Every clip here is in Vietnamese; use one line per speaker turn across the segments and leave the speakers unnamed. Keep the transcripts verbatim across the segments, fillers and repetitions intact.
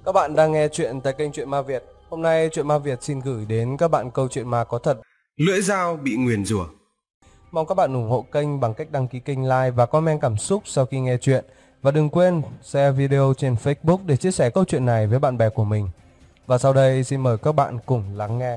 Các bạn đang nghe chuyện tại kênh Truyện Ma Việt. Hôm nay Truyện Ma Việt xin gửi đến các bạn câu chuyện ma có thật.
Lưỡi dao bị nguyền rủa.
Mong các bạn ủng hộ kênh bằng cách đăng ký kênh, like và comment cảm xúc sau khi nghe chuyện. Và đừng quên share video trên Facebook để chia sẻ câu chuyện này với bạn bè của mình. Và sau đây xin mời các bạn cùng lắng nghe.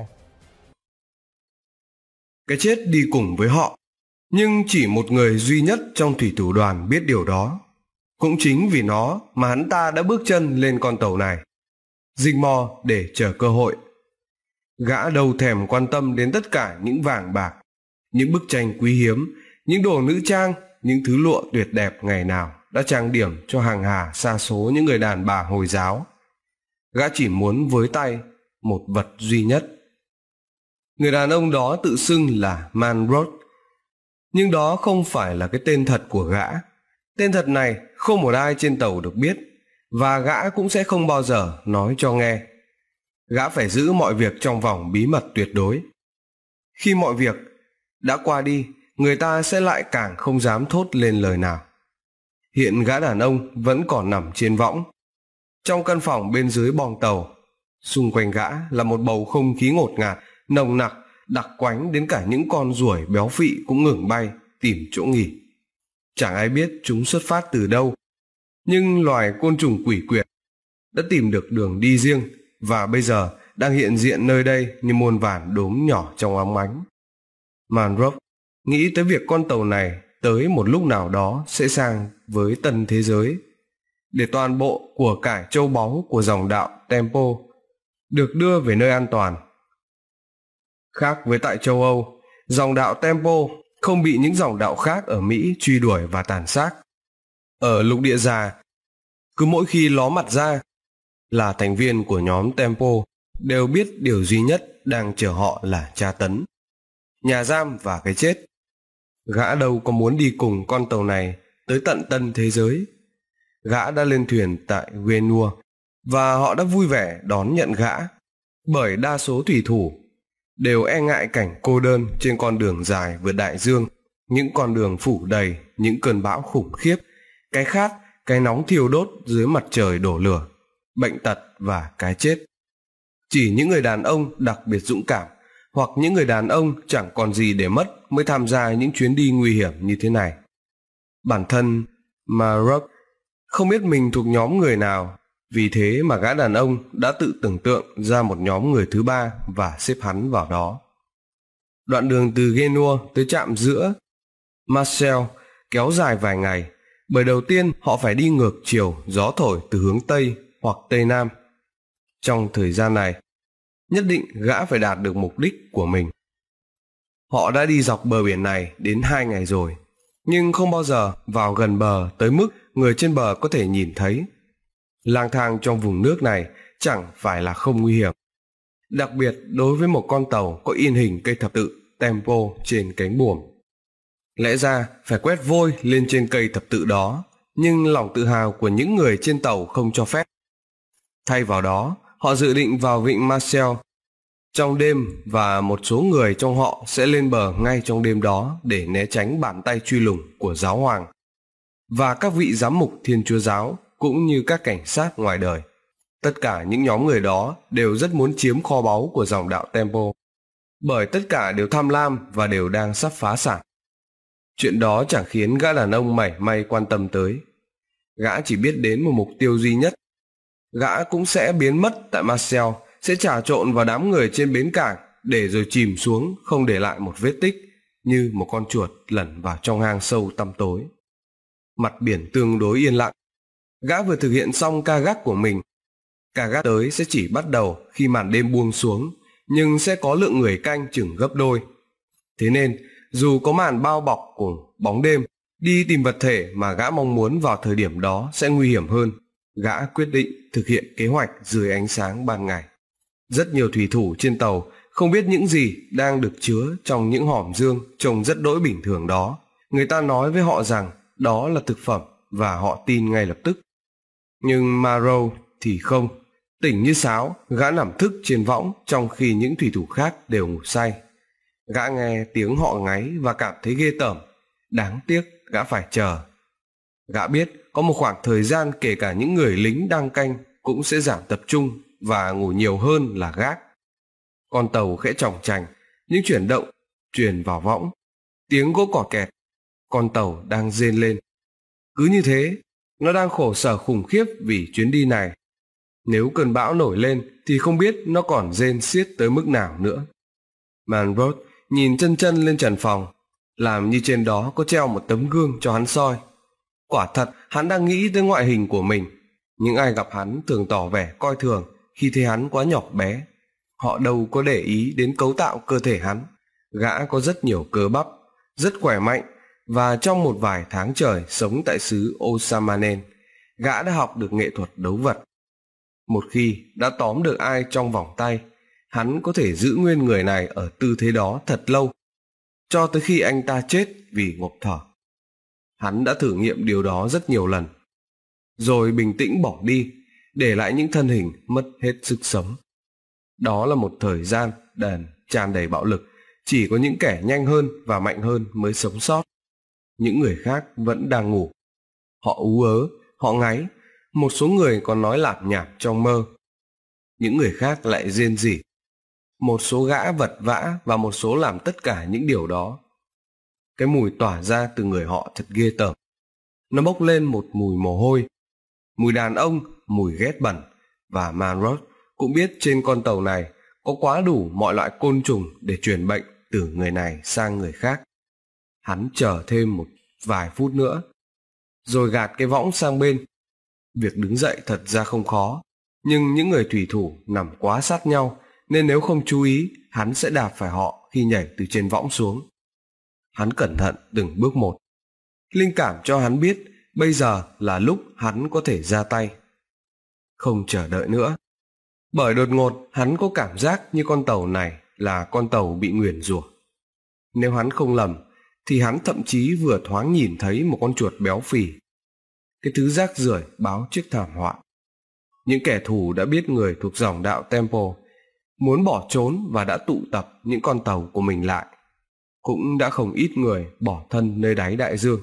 Cái chết đi cùng với họ, nhưng chỉ một người duy nhất trong thủy thủ đoàn biết điều đó. Cũng chính vì nó mà hắn ta đã bước chân lên con tàu này, rình mò để chờ cơ hội. Gã đâu thèm quan tâm đến tất cả những vàng bạc, những bức tranh quý hiếm, những đồ nữ trang, những thứ lụa tuyệt đẹp ngày nào đã trang điểm cho hàng hà sa số những người đàn bà Hồi giáo. Gã chỉ muốn với tay một vật duy nhất. Người đàn ông đó tự xưng là Manrod, nhưng đó không phải là cái tên thật của gã. Tên thật này không một ai trên tàu được biết, và gã cũng sẽ không bao giờ nói cho nghe. Gã phải giữ mọi việc trong vòng bí mật tuyệt đối. Khi mọi việc đã qua đi, người ta sẽ lại càng không dám thốt lên lời nào. Hiện gã đàn ông vẫn còn nằm trên võng, trong căn phòng bên dưới boong tàu. Xung quanh gã là một bầu không khí ngột ngạt, nồng nặc, đặc quánh đến cả những con ruồi béo phị cũng ngừng bay tìm chỗ nghỉ. Chẳng ai biết chúng xuất phát từ đâu, nhưng loài côn trùng quỷ quyệt đã tìm được đường đi riêng và bây giờ đang hiện diện nơi đây như muôn vàn đốm nhỏ trong óng ánh. Manrod nghĩ tới việc con tàu này tới một lúc nào đó sẽ sang với tân thế giới, để toàn bộ của cải châu báu của dòng đạo Tempo được đưa về nơi an toàn. Khác với tại châu Âu, dòng đạo Tempo không bị những dòng đạo khác ở Mỹ truy đuổi và tàn sát. Ở lục địa già, cứ mỗi khi ló mặt ra là thành viên của nhóm Tempo đều biết điều duy nhất đang chờ họ là tra tấn, nhà giam và cái chết. Gã đâu có muốn đi cùng con tàu này tới tận tân thế giới. Gã đã lên thuyền tại Genua và họ đã vui vẻ đón nhận gã, bởi đa số thủy thủ đều e ngại cảnh cô đơn trên con đường dài vượt đại dương, những con đường phủ đầy những cơn bão khủng khiếp, cái khát, cái nóng thiêu đốt dưới mặt trời đổ lửa, bệnh tật và cái chết. Chỉ những người đàn ông đặc biệt dũng cảm, hoặc những người đàn ông chẳng còn gì để mất mới tham gia những chuyến đi nguy hiểm như thế này. Bản thân Manrod không biết mình thuộc nhóm người nào, vì thế mà gã đàn ông đã tự tưởng tượng ra một nhóm người thứ ba và xếp hắn vào đó. Đoạn đường từ Genua tới trạm giữa Marseille kéo dài vài ngày, bởi đầu tiên họ phải đi ngược chiều gió thổi từ hướng Tây hoặc Tây Nam. Trong thời gian này, nhất định gã phải đạt được mục đích của mình. Họ đã đi dọc bờ biển này đến hai ngày rồi, nhưng không bao giờ vào gần bờ tới mức người trên bờ có thể nhìn thấy. Lang thang trong vùng nước này chẳng phải là không nguy hiểm, đặc biệt đối với một con tàu có in hình cây thập tự Tempo trên cánh buồm. Lẽ ra phải quét vôi lên trên cây thập tự đó, nhưng lòng tự hào của những người trên tàu không cho phép. Thay vào đó, họ dự định vào vịnh Marseille trong đêm, và một số người trong họ sẽ lên bờ ngay trong đêm đó để né tránh bàn tay truy lùng của giáo hoàng và các vị giám mục Thiên Chúa giáo, cũng như các cảnh sát ngoài đời. Tất cả những nhóm người đó đều rất muốn chiếm kho báu của dòng đạo Tempo, bởi tất cả đều tham lam và đều đang sắp phá sản. Chuyện đó chẳng khiến gã đàn ông mảy may quan tâm tới. Gã chỉ biết đến một mục tiêu duy nhất. Gã cũng sẽ biến mất tại Marseille, sẽ trà trộn vào đám người trên bến cảng để rồi chìm xuống không để lại một vết tích, như một con chuột lẩn vào trong hang sâu tăm tối. Mặt biển tương đối yên lặng. Gã vừa thực hiện xong ca gác của mình. Ca gác tới sẽ chỉ bắt đầu khi màn đêm buông xuống, nhưng sẽ có lượng người canh chừng gấp đôi. Thế nên, dù có màn bao bọc của bóng đêm, đi tìm vật thể mà gã mong muốn vào thời điểm đó sẽ nguy hiểm hơn. Gã quyết định thực hiện kế hoạch dưới ánh sáng ban ngày. Rất nhiều thủy thủ trên tàu không biết những gì đang được chứa trong những hòm dương trông rất đỗi bình thường đó. Người ta nói với họ rằng đó là thực phẩm và họ tin ngay lập tức. Nhưng Manrod thì không. Tỉnh như sáo, gã nằm thức trên võng trong khi những thủy thủ khác đều ngủ say. Gã nghe tiếng họ ngáy và cảm thấy ghê tởm. Đáng tiếc gã phải chờ. Gã biết có một khoảng thời gian kể cả những người lính đang canh cũng sẽ giảm tập trung và ngủ nhiều hơn là gác. Con tàu khẽ chòng chành, những chuyển động truyền vào võng, tiếng gỗ cỏ kẹt, con tàu đang rên lên. Cứ như thế, nó đang khổ sở khủng khiếp vì chuyến đi này. Nếu cơn bão nổi lên thì không biết nó còn rên xiết tới mức nào nữa. Manfred nhìn chân chân lên trần phòng, làm như trên đó có treo một tấm gương cho hắn soi. Quả thật hắn đang nghĩ tới ngoại hình của mình. Những ai gặp hắn thường tỏ vẻ coi thường khi thấy hắn quá nhỏ bé. Họ đâu có để ý đến cấu tạo cơ thể hắn. Gã có rất nhiều cơ bắp, rất khỏe mạnh, và trong một vài tháng trời sống tại xứ Osamanen, gã đã học được nghệ thuật đấu vật. Một khi đã tóm được ai trong vòng tay, hắn có thể giữ nguyên người này ở tư thế đó thật lâu, cho tới khi anh ta chết vì ngộp thở. Hắn đã thử nghiệm điều đó rất nhiều lần, rồi bình tĩnh bỏ đi, để lại những thân hình mất hết sức sống. Đó là một thời gian đần tràn đầy bạo lực, chỉ có những kẻ nhanh hơn và mạnh hơn mới sống sót. Những người khác vẫn đang ngủ. Họ ú ớ, họ ngáy, một số người còn nói lảm nhảm trong mơ. Những người khác lại rên rỉ. Một số gã vật vã và một số làm tất cả những điều đó. Cái mùi tỏa ra từ người họ thật ghê tởm. Nó bốc lên một mùi mồ hôi, mùi đàn ông, mùi ghét bẩn, và Manfred cũng biết trên con tàu này có quá đủ mọi loại côn trùng để truyền bệnh từ người này sang người khác. Hắn chờ thêm một vài phút nữa, rồi gạt cái võng sang bên. Việc đứng dậy thật ra không khó, nhưng những người thủy thủ nằm quá sát nhau, nên nếu không chú ý, hắn sẽ đạp phải họ khi nhảy từ trên võng xuống. Hắn cẩn thận từng bước một. Linh cảm cho hắn biết bây giờ là lúc hắn có thể ra tay. Không chờ đợi nữa. Bởi đột ngột hắn có cảm giác như con tàu này là con tàu bị nguyền rủa. Nếu hắn không lầm, thì hắn thậm chí vừa thoáng nhìn thấy một con chuột béo phì. Cái thứ rác rưởi báo trước thảm họa. Những kẻ thù đã biết người thuộc dòng đạo Temple muốn bỏ trốn và đã tụ tập những con tàu của mình lại. Cũng đã không ít người bỏ thân nơi đáy đại dương.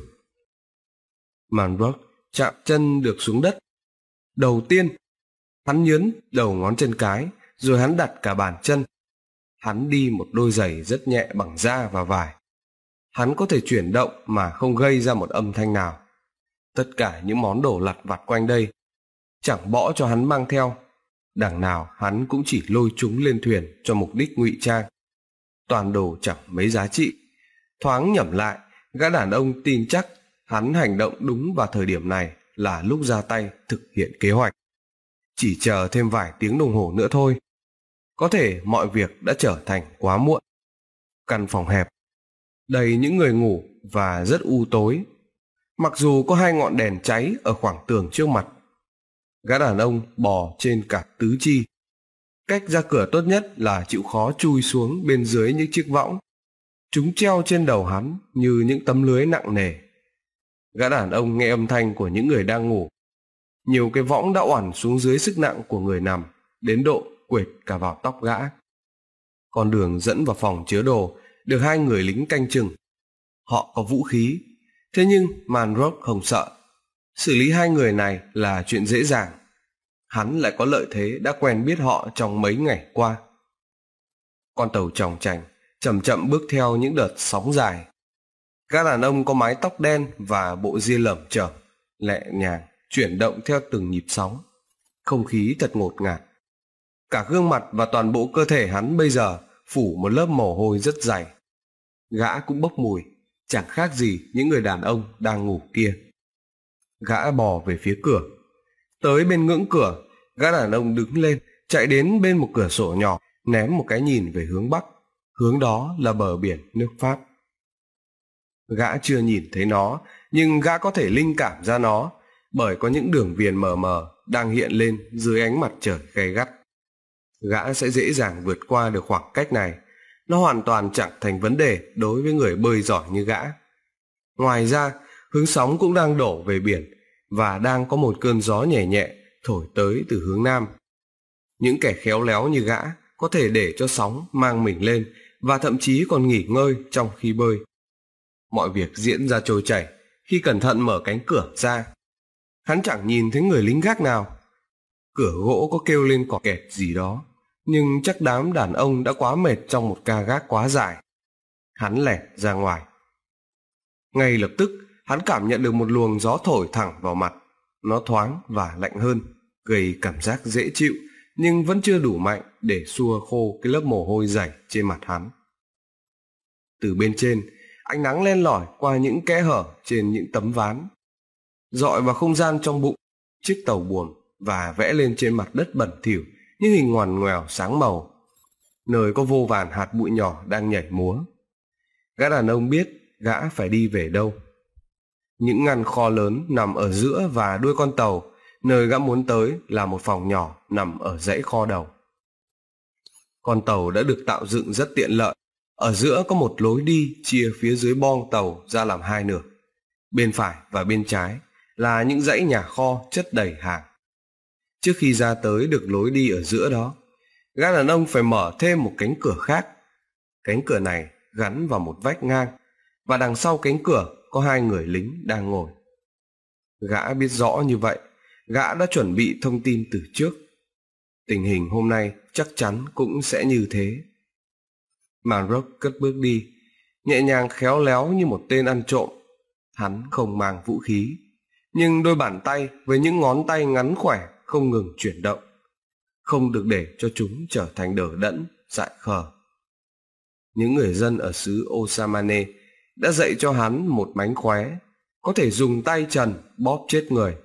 Manfred chạm chân được xuống đất. Đầu tiên, hắn nhướn đầu ngón chân cái, rồi hắn đặt cả bàn chân. Hắn đi một đôi giày rất nhẹ bằng da và vải. Hắn có thể chuyển động mà không gây ra một âm thanh nào. Tất cả những món đồ lặt vặt quanh đây chẳng bỏ cho hắn mang theo. Đằng nào hắn cũng chỉ lôi chúng lên thuyền cho mục đích ngụy trang. Toàn đồ chẳng mấy giá trị. Thoáng nhẩm lại, gã đàn ông tin chắc hắn hành động đúng vào thời điểm này là lúc ra tay thực hiện kế hoạch. Chỉ chờ thêm vài tiếng đồng hồ nữa thôi. Có thể mọi việc đã trở thành quá muộn. Căn phòng hẹp, đầy những người ngủ và rất u tối. Mặc dù có hai ngọn đèn cháy ở khoảng tường trước mặt. Gã đàn ông bò trên cả tứ chi. Cách ra cửa tốt nhất là chịu khó chui xuống bên dưới những chiếc võng. Chúng treo trên đầu hắn như những tấm lưới nặng nề. Gã đàn ông nghe âm thanh của những người đang ngủ. Nhiều cái võng đã oằn xuống dưới sức nặng của người nằm, đến độ quệt cả vào tóc gã. Con đường dẫn vào phòng chứa đồ được hai người lính canh chừng. Họ có vũ khí, thế nhưng Manfred không sợ. Xử lý hai người này là chuyện dễ dàng. Hắn lại có lợi thế đã quen biết họ trong mấy ngày qua. Con tàu chòng chành chậm chậm bước theo những đợt sóng dài. Gã đàn ông có mái tóc đen và bộ ria lởm chởm, lẹ nhàng chuyển động theo từng nhịp sóng. Không khí thật ngột ngạt. Cả gương mặt và toàn bộ cơ thể hắn bây giờ phủ một lớp mồ hôi rất dày. Gã cũng bốc mùi, chẳng khác gì những người đàn ông đang ngủ kia. Gã bò về phía cửa. Tới bên ngưỡng cửa, gã đàn ông đứng lên, chạy đến bên một cửa sổ nhỏ, ném một cái nhìn về hướng bắc. Hướng đó là bờ biển nước Pháp. Gã chưa nhìn thấy nó, nhưng gã có thể linh cảm ra nó, bởi có những đường viền mờ mờ đang hiện lên dưới ánh mặt trời gay gắt. Gã sẽ dễ dàng vượt qua được khoảng cách này. Nó hoàn toàn chẳng thành vấn đề đối với người bơi giỏi như gã. Ngoài ra, hướng sóng cũng đang đổ về biển, và đang có một cơn gió nhẹ nhẹ thổi tới từ hướng nam. Những kẻ khéo léo như gã có thể để cho sóng mang mình lên, và thậm chí còn nghỉ ngơi trong khi bơi. Mọi việc diễn ra trôi chảy. Khi cẩn thận mở cánh cửa ra, hắn chẳng nhìn thấy người lính gác nào. Cửa gỗ có kêu lên cọt kẹt gì đó, nhưng chắc đám đàn ông đã quá mệt trong một ca gác quá dài. Hắn lẻn ra ngoài. Ngay lập tức, hắn cảm nhận được một luồng gió thổi thẳng vào mặt. Nó thoáng và lạnh hơn, gây cảm giác dễ chịu, nhưng vẫn chưa đủ mạnh để xua khô cái lớp mồ hôi dày trên mặt hắn. Từ bên trên, ánh nắng len lỏi qua những kẽ hở trên những tấm ván, dọi vào không gian trong bụng chiếc tàu buồm và vẽ lên trên mặt đất bẩn thỉu những hình ngoằn ngoèo sáng màu, nơi có vô vàn hạt bụi nhỏ đang nhảy múa. Gã đàn ông biết gã phải đi về đâu. Những ngăn kho lớn nằm ở giữa và đuôi con tàu, nơi gã muốn tới là một phòng nhỏ nằm ở dãy kho đầu. Con tàu đã được tạo dựng rất tiện lợi. Ở giữa có một lối đi chia phía dưới boong tàu ra làm hai nửa. Bên phải và bên trái là những dãy nhà kho chất đầy hàng. Trước khi ra tới được lối đi ở giữa đó, gã đàn ông phải mở thêm một cánh cửa khác. Cánh cửa này gắn vào một vách ngang, và đằng sau cánh cửa có hai người lính đang ngồi. Gã biết rõ như vậy, gã đã chuẩn bị thông tin từ trước. Tình hình hôm nay chắc chắn cũng sẽ như thế. Manrock cất bước đi, nhẹ nhàng khéo léo như một tên ăn trộm. Hắn không mang vũ khí, nhưng đôi bàn tay với những ngón tay ngắn khỏe không ngừng chuyển động, không được để cho chúng trở thành đờ đẫn, dại khờ. Những người dân ở xứ Osamane đã dạy cho hắn một mánh khóe, có thể dùng tay trần bóp chết người.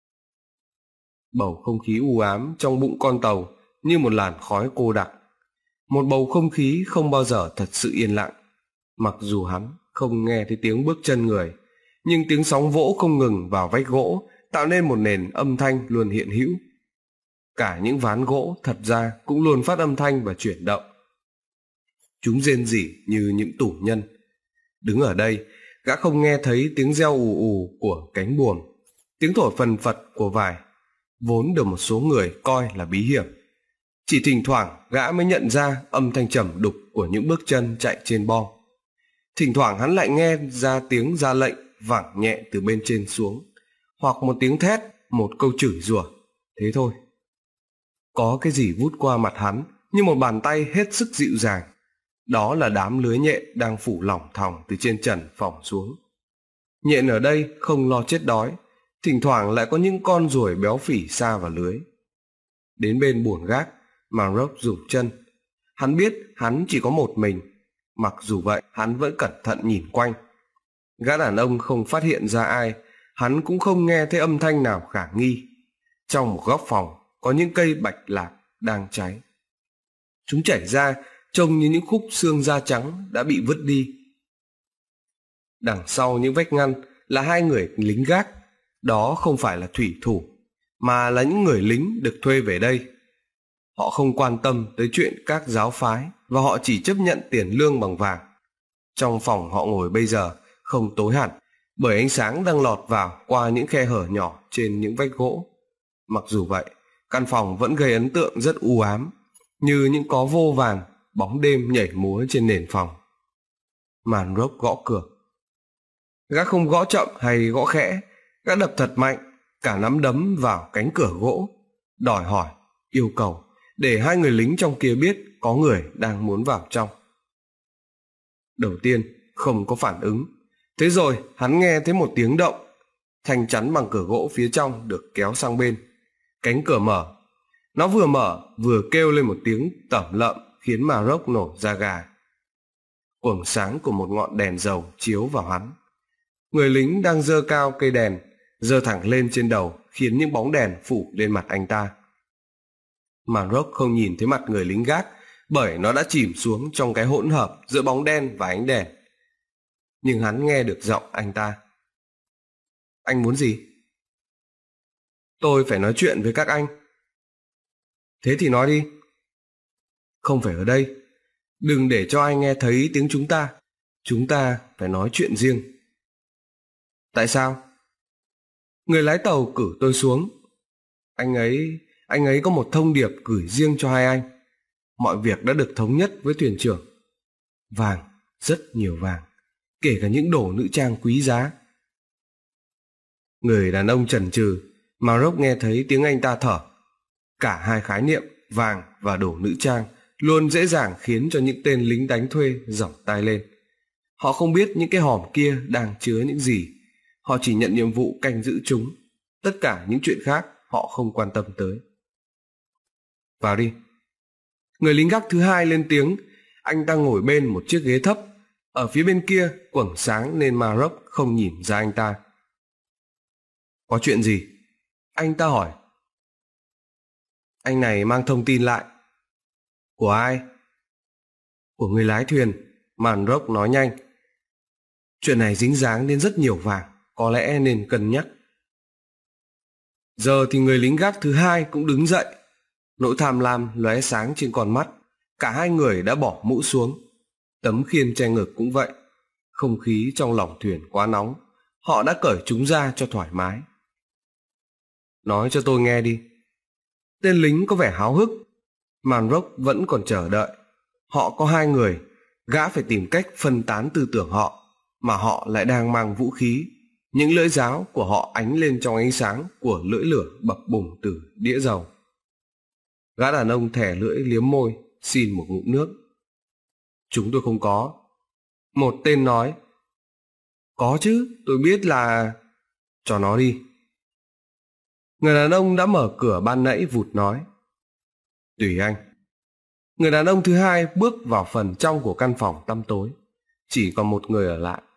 Bầu không khí u ám trong bụng con tàu như một làn khói cô đặc, một bầu không khí không bao giờ thật sự yên lặng. Mặc dù hắn không nghe thấy tiếng bước chân người, nhưng tiếng sóng vỗ không ngừng vào vách gỗ tạo nên một nền âm thanh luôn hiện hữu. Cả những ván gỗ thật ra cũng luôn phát âm thanh và chuyển động. Chúng rên rỉ như những tù nhân. Đứng ở đây, gã không nghe thấy tiếng reo ù ù của cánh buồm, tiếng thổi phần phật của vải, vốn được một số người coi là bí hiểm. Chỉ thỉnh thoảng gã mới nhận ra âm thanh trầm đục của những bước chân chạy trên boong. Thỉnh thoảng hắn lại nghe ra tiếng ra lệnh vẳng nhẹ từ bên trên xuống, hoặc một tiếng thét, một câu chửi rủa, thế thôi. Có cái gì vút qua mặt hắn như một bàn tay hết sức dịu dàng. Đó là đám lưới nhện đang phủ lỏng thòng từ trên trần phỏng xuống. Nhện ở đây không lo chết đói, thỉnh thoảng lại có những con ruồi béo phỉ sa vào lưới. Đến bên buồng gác, Manrock dùng chân. Hắn biết hắn chỉ có một mình, mặc dù vậy hắn vẫn cẩn thận nhìn quanh. Gã đàn ông không phát hiện ra ai, hắn cũng không nghe thấy âm thanh nào khả nghi. Trong một góc phòng có những cây bạch lạc đang cháy. Chúng chảy ra trông như những khúc xương da trắng đã bị vứt đi. Đằng sau những vách ngăn là hai người lính gác. Đó không phải là thủy thủ, mà là những người lính được thuê về đây. Họ không quan tâm tới chuyện các giáo phái, và họ chỉ chấp nhận tiền lương bằng vàng. Trong phòng họ ngồi bây giờ không tối hẳn, bởi ánh sáng đang lọt vào qua những khe hở nhỏ trên những vách gỗ. Mặc dù vậy, căn phòng vẫn gây ấn tượng rất u ám, như những có vô vàn bóng đêm nhảy múa trên nền phòng. Manrock gõ cửa. Gã không gõ chậm hay gõ khẽ, gã đập thật mạnh, cả nắm đấm vào cánh cửa gỗ, đòi hỏi, yêu cầu, để hai người lính trong kia biết có người đang muốn vào trong. Đầu tiên, không có phản ứng. Thế rồi, hắn nghe thấy một tiếng động. Thanh chắn bằng cửa gỗ phía trong được kéo sang bên. Cánh cửa mở. Nó vừa mở, vừa kêu lên một tiếng tẩm lợm khiến Manrock nổi da gà. Quầng sáng của một ngọn đèn dầu chiếu vào hắn. Người lính đang giơ cao cây đèn, giơ thẳng lên trên đầu, khiến những bóng đèn phủ lên mặt anh ta. Manrock không nhìn thấy mặt người lính gác, bởi nó đã chìm xuống trong cái hỗn hợp giữa bóng đen và ánh đèn. Nhưng hắn nghe được giọng anh ta. Anh muốn gì? Tôi phải nói chuyện với các anh. Thế thì nói đi. Không phải ở đây. Đừng để cho ai nghe thấy tiếng chúng ta. Chúng ta phải nói chuyện riêng. Tại sao? Người lái tàu cử tôi xuống. Anh ấy, anh ấy có một thông điệp gửi riêng cho hai anh. Mọi việc đã được thống nhất với thuyền trưởng. Vàng, rất nhiều vàng, kể cả những đồ nữ trang quý giá. Người đàn ông chần chừ, Manrock nghe thấy tiếng anh ta thở. Cả hai khái niệm vàng và đồ nữ trang luôn dễ dàng khiến cho những tên lính đánh thuê giỏng tai lên. Họ không biết những cái hòm kia đang chứa những gì. Họ chỉ nhận nhiệm vụ canh giữ chúng. Tất cả những chuyện khác họ không quan tâm tới. Vào đi. Người lính gác thứ hai lên tiếng. Anh ta ngồi bên một chiếc ghế thấp. Ở phía bên kia quầng sáng nên Marok không nhìn ra anh ta. Có chuyện gì? Anh ta hỏi. Anh này mang thông tin lại. Của ai? Của người lái thuyền. Marok nói nhanh. Chuyện này dính dáng đến rất nhiều vàng, có lẽ nên cân nhắc. Giờ thì người lính gác thứ hai cũng đứng dậy. Nỗi tham lam lóe sáng trên con mắt. Cả hai người đã bỏ mũ xuống. Tấm khiên che ngực cũng vậy. Không khí trong lòng thuyền quá nóng. Họ đã cởi chúng ra cho thoải mái. Nói cho tôi nghe đi. Tên lính có vẻ háo hức. Marok vẫn còn chờ đợi. Họ có hai người. Gã phải tìm cách phân tán tư tưởng họ, mà họ lại đang mang vũ khí. Những lưỡi giáo của họ ánh lên trong ánh sáng của lưỡi lửa bập bùng từ đĩa dầu. Gã đàn ông thẻ lưỡi liếm môi, xin một ngụm nước. Chúng tôi không có. Một tên nói. Có chứ, tôi biết là... Cho nó đi. Người đàn ông đã mở cửa ban nãy vụt nói. Tùy anh. Người đàn ông thứ hai bước vào phần trong của căn phòng tăm tối. Chỉ còn một người ở lại.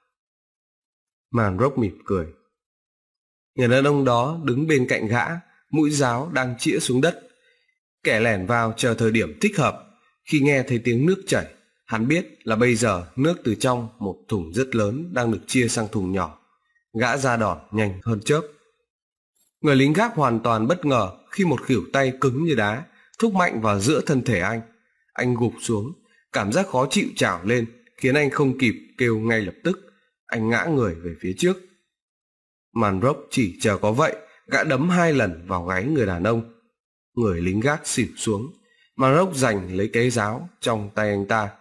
Marok mỉm cười. Người đàn ông đó đứng bên cạnh gã, mũi giáo đang chĩa xuống đất. Kẻ lẻn vào chờ thời điểm thích hợp. Khi nghe thấy tiếng nước chảy, hắn biết là bây giờ nước từ trong một thùng rất lớn đang được chia sang thùng nhỏ. Gã ra đòn nhanh hơn chớp. Người lính gác hoàn toàn bất ngờ khi một khuỷu tay cứng như đá thúc mạnh vào giữa thân thể anh. Anh gục xuống, cảm giác khó chịu trào lên, khiến anh không kịp kêu ngay lập tức. Anh ngã người về phía trước. Marok chỉ chờ có vậy, gã đấm hai lần vào gáy người đàn ông. Người lính gác xỉu xuống. Marok giành lấy cái giáo trong tay anh ta.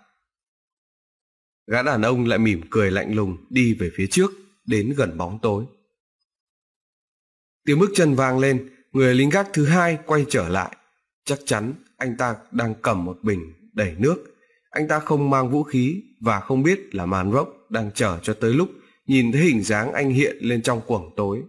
Gã đàn ông lại mỉm cười lạnh lùng đi về phía trước, đến gần bóng tối. Tiếng bước chân vang lên, người lính gác thứ hai quay trở lại. Chắc chắn anh ta đang cầm một bình đầy nước. Anh ta không mang vũ khí và không biết là Marok đang chờ cho tới lúc nhìn thấy hình dáng anh hiện lên trong quầng tối.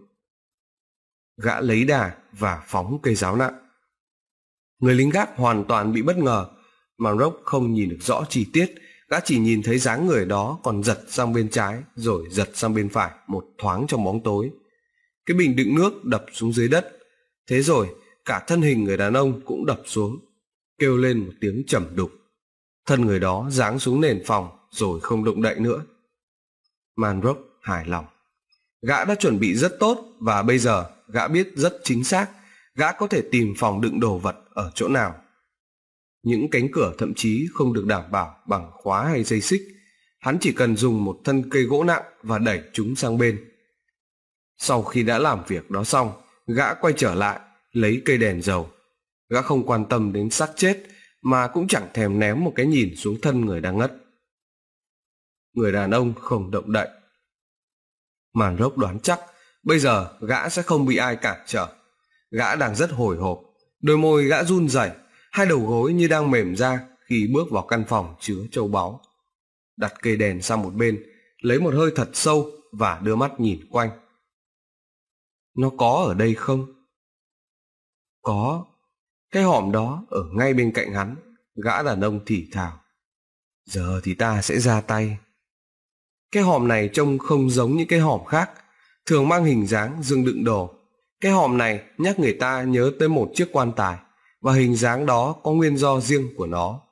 Gã lấy đà và phóng cây giáo nặng. Người lính gác hoàn toàn bị bất ngờ. Marok không nhìn được rõ chi tiết. Gã chỉ nhìn thấy dáng người đó còn giật sang bên trái rồi giật sang bên phải một thoáng trong bóng tối. Cái bình đựng nước đập xuống dưới đất. Thế rồi cả thân hình người đàn ông cũng đập xuống, kêu lên một tiếng trầm đục. Thân người đó giáng xuống nền phòng rồi không động đậy nữa. Marok hài lòng. Gã đã chuẩn bị rất tốt và bây giờ gã biết rất chính xác gã có thể tìm phòng đựng đồ vật ở chỗ nào. Những cánh cửa thậm chí không được đảm bảo bằng khóa hay dây xích. Hắn chỉ cần dùng một thân cây gỗ nặng và đẩy chúng sang bên. Sau khi đã làm việc đó xong, gã quay trở lại, lấy cây đèn dầu. Gã không quan tâm đến xác chết, mà cũng chẳng thèm ném một cái nhìn xuống thân người đang ngất. Người đàn ông không động đậy. Marok đoán chắc, bây giờ gã sẽ không bị ai cản trở. Gã đang rất hồi hộp, đôi môi gã run rẩy, hai đầu gối như đang mềm ra khi bước vào căn phòng chứa châu báu. Đặt cây đèn sang một bên, lấy một hơi thật sâu và đưa mắt nhìn quanh. Nó có ở đây không? Có. Cái hòm đó ở ngay bên cạnh hắn. Gã đàn ông thì thào. Giờ thì ta sẽ ra tay. Cái hòm này trông không giống những cái hòm khác, thường mang hình dáng dương đựng đồ. Cái hòm này nhắc người ta nhớ tới một chiếc quan tài, và hình dáng đó có nguyên do riêng của nó.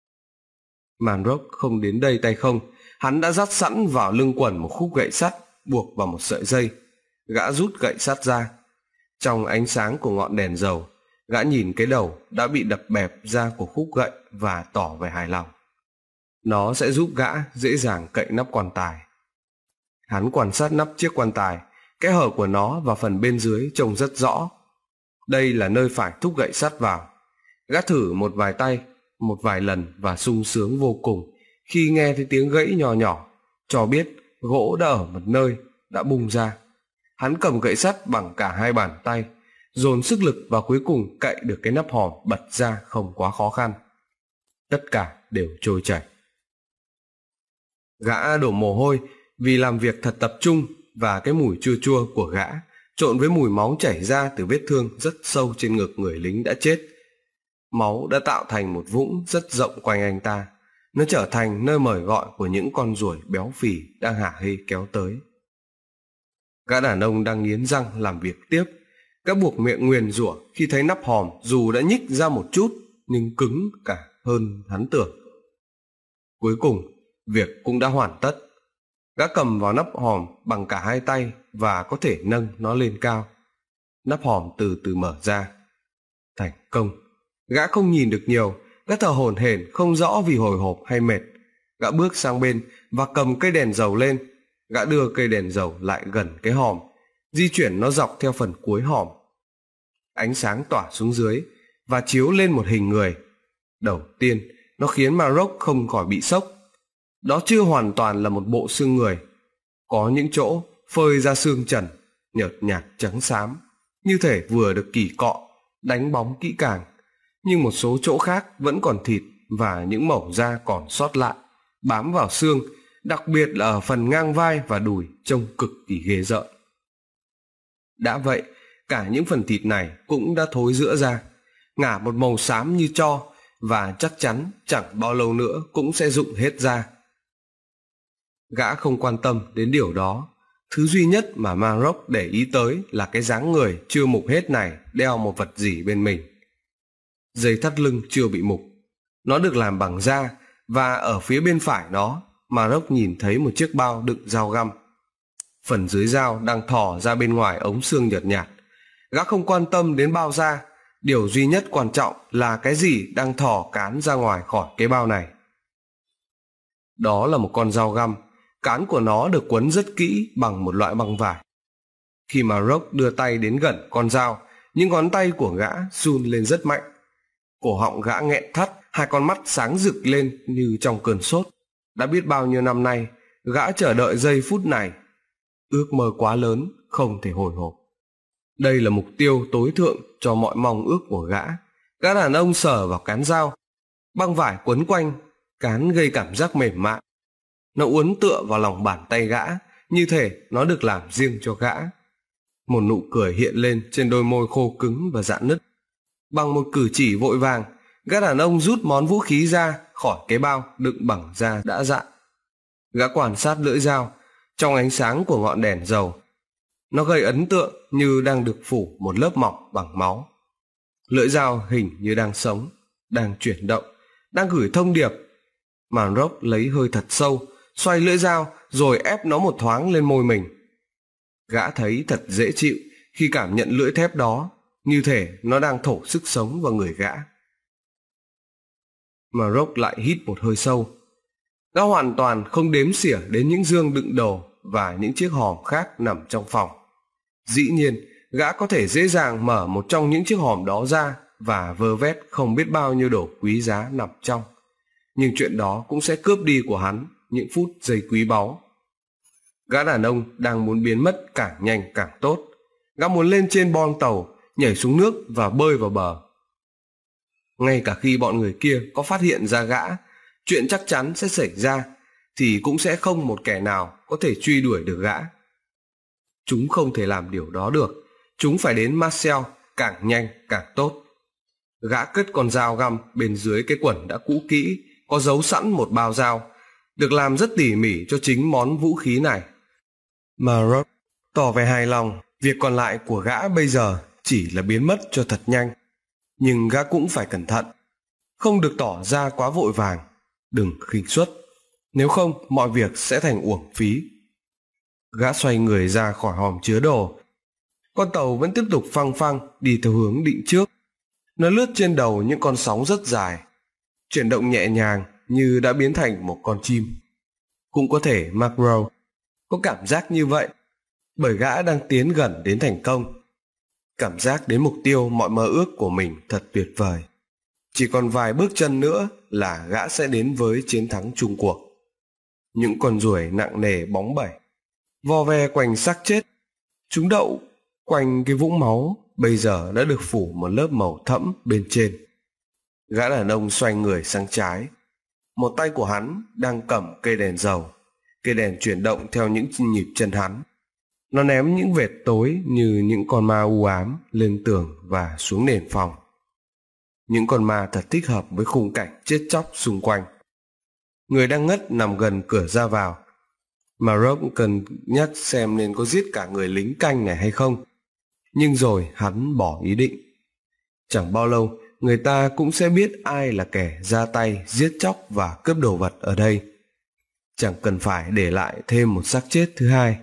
Marok không đến đây tay không. Hắn đã dắt sẵn vào lưng quần một khúc gậy sắt buộc vào một sợi dây. Gã rút gậy sắt ra. Trong ánh sáng của ngọn đèn dầu, gã nhìn cái đầu đã bị đập bẹp ra của khúc gậy và tỏ vẻ hài lòng. Nó sẽ giúp gã dễ dàng cậy nắp quan tài. Hắn quan sát nắp chiếc quan tài. Cái hở của nó và phần bên dưới trông rất rõ. Đây là nơi phải thúc gậy sắt vào. Gã thử một vài tay, một vài lần và sung sướng vô cùng khi nghe thấy tiếng gãy nhỏ nhỏ, cho biết gỗ đã ở một nơi đã bung ra. Hắn cầm gậy sắt bằng cả hai bàn tay. dồn sức lực và cuối cùng cậy được cái nắp hòm bật ra không quá khó khăn. Tất cả đều trôi chảy. Gã đổ mồ hôi vì làm việc thật tập trung, và cái mùi chua chua của gã trộn với mùi máu chảy ra từ vết thương rất sâu trên ngực người lính đã chết. Máu đã tạo thành một vũng rất rộng quanh anh ta. Nó trở thành nơi mời gọi của những con ruồi béo phì đang hả hê kéo tới. Gã đàn ông đang nghiến răng làm việc tiếp. Gã buộc miệng nguyền rủa khi thấy nắp hòm dù đã nhích ra một chút nhưng cứng cả hơn hắn tưởng. Cuối cùng, việc cũng đã hoàn tất. Gã cầm vào nắp hòm bằng cả hai tay và có thể nâng nó lên cao. Nắp hòm từ từ mở ra. Thành công. Gã không nhìn được nhiều, gã thở hổn hển không rõ vì hồi hộp hay mệt. Gã bước sang bên và cầm cây đèn dầu lên. Gã đưa cây đèn dầu lại gần cái hòm, di chuyển nó dọc theo phần cuối hòm. Ánh sáng tỏa xuống dưới và chiếu lên một hình người. Đầu tiên, nó khiến Maroc không khỏi bị sốc. Đó chưa hoàn toàn là một bộ xương người. Có những chỗ phơi ra xương trần, nhợt nhạt trắng xám, như thể vừa được kỳ cọ, đánh bóng kỹ càng. Nhưng một số chỗ khác vẫn còn thịt và những mẩu da còn sót lại, bám vào xương, đặc biệt là ở phần ngang vai và đùi trông cực kỳ ghê rợn. Đã vậy, cả những phần thịt này cũng đã thối rữa ra, ngả một màu xám như tro, và chắc chắn chẳng bao lâu nữa cũng sẽ rụng hết ra. Gã không quan tâm đến điều đó. Thứ duy nhất mà Maroc để ý tới là cái dáng người chưa mục hết này đeo một vật gì bên mình. Dây thắt lưng chưa bị mục. Nó được làm bằng da, và ở phía bên phải nó, Maroc nhìn thấy một chiếc bao đựng dao găm. Phần dưới dao đang thò ra bên ngoài ống xương nhợt nhạt. Gã không quan tâm đến bao da. Điều duy nhất quan trọng là cái gì đang thò cán ra ngoài khỏi cái bao này. Đó là một con dao găm. Cán của nó được quấn rất kỹ bằng một loại băng vải. Khi Maroc đưa tay đến gần con dao, những ngón tay của gã run lên rất mạnh. Cổ họng gã nghẹn thắt, hai con mắt sáng rực lên như trong cơn sốt. Đã biết bao nhiêu năm nay, gã chờ đợi giây phút này. Ước mơ quá lớn, không thể hồi hộp. Đây là mục tiêu tối thượng cho mọi mong ước của gã. Gã đàn ông sờ vào cán dao. Băng vải quấn quanh, cán gây cảm giác mềm mại. Nó uốn tựa vào lòng bàn tay gã, như thể nó được làm riêng cho gã. Một nụ cười hiện lên trên đôi môi khô cứng và rạn nứt. Bằng một cử chỉ vội vàng, gã đàn ông rút món vũ khí ra khỏi cái bao đựng bằng da đã rạn. Gã quan sát lưỡi dao trong ánh sáng của ngọn đèn dầu. Nó gây ấn tượng như đang được phủ một lớp mỏng bằng máu. Lưỡi dao hình như đang sống, đang chuyển động, đang gửi thông điệp. Maroc lấy hơi thật sâu, xoay lưỡi dao rồi ép nó một thoáng lên môi mình. Gã thấy thật dễ chịu khi cảm nhận lưỡi thép đó, như thể nó đang thổ sức sống vào người gã. Maroc lại hít một hơi sâu. Gã hoàn toàn không đếm xỉa đến những dương đựng đồ và những chiếc hòm khác nằm trong phòng. Dĩ nhiên, gã có thể dễ dàng mở một trong những chiếc hòm đó ra và vơ vét không biết bao nhiêu đồ quý giá nằm trong. Nhưng chuyện đó cũng sẽ cướp đi của hắn những phút giây quý báu. Gã đàn ông đang muốn biến mất càng nhanh càng tốt. Gã muốn lên trên boong tàu, nhảy xuống nước và bơi vào bờ. Ngay cả khi bọn người kia có phát hiện ra gã, chuyện chắc chắn sẽ xảy ra, thì cũng sẽ không một kẻ nào có thể truy đuổi được gã. Chúng không thể làm điều đó được. Chúng phải đến Marcel càng nhanh càng tốt. Gã cất con dao găm bên dưới cái quần đã cũ kỹ, có giấu sẵn một bao dao, được làm rất tỉ mỉ cho chính món vũ khí này. Maroc tỏ vẻ hài lòng. Việc còn lại của gã bây giờ chỉ là biến mất cho thật nhanh. Nhưng gã cũng phải cẩn thận, không được tỏ ra quá vội vàng, đừng khinh suất, nếu không mọi việc sẽ thành uổng phí. Gã xoay người ra khỏi hòm chứa đồ. Con tàu vẫn tiếp tục phăng phăng đi theo hướng định trước. Nó lướt trên đầu những con sóng rất dài, chuyển động nhẹ nhàng như đã biến thành một con chim. Cũng có thể Macro có cảm giác như vậy, bởi gã đang tiến gần đến thành công. Cảm giác đến mục tiêu mọi mơ ước của mình thật tuyệt vời. Chỉ còn vài bước chân nữa là gã sẽ đến với chiến thắng chung cuộc. Những con ruồi nặng nề bóng bẩy vo ve quanh xác chết. Chúng đậu quanh cái vũng máu bây giờ đã được phủ một lớp màu thẫm bên trên. Gã đàn ông xoay người sang trái. Một tay của hắn đang cầm cây đèn dầu. Cây đèn chuyển động theo những nhịp chân hắn. Nó ném những vệt tối như những con ma u ám lên tường và xuống nền phòng. Những con ma thật thích hợp với khung cảnh chết chóc xung quanh. Người đang ngất nằm gần cửa ra vào. Mà Rob cần nhắc xem nên có giết cả người lính canh này hay không. Nhưng rồi hắn bỏ ý định. Chẳng bao lâu người ta cũng sẽ biết ai là kẻ ra tay giết chóc và cướp đồ vật ở đây. Chẳng cần phải để lại thêm một xác chết thứ hai.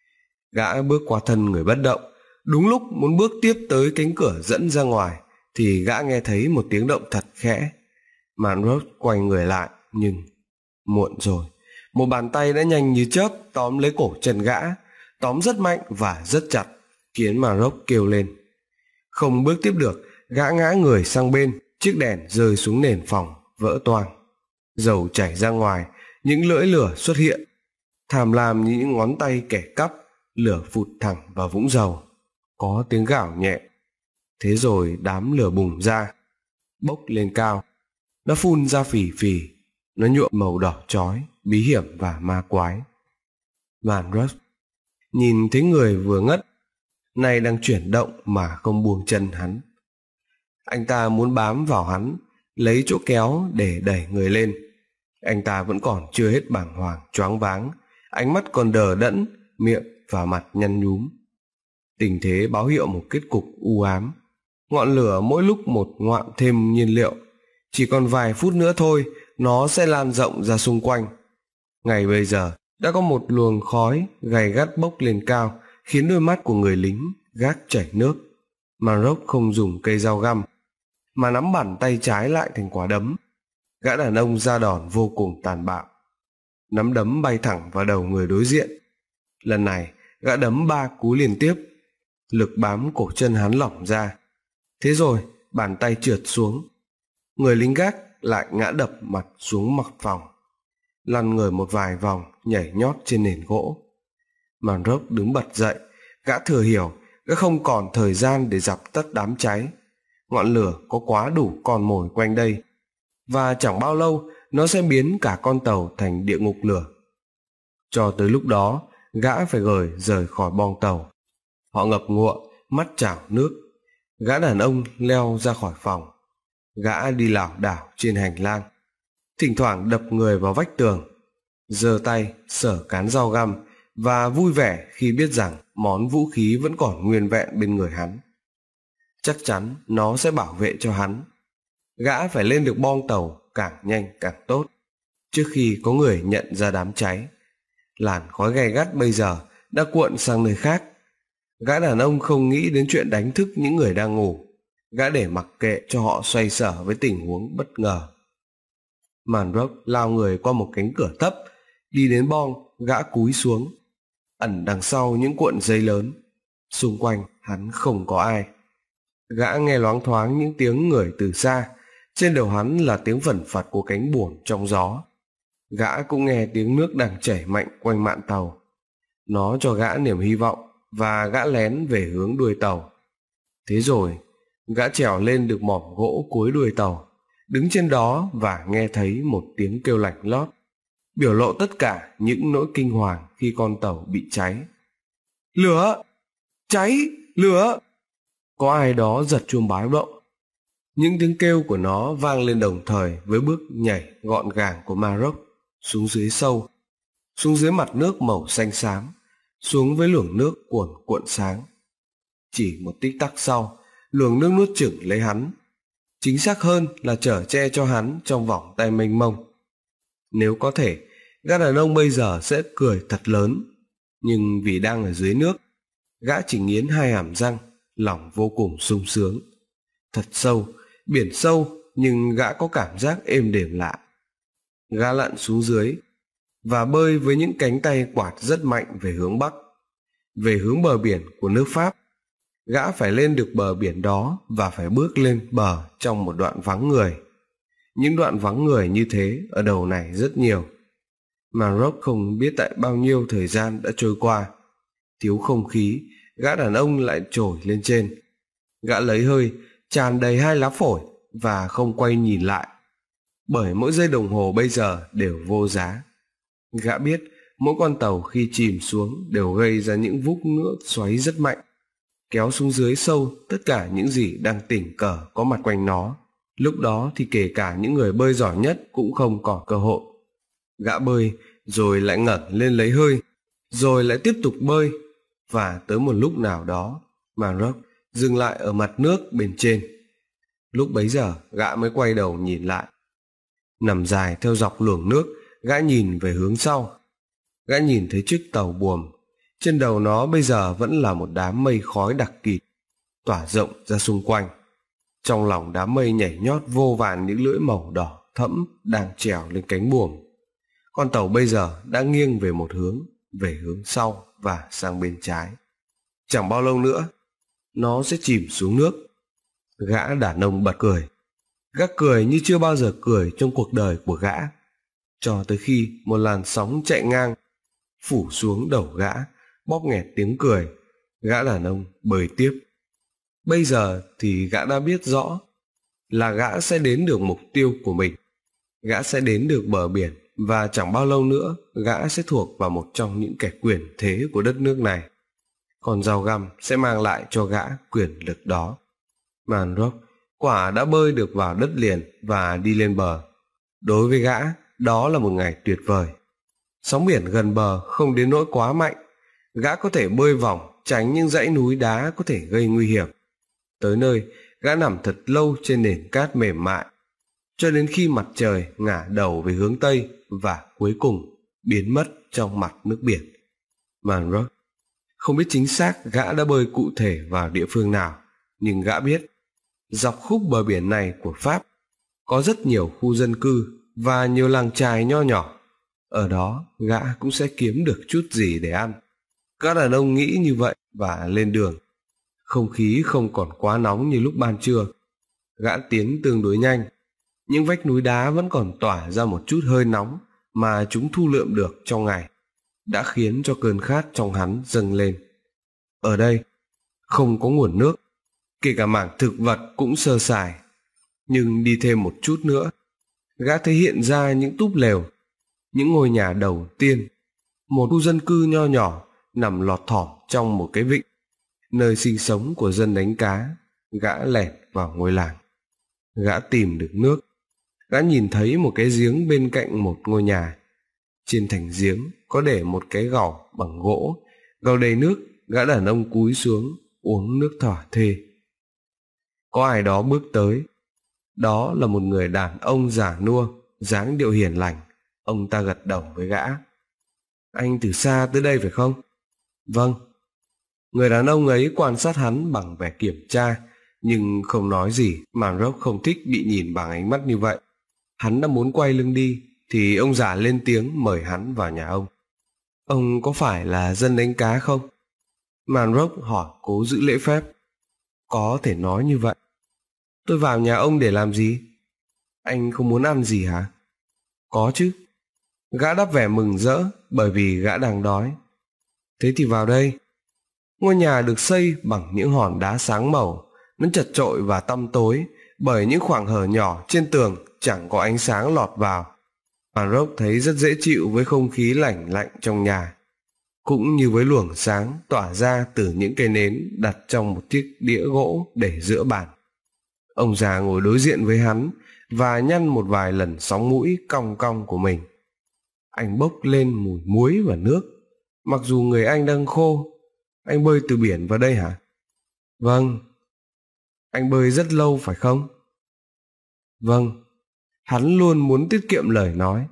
Gã bước qua thân người bất động. Đúng lúc muốn bước tiếp tới cánh cửa dẫn ra ngoài thì gã nghe thấy một tiếng động thật khẽ. Manrod quay người lại nhưng muộn rồi. Một bàn tay đã nhanh như chớp tóm lấy cổ chân gã, tóm rất mạnh và rất chặt, khiến Manrod kêu lên. Không bước tiếp được, gã ngã người sang bên, chiếc đèn rơi xuống nền phòng, vỡ toang. Dầu chảy ra ngoài, những lưỡi lửa xuất hiện. Tham lam như những ngón tay kẻ cắp, lửa phụt thẳng vào vũng dầu. Có tiếng gào nhẹ. Thế rồi đám lửa bùng ra, bốc lên cao. Nó phun ra phì phì, nó nhuộm màu đỏ chói, bí hiểm và ma quái. Manrod nhìn thấy người vừa ngất nay đang chuyển động mà không buông chân hắn. Anh ta muốn bám vào hắn, lấy chỗ kéo để đẩy người lên. Anh ta vẫn còn chưa hết bàng hoàng choáng váng, ánh mắt còn đờ đẫn, miệng và mặt nhăn nhúm. Tình thế báo hiệu một kết cục u ám. Ngọn lửa mỗi lúc một ngoạm thêm nhiên liệu. Chỉ còn vài phút nữa thôi, nó sẽ lan rộng ra xung quanh. Ngay bây giờ, đã có một luồng khói gay gắt bốc lên cao, khiến đôi mắt của người lính gác chảy nước. Manrod không dùng cây dao găm, mà nắm bàn tay trái lại thành quả đấm. Gã đàn ông ra đòn vô cùng tàn bạo. Nắm đấm bay thẳng vào đầu người đối diện. Lần này, gã đấm ba cú liên tiếp. Lực bám cổ chân hắn lỏng ra. Thế rồi, bàn tay trượt xuống. Người lính gác lại ngã đập mặt xuống mặt phòng, lăn người một vài vòng, nhảy nhót trên nền gỗ. Manrod đứng bật dậy. Gã thừa hiểu gã không còn thời gian để dập tắt đám cháy. Ngọn lửa có quá đủ con mồi quanh đây, và chẳng bao lâu nó sẽ biến cả con tàu thành địa ngục lửa. Cho tới lúc đó, gã phải gởi rời khỏi boong tàu. Họ ngập ngụa, mắt trào nước. Gã đàn ông leo ra khỏi phòng. Gã đi lảo đảo trên hành lang, thỉnh thoảng đập người vào vách tường, giơ tay sờ cán dao găm và vui vẻ khi biết rằng món vũ khí vẫn còn nguyên vẹn bên người hắn. Chắc chắn nó sẽ bảo vệ cho hắn. Gã phải lên được boong tàu càng nhanh càng tốt, trước khi có người nhận ra đám cháy. Làn khói gay gắt bây giờ đã cuộn sang nơi khác. Gã đàn ông không nghĩ đến chuyện đánh thức những người đang ngủ. Gã để mặc kệ cho họ xoay sở với tình huống bất ngờ. Manrod lao người qua một cánh cửa thấp, đi đến boong. Gã cúi xuống, ẩn đằng sau những cuộn dây lớn. Xung quanh hắn không có ai. Gã nghe loáng thoáng những tiếng người từ xa. Trên đầu hắn là tiếng vẩn phật của cánh buồm trong gió. Gã cũng nghe tiếng nước đang chảy mạnh quanh mạn tàu. Nó cho gã niềm hy vọng, và gã lén về hướng đuôi tàu. Thế rồi gã trèo lên được mỏm gỗ cuối đuôi tàu, đứng trên đó và nghe thấy một tiếng kêu lạnh lót, biểu lộ tất cả những nỗi kinh hoàng khi con tàu bị cháy. Lửa! Cháy! Lửa! Có ai đó giật chuông báo động. Những tiếng kêu của nó vang lên đồng thời với bước nhảy gọn gàng của Manrod xuống dưới sâu, xuống dưới mặt nước màu xanh xám, xuống với luồng nước cuồn cuộn sáng. Chỉ một tích tắc sau, luồng nước nuốt chửng lấy hắn, chính xác hơn là chở che cho hắn trong vòng tay mênh mông. Nếu có thể, gã đàn ông bây giờ sẽ cười thật lớn, nhưng vì đang ở dưới nước, gã chỉ nghiến hai hàm răng, lòng vô cùng sung sướng. Thật sâu, biển sâu, nhưng gã có cảm giác êm đềm lạ. Gã lặn xuống dưới và bơi với những cánh tay quạt rất mạnh về hướng bắc, về hướng bờ biển của nước Pháp. Gã phải lên được bờ biển đó và phải bước lên bờ trong một đoạn vắng người. Những đoạn vắng người như thế ở đầu này rất nhiều. Manrod không biết tại bao nhiêu thời gian đã trôi qua. Thiếu không khí, gã đàn ông lại trồi lên trên. Gã lấy hơi, tràn đầy hai lá phổi và không quay nhìn lại, bởi mỗi giây đồng hồ bây giờ đều vô giá. Gã biết mỗi con tàu khi chìm xuống đều gây ra những vũng nước xoáy rất mạnh, kéo xuống dưới sâu tất cả những gì đang tình cờ có mặt quanh nó. Lúc đó thì kể cả những người bơi giỏi nhất cũng không có cơ hội. Gã bơi rồi lại ngẩng lên lấy hơi, rồi lại tiếp tục bơi, và tới một lúc nào đó Manrock dừng lại ở mặt nước bên trên. Lúc bấy giờ gã mới quay đầu nhìn lại. Nằm dài theo dọc luồng nước, gã nhìn về hướng sau. Gã nhìn thấy chiếc tàu buồm. Trên đầu nó bây giờ vẫn là một đám mây khói đặc kịt, tỏa rộng ra xung quanh. Trong lòng đám mây nhảy nhót vô vàn những lưỡi màu đỏ thẫm đang trèo lên cánh buồm. Con tàu bây giờ đã nghiêng về một hướng, về hướng sau và sang bên trái. Chẳng bao lâu nữa, nó sẽ chìm xuống nước. Gã đàn ông bật cười. Gã cười như chưa bao giờ cười trong cuộc đời của gã, cho tới khi một làn sóng chạy ngang, phủ xuống đầu gã, bóp nghẹt tiếng cười. Gã đàn ông bơi tiếp. Bây giờ thì gã đã biết rõ là gã sẽ đến được mục tiêu của mình. Gã sẽ đến được bờ biển, và chẳng bao lâu nữa gã sẽ thuộc vào một trong những kẻ quyền thế của đất nước này. Con dao găm sẽ mang lại cho gã quyền lực đó. Manrock quả đã bơi được vào đất liền và đi lên bờ. Đối với gã, đó là một ngày tuyệt vời. Sóng biển gần bờ không đến nỗi quá mạnh. Gã có thể bơi vòng, tránh những dãy núi đá có thể gây nguy hiểm. Tới nơi, gã nằm thật lâu trên nền cát mềm mại, cho đến khi mặt trời ngả đầu về hướng Tây và cuối cùng biến mất trong mặt nước biển. Manrock không biết chính xác gã đã bơi cụ thể vào địa phương nào, nhưng gã biết dọc khúc bờ biển này của Pháp có rất nhiều khu dân cư và nhiều làng chài nho nhỏ. Ở đó gã cũng sẽ kiếm được chút gì để ăn. Các đàn ông nghĩ như vậy và lên đường. Không khí không còn quá nóng như lúc ban trưa. Gã tiến tương đối nhanh. Những vách núi đá vẫn còn tỏa ra một chút hơi nóng mà chúng thu lượm được trong ngày, đã khiến cho cơn khát trong hắn dâng lên. Ở đây không có nguồn nước, kể cả mảng thực vật cũng sơ sài. Nhưng đi thêm một chút nữa, gã thấy hiện ra những túp lều, những ngôi nhà đầu tiên, một khu dân cư nho nhỏ nằm lọt thỏm trong một cái vịnh, nơi sinh sống của dân đánh cá. Gã lẻn vào ngôi làng. Gã tìm được nước. Gã nhìn thấy một cái giếng bên cạnh một ngôi nhà. Trên thành giếng có để một cái gầu bằng gỗ, gầu đầy nước. Gã đàn ông cúi xuống uống nước thỏa thê. Có ai đó bước tới. Đó là một người đàn ông già nua, dáng điệu hiền lành. Ông ta gật đầu với gã. Anh từ xa tới đây phải không? Vâng. Người đàn ông ấy quan sát hắn bằng vẻ kiểm tra, nhưng không nói gì. Manrock không thích bị nhìn bằng ánh mắt như vậy. Hắn đã muốn quay lưng đi thì ông già lên tiếng mời hắn vào nhà ông. Ông có phải là dân đánh cá không? Manrock hỏi cố giữ lễ phép. Có thể nói như vậy. Tôi vào nhà ông để làm gì? Anh không muốn ăn gì hả? Có chứ. Gã đáp vẻ mừng rỡ bởi vì gã đang đói. Thế thì vào đây. Ngôi nhà được xây bằng những hòn đá sáng màu. Nó chật chội và tăm tối bởi những khoảng hở nhỏ trên tường chẳng có ánh sáng lọt vào. Manrock thấy rất dễ chịu với không khí lạnh lạnh trong nhà, cũng như với luồng sáng tỏa ra từ những cây nến đặt trong một chiếc đĩa gỗ để giữa bàn. Ông già ngồi đối diện với hắn và nhăn một vài lần sóng mũi cong cong của mình. Anh bốc lên mùi muối và nước. Mặc dù người anh đang khô. Anh bơi từ biển vào đây hả? Vâng. Anh bơi rất lâu phải không? Vâng. Hắn luôn muốn tiết kiệm lời nói.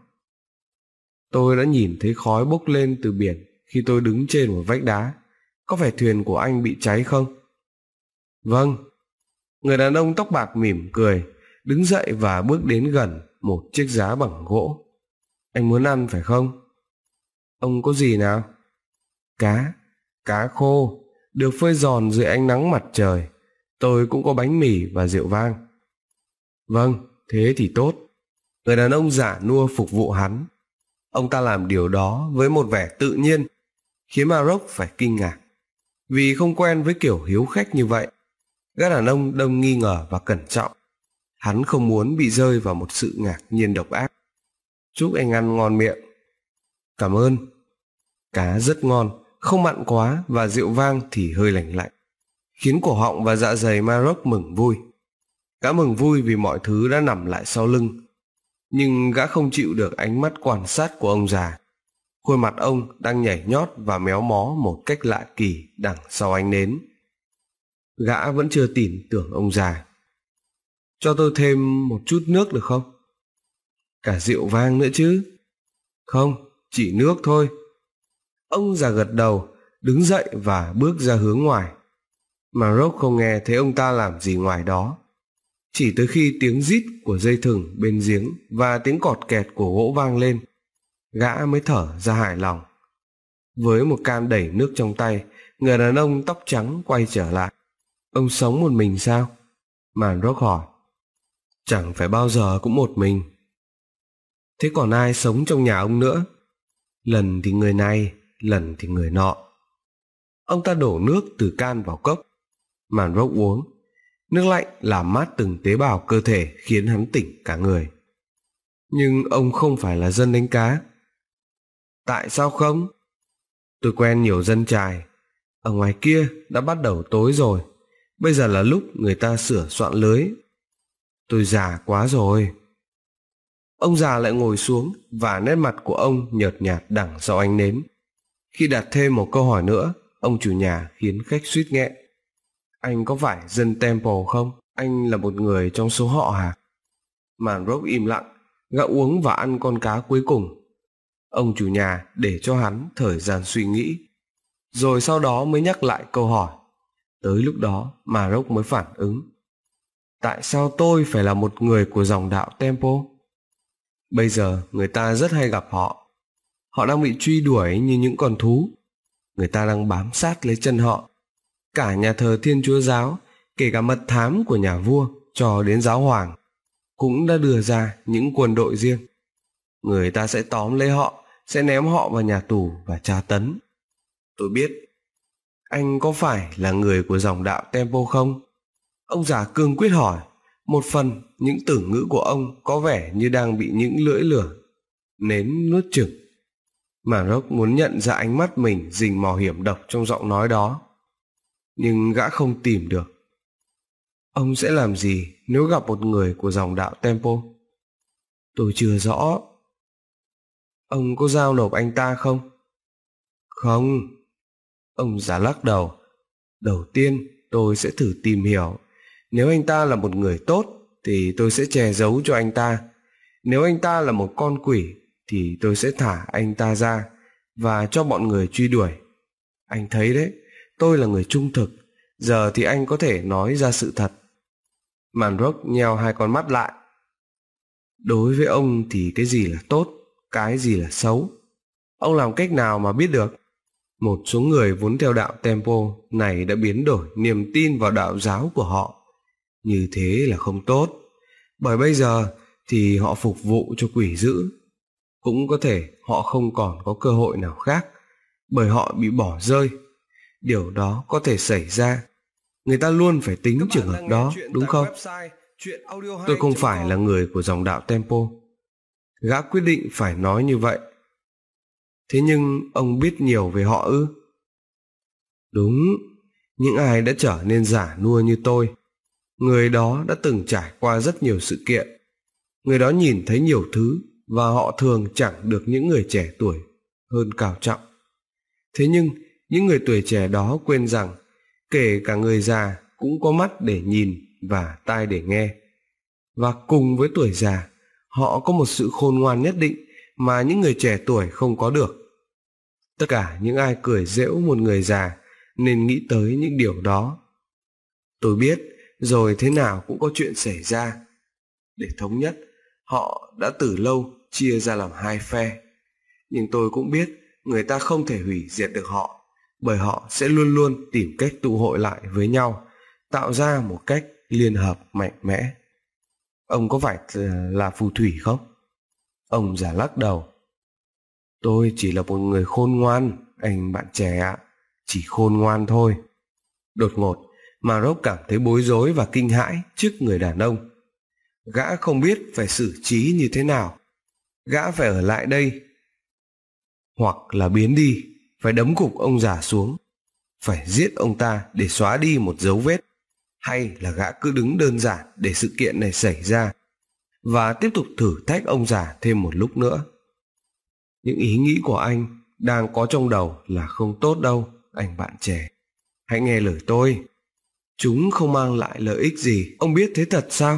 Tôi đã nhìn thấy khói bốc lên từ biển khi tôi đứng trên một vách đá. Có phải thuyền của anh bị cháy không? Vâng. Người đàn ông tóc bạc mỉm cười, đứng dậy và bước đến gần một chiếc giá bằng gỗ. Anh muốn ăn phải không? Ông có gì nào? Cá. Cá khô, được phơi giòn dưới ánh nắng mặt trời. Tôi cũng có bánh mì và rượu vang. Vâng, thế thì tốt. Người đàn ông giả nua phục vụ hắn. Ông ta làm điều đó với một vẻ tự nhiên, khiến Manrock phải kinh ngạc, vì không quen với kiểu hiếu khách như vậy. Gã đàn ông đông nghi ngờ và cẩn trọng. Hắn không muốn bị rơi vào một sự ngạc nhiên độc ác. Chúc anh ăn ngon miệng. Cảm ơn. Cá rất ngon, không mặn quá và rượu vang thì hơi lành lạnh, khiến cổ họng và dạ dày Maroc mừng vui. Gã mừng vui vì mọi thứ đã nằm lại sau lưng. Nhưng gã không chịu được ánh mắt quan sát của ông già. Khuôn mặt ông đang nhảy nhót và méo mó một cách lạ kỳ đằng sau ánh nến. Gã vẫn chưa tin tưởng ông già. Cho tôi thêm một chút nước được không? Cả rượu vang nữa chứ? Không, chỉ nước thôi. Ông già gật đầu, đứng dậy và bước ra hướng ngoài. Maroc không nghe thấy ông ta làm gì ngoài đó. Chỉ tới khi tiếng rít của dây thừng bên giếng và tiếng cọt kẹt của gỗ vang lên, gã mới thở ra hài lòng. Với một can đầy nước trong tay, người đàn ông tóc trắng quay trở lại. Ông sống một mình sao? Maroc hỏi. Chẳng phải bao giờ cũng một mình. Thế còn ai sống trong nhà ông nữa? Lần thì người này, lần thì người nọ. Ông ta đổ nước từ can vào cốc. Maroc uống. Nước lạnh làm mát từng tế bào cơ thể, khiến hắn tỉnh cả người. Nhưng ông không phải là dân đánh cá. Tại sao không? Tôi quen nhiều dân chài. Ở ngoài kia đã bắt đầu tối rồi. Bây giờ là lúc người ta sửa soạn lưới. Tôi già quá rồi. Ông già lại ngồi xuống và nét mặt của ông nhợt nhạt đằng sau ánh nến. Khi đặt thêm một câu hỏi nữa, ông chủ nhà khiến khách suýt nghẹn. Anh có phải dân Temple không? Anh là một người trong số họ hả? Maroc im lặng, gã uống và ăn con cá cuối cùng. Ông chủ nhà để cho hắn thời gian suy nghĩ, rồi sau đó mới nhắc lại câu hỏi. Tới lúc đó Maroc mới phản ứng. Tại sao tôi phải là một người của dòng đạo Temple? Bây giờ người ta rất hay gặp họ. Họ đang bị truy đuổi như những con thú. Người ta đang bám sát lấy chân họ. Cả nhà thờ Thiên Chúa giáo, kể cả mật thám của nhà vua cho đến giáo hoàng, cũng đã đưa ra những quân đội riêng. Người ta sẽ tóm lấy họ, sẽ ném họ vào nhà tù và tra tấn. Tôi biết. Anh có phải là người của dòng đạo Temple không? Ông già cương quyết hỏi. Một phần những từ ngữ của ông có vẻ như đang bị những lưỡi lửa nến nuốt chửng. Maroc muốn nhận ra ánh mắt mình rình mò hiểm độc trong giọng nói đó, nhưng gã không tìm được. Ông sẽ làm gì nếu gặp một người của dòng đạo Temple? Tôi chưa rõ. Ông có giao nộp anh ta không? Không. Ông già lắc đầu. Đầu tiên tôi sẽ thử tìm hiểu. Nếu anh ta là một người tốt thì tôi sẽ che giấu cho anh ta. Nếu anh ta là một con quỷ thì tôi sẽ thả anh ta ra và cho bọn người truy đuổi. Anh thấy đấy, tôi là người trung thực. Giờ thì anh có thể nói ra sự thật. Maroc nheo hai con mắt lại. Đối với ông thì cái gì là tốt, cái gì là xấu? Ông làm cách nào mà biết được? Một số người vốn theo đạo Temple này đã biến đổi niềm tin vào đạo giáo của họ. Như thế là không tốt, bởi bây giờ thì họ phục vụ cho quỷ dữ. Cũng có thể họ không còn có cơ hội nào khác, bởi họ bị bỏ rơi. Điều đó có thể xảy ra. Người ta luôn phải tính trường hợp đó, đúng không? Tôi không phải là người của dòng đạo Temple. Gã quyết định phải nói như vậy. Thế nhưng ông biết nhiều về họ ư? Đúng, những ai đã trở nên giả nua như tôi. Người đó đã từng trải qua rất nhiều sự kiện. Người đó nhìn thấy nhiều thứ, và họ thường chẳng được những người trẻ tuổi hơn cao trọng. Thế nhưng những người tuổi trẻ đó quên rằng kể cả người già cũng có mắt để nhìn và tai để nghe. Và cùng với tuổi già, họ có một sự khôn ngoan nhất định mà những người trẻ tuổi không có được. Tất cả những ai cười giễu một người già nên nghĩ tới những điều đó. Tôi biết rồi thế nào cũng có chuyện xảy ra. Để thống nhất, họ đã từ lâu chia ra làm hai phe. Nhưng tôi cũng biết người ta không thể hủy diệt được họ, bởi họ sẽ luôn luôn tìm cách tụ hội lại với nhau, tạo ra một cách liên hợp mạnh mẽ. Ông có phải là phù thủy không? Ông già lắc đầu. Tôi chỉ là một người khôn ngoan, anh bạn trẻ ạ, chỉ khôn ngoan thôi. Đột ngột, Marok cảm thấy bối rối và kinh hãi trước người đàn ông. Gã không biết phải xử trí như thế nào. Gã phải ở lại đây, hoặc là biến đi, phải đấm gục ông già xuống, phải giết ông ta để xóa đi một dấu vết, hay là gã cứ đứng đơn giản để sự kiện này xảy ra và tiếp tục thử thách ông già thêm một lúc nữa. Những ý nghĩ của anh đang có trong đầu là không tốt đâu, anh bạn trẻ. Hãy nghe lời tôi. Chúng không mang lại lợi ích gì, ông biết thế thật sao?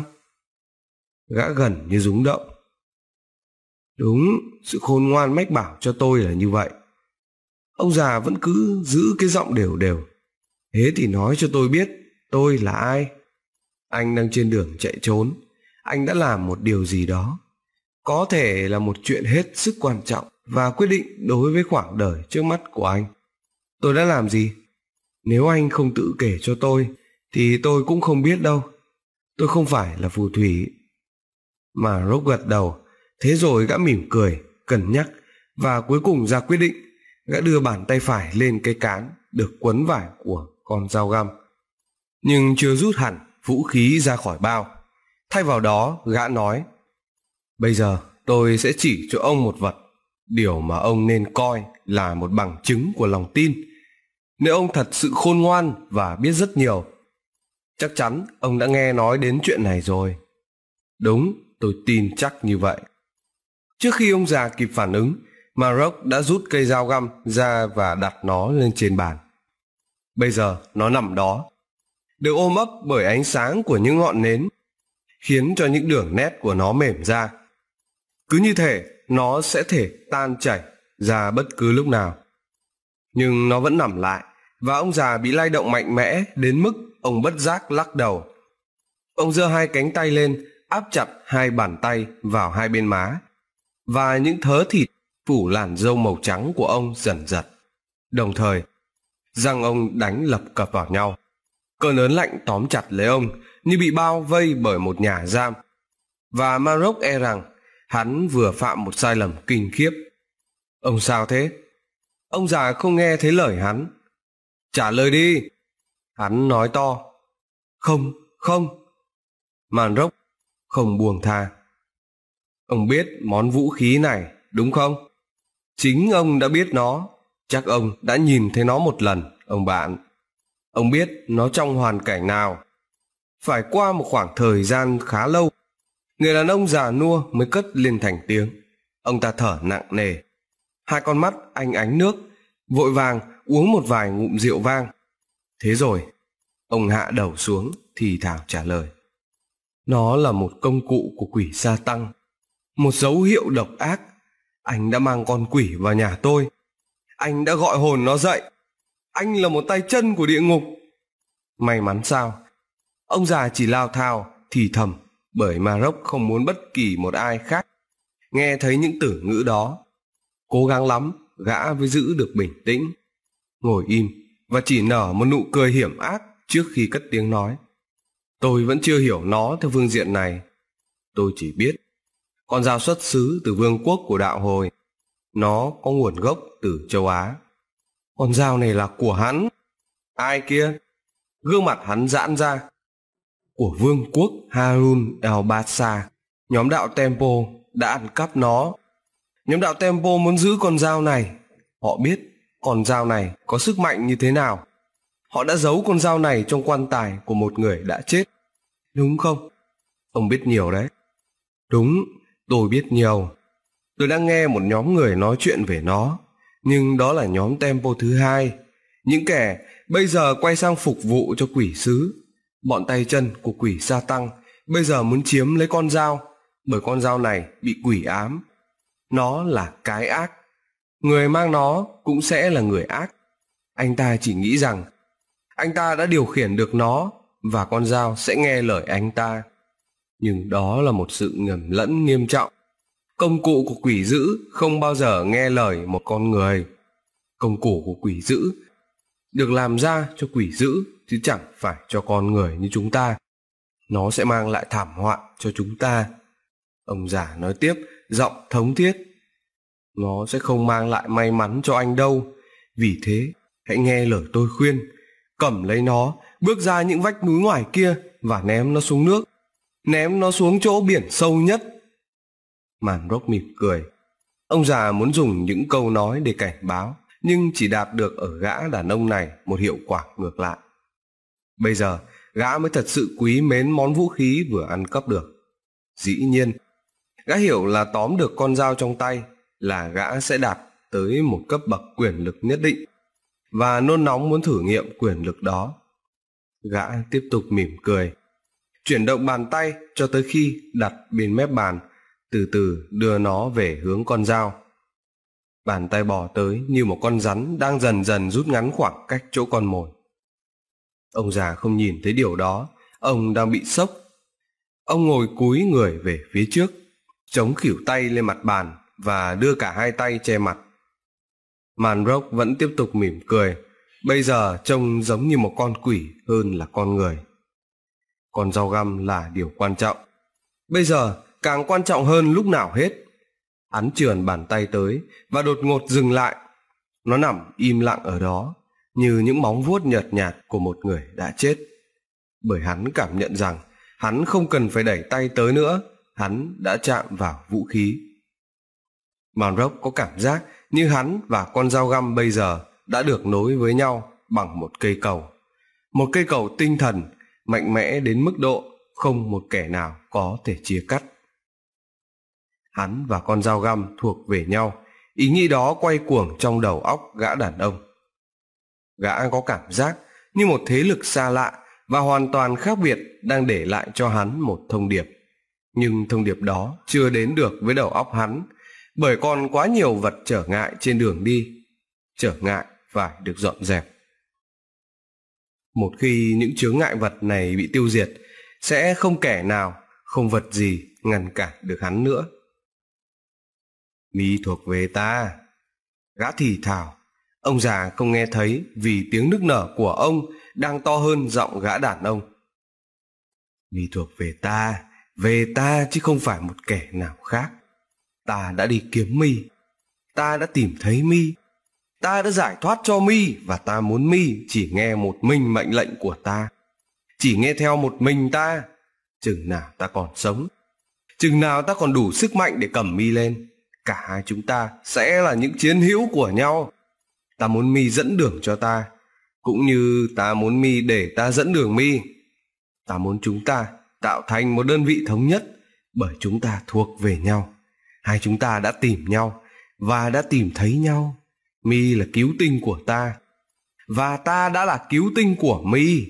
Gã gần như rúng động. Đúng, sự khôn ngoan mách bảo cho tôi là như vậy. Ông già vẫn cứ giữ cái giọng đều đều. Thế thì nói cho tôi biết tôi là ai. Anh đang trên đường chạy trốn. Anh đã làm một điều gì đó, có thể là một chuyện hết sức quan trọng và quyết định đối với khoảng đời trước mắt của anh. Tôi đã làm gì? Nếu anh không tự kể cho tôi thì tôi cũng không biết đâu. Tôi không phải là phù thủy. Mà Rock gật đầu. Thế rồi gã mỉm cười, cân nhắc và cuối cùng ra quyết định. Gã đưa bàn tay phải lên cái cán được quấn vải của con dao găm, nhưng chưa rút hẳn vũ khí ra khỏi bao. Thay vào đó, gã nói: Bây giờ tôi sẽ chỉ cho ông một vật, điều mà ông nên coi là một bằng chứng của lòng tin. Nếu ông thật sự khôn ngoan và biết rất nhiều, chắc chắn ông đã nghe nói đến chuyện này rồi. Đúng, tôi tin chắc như vậy. Trước khi ông già kịp phản ứng, Marok đã rút cây dao găm ra và đặt nó lên trên bàn. Bây giờ nó nằm đó, được ôm ấp bởi ánh sáng của những ngọn nến, khiến cho những đường nét của nó mềm ra. Cứ như thể nó sẽ thể tan chảy ra bất cứ lúc nào. Nhưng nó vẫn nằm lại, và ông già bị lay động mạnh mẽ đến mức ông bất giác lắc đầu. Ông giơ hai cánh tay lên, áp chặt hai bàn tay vào hai bên má, và những thớ thịt phủ làn râu màu trắng của ông dần giật. Đồng thời, răng ông đánh lập cập vào nhau. Cơn ớn lạnh tóm chặt lấy ông như bị bao vây bởi một nhà giam. Và Marok e rằng hắn vừa phạm một sai lầm kinh khiếp. Ông sao thế? Ông già không nghe thấy lời hắn. Trả lời đi! Hắn nói to. Không, không. Marok không buông tha. Ông biết món vũ khí này, đúng không? Chính ông đã biết nó. Chắc ông đã nhìn thấy nó một lần, ông bạn. Ông biết nó trong hoàn cảnh nào. Phải qua một khoảng thời gian khá lâu, người đàn ông già nua mới cất lên thành tiếng. Ông ta thở nặng nề. Hai con mắt anh ánh nước, vội vàng uống một vài ngụm rượu vang. Thế rồi, ông hạ đầu xuống thì thào trả lời. Nó là một công cụ của quỷ sa tăng, một dấu hiệu độc ác. Anh đã mang con quỷ vào nhà tôi. Anh đã gọi hồn nó dậy. Anh là một tay chân của địa ngục. May mắn sao? Ông già chỉ lao thao, thì thầm, bởi Marok không muốn bất kỳ một ai khác nghe thấy những từ ngữ đó. Cố gắng lắm, gã mới giữ được bình tĩnh. Ngồi im và chỉ nở một nụ cười hiểm ác trước khi cất tiếng nói. Tôi vẫn chưa hiểu nó theo phương diện này. Tôi chỉ biết con dao xuất xứ từ vương quốc của đạo hồi. Nó có nguồn gốc từ châu Á. Con dao này là của hắn. Ai kia? Gương mặt hắn giãn ra. Của vương quốc Harun el-Bassa. Nhóm đạo Tempo đã ăn cắp nó. Nhóm đạo Tempo muốn giữ con dao này. Họ biết con dao này có sức mạnh như thế nào. Họ đã giấu con dao này trong quan tài của một người đã chết. Đúng không? Ông biết nhiều đấy. Đúng, tôi biết nhiều. Tôi đã nghe một nhóm người nói chuyện về nó. Nhưng đó là nhóm Tempo thứ hai. Những kẻ bây giờ quay sang phục vụ cho quỷ sứ. Bọn tay chân của quỷ sa tăng bây giờ muốn chiếm lấy con dao, bởi con dao này bị quỷ ám. Nó là cái ác. Người mang nó cũng sẽ là người ác. Anh ta chỉ nghĩ rằng anh ta đã điều khiển được nó và con dao sẽ nghe lời anh ta. Nhưng đó là một sự nhầm lẫn nghiêm trọng. Công cụ của quỷ dữ không bao giờ nghe lời một con người. Công cụ của quỷ dữ được làm ra cho quỷ dữ chứ chẳng phải cho con người như chúng ta. Nó sẽ mang lại thảm họa cho chúng ta. Ông già nói tiếp, giọng thống thiết. Nó sẽ không mang lại may mắn cho anh đâu. Vì thế, hãy nghe lời tôi khuyên. Cầm lấy nó, bước ra những vách núi ngoài kia và ném nó xuống nước, ném nó xuống chỗ biển sâu nhất. Man Rock mỉm cười. Ông già muốn dùng những câu nói để cảnh báo, nhưng chỉ đạt được ở gã đàn ông này một hiệu quả ngược lại. Bây giờ, gã mới thật sự quý mến món vũ khí vừa ăn cắp được. Dĩ nhiên, gã hiểu là tóm được con dao trong tay là gã sẽ đạt tới một cấp bậc quyền lực nhất định, và nôn nóng muốn thử nghiệm quyền lực đó. Gã tiếp tục mỉm cười, chuyển động bàn tay cho tới khi đặt bên mép bàn, từ từ đưa nó về hướng con dao. Bàn tay bò tới như một con rắn đang dần dần rút ngắn khoảng cách chỗ con mồi. Ông già không nhìn thấy điều đó, ông đang bị sốc. Ông ngồi cúi người về phía trước, chống khuỷu tay lên mặt bàn và đưa cả hai tay che mặt. Man Rock vẫn tiếp tục mỉm cười, bây giờ trông giống như một con quỷ hơn là con người. Con dao găm là điều quan trọng, bây giờ càng quan trọng hơn lúc nào hết. Hắn chườn bàn tay tới và đột ngột dừng lại. Nó nằm im lặng ở đó, như những móng vuốt nhợt nhạt của một người đã chết. Bởi hắn cảm nhận rằng hắn không cần phải đẩy tay tới nữa, hắn đã chạm vào vũ khí. Man Rock có cảm giác như hắn và con dao găm bây giờ đã được nối với nhau bằng một cây cầu. Một cây cầu tinh thần, mạnh mẽ đến mức độ không một kẻ nào có thể chia cắt. Hắn và con dao găm thuộc về nhau, ý nghĩ đó quay cuồng trong đầu óc gã đàn ông. Gã có cảm giác như một thế lực xa lạ và hoàn toàn khác biệt đang để lại cho hắn một thông điệp. Nhưng thông điệp đó chưa đến được với đầu óc hắn, bởi còn quá nhiều vật trở ngại trên đường đi, trở ngại phải được dọn dẹp. Một khi những chướng ngại vật này bị tiêu diệt, sẽ không kẻ nào, không vật gì ngăn cản được hắn nữa. Mi thuộc về ta, gã thì thào. Ông già không nghe thấy vì tiếng nức nở của ông đang to hơn giọng gã đàn ông. Mi thuộc về ta, về ta chứ không phải một kẻ nào khác. Ta đã đi kiếm Mi, ta đã tìm thấy Mi, ta đã giải thoát cho Mi, và ta muốn Mi chỉ nghe một mình mệnh lệnh của ta, chỉ nghe theo một mình ta. Chừng nào ta còn sống, chừng nào ta còn đủ sức mạnh để cầm Mi lên, cả hai chúng ta sẽ là những chiến hữu của nhau. Ta muốn Mi dẫn đường cho ta, cũng như ta muốn Mi để ta dẫn đường Mi. Ta muốn chúng ta tạo thành một đơn vị thống nhất, bởi chúng ta thuộc về nhau. Hai chúng ta đã tìm nhau và đã tìm thấy nhau. Mi là cứu tinh của ta, và ta đã là cứu tinh của Mi.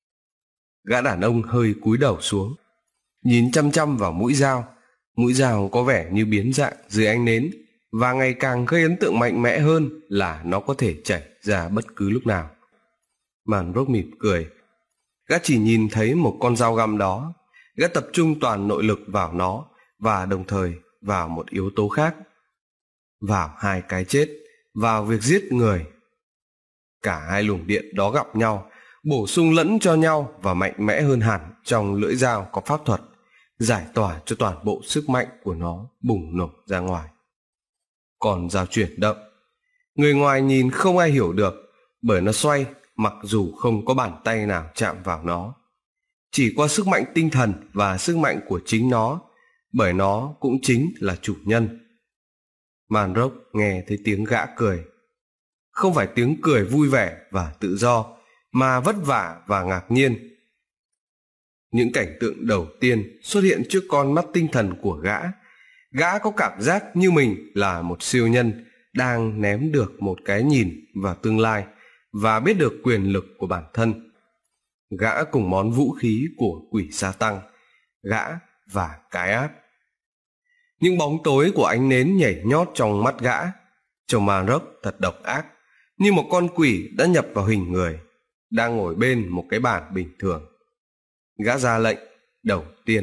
Gã đàn ông hơi cúi đầu xuống, nhìn chăm chăm vào mũi dao. Mũi dao có vẻ như biến dạng dưới ánh nến, và ngày càng gây ấn tượng mạnh mẽ hơn là nó có thể chảy ra bất cứ lúc nào. Man Rock mỉm cười. Gã chỉ nhìn thấy một con dao găm đó. Gã tập trung toàn nội lực vào nó, và đồng thời vào một yếu tố khác, vào hai cái chết, vào việc giết người. Cả hai luồng điện đó gặp nhau, bổ sung lẫn cho nhau và mạnh mẽ hơn hẳn trong lưỡi dao có pháp thuật, giải tỏa cho toàn bộ sức mạnh của nó bùng nổ ra ngoài. Còn dao chuyển động, người ngoài nhìn không ai hiểu được, bởi nó xoay mặc dù không có bàn tay nào chạm vào nó. Chỉ qua sức mạnh tinh thần và sức mạnh của chính nó, bởi nó cũng chính là chủ nhân. Man Rock nghe thấy tiếng gã cười. Không phải tiếng cười vui vẻ và tự do, mà vất vả và ngạc nhiên. Những cảnh tượng đầu tiên xuất hiện trước con mắt tinh thần của gã. Gã có cảm giác như mình là một siêu nhân đang ném được một cái nhìn vào tương lai và biết được quyền lực của bản thân. Gã cùng món vũ khí của quỷ sa tăng, gã và cái ác. Những bóng tối của ánh nến nhảy nhót trong mắt gã. Trông Man Rock thật độc ác, như một con quỷ đã nhập vào hình người, đang ngồi bên một cái bàn bình thường. Gã ra lệnh đầu tiên: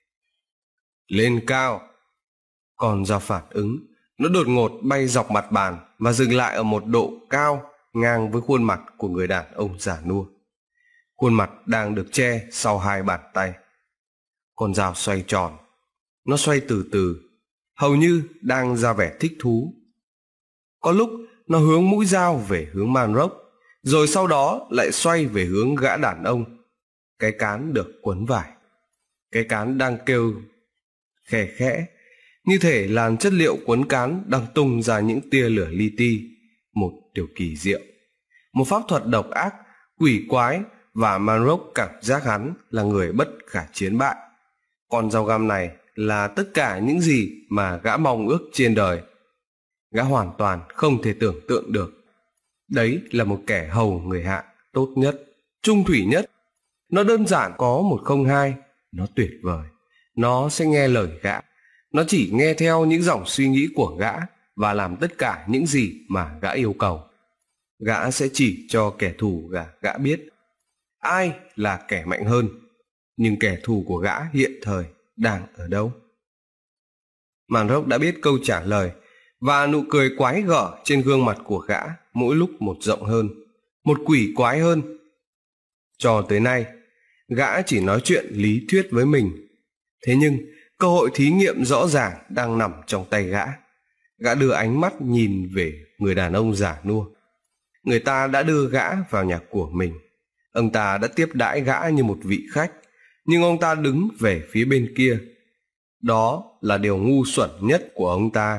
lên cao. Còn dao phản ứng, nó đột ngột bay dọc mặt bàn và dừng lại ở một độ cao ngang với khuôn mặt của người đàn ông già nua. Khuôn mặt đang được che sau hai bàn tay. Con dao xoay tròn, nó xoay từ từ, hầu như đang ra vẻ thích thú. Có lúc nó hướng mũi dao về hướng Man Rock, rồi sau đó lại xoay về hướng gã đàn ông. Cái cán được quấn vải. Cái cán đang kêu khè khẽ, như thể làn chất liệu quấn cán đang tung ra những tia lửa li ti. Một điều kỳ diệu, một pháp thuật độc ác, quỷ quái, và Manrock cảm giác hắn là người bất khả chiến bại. Con dao găm này là tất cả những gì mà gã mong ước trên đời. Gã hoàn toàn không thể tưởng tượng được. Đấy là một kẻ hầu người hạ tốt nhất, trung thủy nhất. Nó đơn giản có một không hai, nó tuyệt vời. Nó sẽ nghe lời gã. Nó chỉ nghe theo những dòng suy nghĩ của gã và làm tất cả những gì mà gã yêu cầu. Gã sẽ chỉ cho kẻ thù gã, gã biết ai là kẻ mạnh hơn, nhưng kẻ thù của gã hiện thời đang ở đâu. Manrock đã biết câu trả lời, và nụ cười quái gở trên gương mặt của gã mỗi lúc một rộng hơn, một quỷ quái hơn. Cho tới nay, gã chỉ nói chuyện lý thuyết với mình. Thế nhưng, cơ hội thí nghiệm rõ ràng đang nằm trong tay gã. Gã đưa ánh mắt nhìn về người đàn ông già nua. Người ta đã đưa gã vào nhà của mình. Ông ta đã tiếp đãi gã như một vị khách, nhưng ông ta đứng về phía bên kia. Đó là điều ngu xuẩn nhất của ông ta.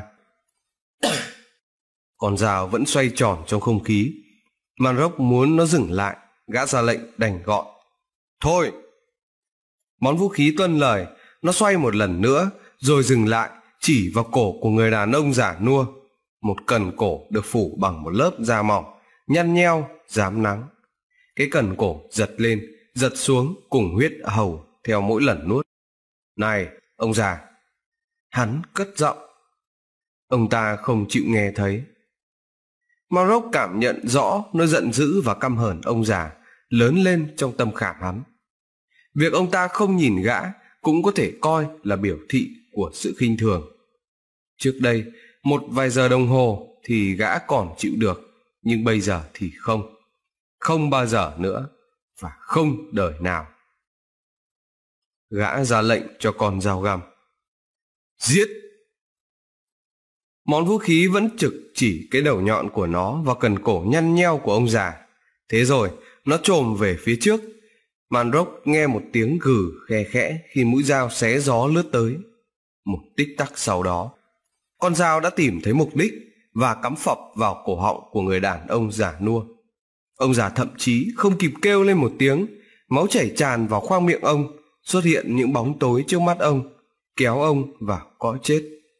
Con dao vẫn xoay tròn trong không khí. Manrock muốn nó dừng lại. Gã ra lệnh đành gọn. Thôi! Món vũ khí tuân lời. Nó xoay một lần nữa, rồi dừng lại, chỉ vào cổ của người đàn ông già nua. Một cần cổ được phủ bằng một lớp da mỏng, nhăn nheo, rám nắng. Cái cần cổ giật lên, giật xuống cùng huyết hầu theo mỗi lần nuốt. Này, ông già! Hắn cất giọng. Ông ta không chịu nghe thấy. Manrock cảm nhận rõ nỗi giận dữ và căm hờn ông già lớn lên trong tâm khảm hắn. Việc ông ta không nhìn gã cũng có thể coi là biểu thị của sự khinh thường. Trước đây, một vài giờ đồng hồ thì gã còn chịu được, nhưng bây giờ thì không. Không bao giờ nữa, và không đời nào. Gã ra lệnh cho con dao găm. Giết! Món vũ khí vẫn trực chỉ cái đầu nhọn của nó vào cần cổ nhăn nheo của ông già. Thế rồi, nó chồm về phía trước. Manrock nghe một tiếng gừ khe khẽ khi mũi dao xé gió lướt tới. Một tích tắc sau đó, con dao đã tìm thấy mục đích và cắm phập vào cổ họng của người đàn ông già nua. Ông già thậm chí không kịp kêu lên một tiếng, máu chảy tràn vào khoang miệng ông, xuất hiện những bóng tối trước mắt ông, kéo ông vào cõi chết.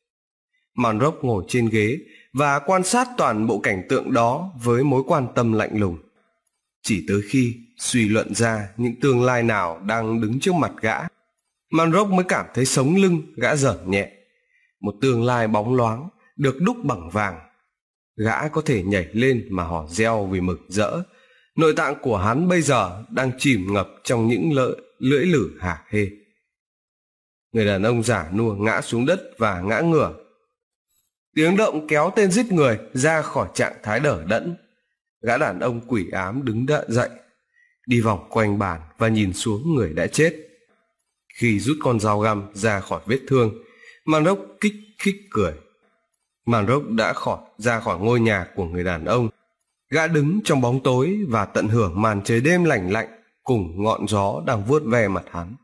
Manrock ngồi trên ghế và quan sát toàn bộ cảnh tượng đó với mối quan tâm lạnh lùng. Chỉ tới khi suy luận ra những tương lai nào đang đứng trước mặt gã, Manrock mới cảm thấy sống lưng gã rởn nhẹ. Một tương lai bóng loáng, được đúc bằng vàng. Gã có thể nhảy lên mà hò reo vì mừng rỡ. Nội tạng của hắn bây giờ đang chìm ngập trong những lưỡi, lưỡi lử hả hê. Người đàn ông già nua ngã xuống đất và ngã ngửa. Tiếng động kéo tên giết người ra khỏi trạng thái đờ đẫn. Gã đàn ông quỷ ám đứng đợi dậy, đi vòng quanh bàn và nhìn xuống người đã chết. Khi rút con dao găm ra khỏi vết thương, Manrock kích khích cười. Manrock đã khỏi ra khỏi ngôi nhà của người đàn ông. Gã đứng trong bóng tối và tận hưởng màn trời đêm lạnh lạnh cùng ngọn gió đang vuốt ve mặt hắn.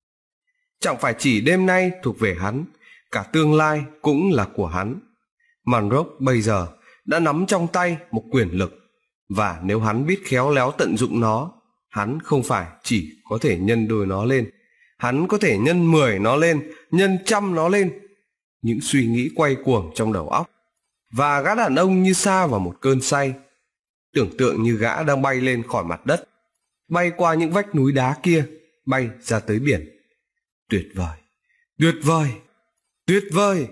Chẳng phải chỉ đêm nay thuộc về hắn, cả tương lai cũng là của hắn. Manrock bây giờ đã nắm trong tay một quyền lực, và nếu hắn biết khéo léo tận dụng nó, hắn không phải chỉ có thể nhân đôi nó lên, hắn có thể nhân mười nó lên, nhân trăm nó lên. Những suy nghĩ quay cuồng trong đầu óc, và gã đàn ông như sa vào một cơn say. Tưởng tượng như gã đang bay lên khỏi mặt đất, bay qua những vách núi đá kia, bay ra tới biển. Tuyệt vời, tuyệt vời, tuyệt vời.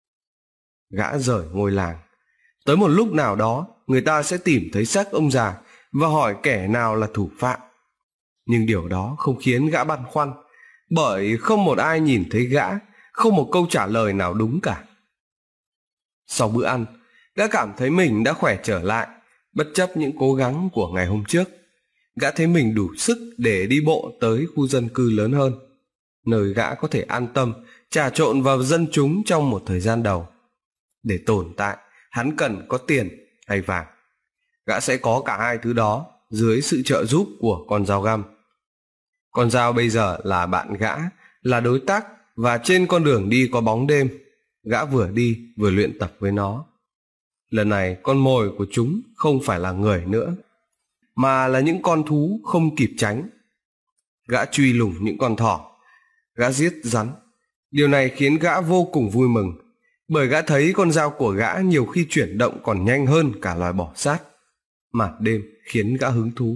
Gã rời ngôi làng. Tới một lúc nào đó, người ta sẽ tìm thấy xác ông già và hỏi kẻ nào là thủ phạm. Nhưng điều đó không khiến gã băn khoăn, bởi không một ai nhìn thấy gã, không một câu trả lời nào đúng cả. Sau bữa ăn, gã cảm thấy mình đã khỏe trở lại, bất chấp những cố gắng của ngày hôm trước. Gã thấy mình đủ sức để đi bộ tới khu dân cư lớn hơn, nơi gã có thể an tâm trà trộn vào dân chúng trong một thời gian đầu. Để tồn tại, hắn cần có tiền hay vàng. gã sẽ có cả hai thứ đó dưới sự trợ giúp của con dao găm. Con dao bây giờ là bạn gã, là đối tác, và trên con đường đi có bóng đêm, gã vừa đi vừa luyện tập với nó. Lần này con mồi của chúng không phải là người nữa, mà là những con thú không kịp tránh. Gã truy lùng những con thỏ, gã giết rắn. Điều này khiến gã vô cùng vui mừng, bởi gã thấy con dao của gã nhiều khi chuyển động còn nhanh hơn cả loài bò sát. Màn đêm khiến gã hứng thú.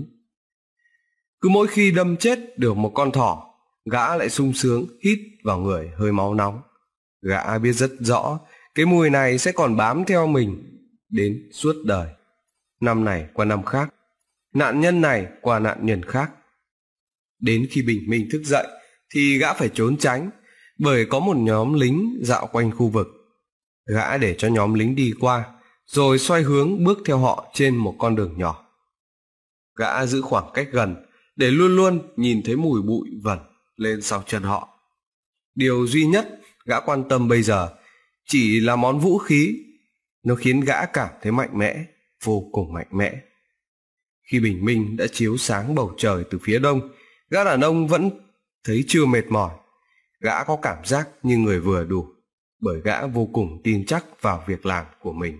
Cứ mỗi khi đâm chết được một con thỏ, gã lại sung sướng hít vào người hơi máu nóng. Gã biết rất rõ cái mùi này sẽ còn bám theo mình đến suốt đời. Năm này qua năm khác, nạn nhân này qua nạn nhân khác. Đến khi bình minh thức dậy thì gã phải trốn tránh, bởi có một nhóm lính dạo quanh khu vực. Gã để cho nhóm lính đi qua, rồi xoay hướng bước theo họ trên một con đường nhỏ. Gã giữ khoảng cách gần để luôn luôn nhìn thấy mùi bụi vẩn lên sau chân họ. Điều duy nhất gã quan tâm bây giờ chỉ là món vũ khí. Nó khiến gã cảm thấy mạnh mẽ, vô cùng mạnh mẽ. Khi bình minh đã chiếu sáng bầu trời từ phía đông, gã đàn ông vẫn thấy chưa mệt mỏi. Gã có cảm giác như người vừa đủ, bởi gã vô cùng tin chắc vào việc làm của mình.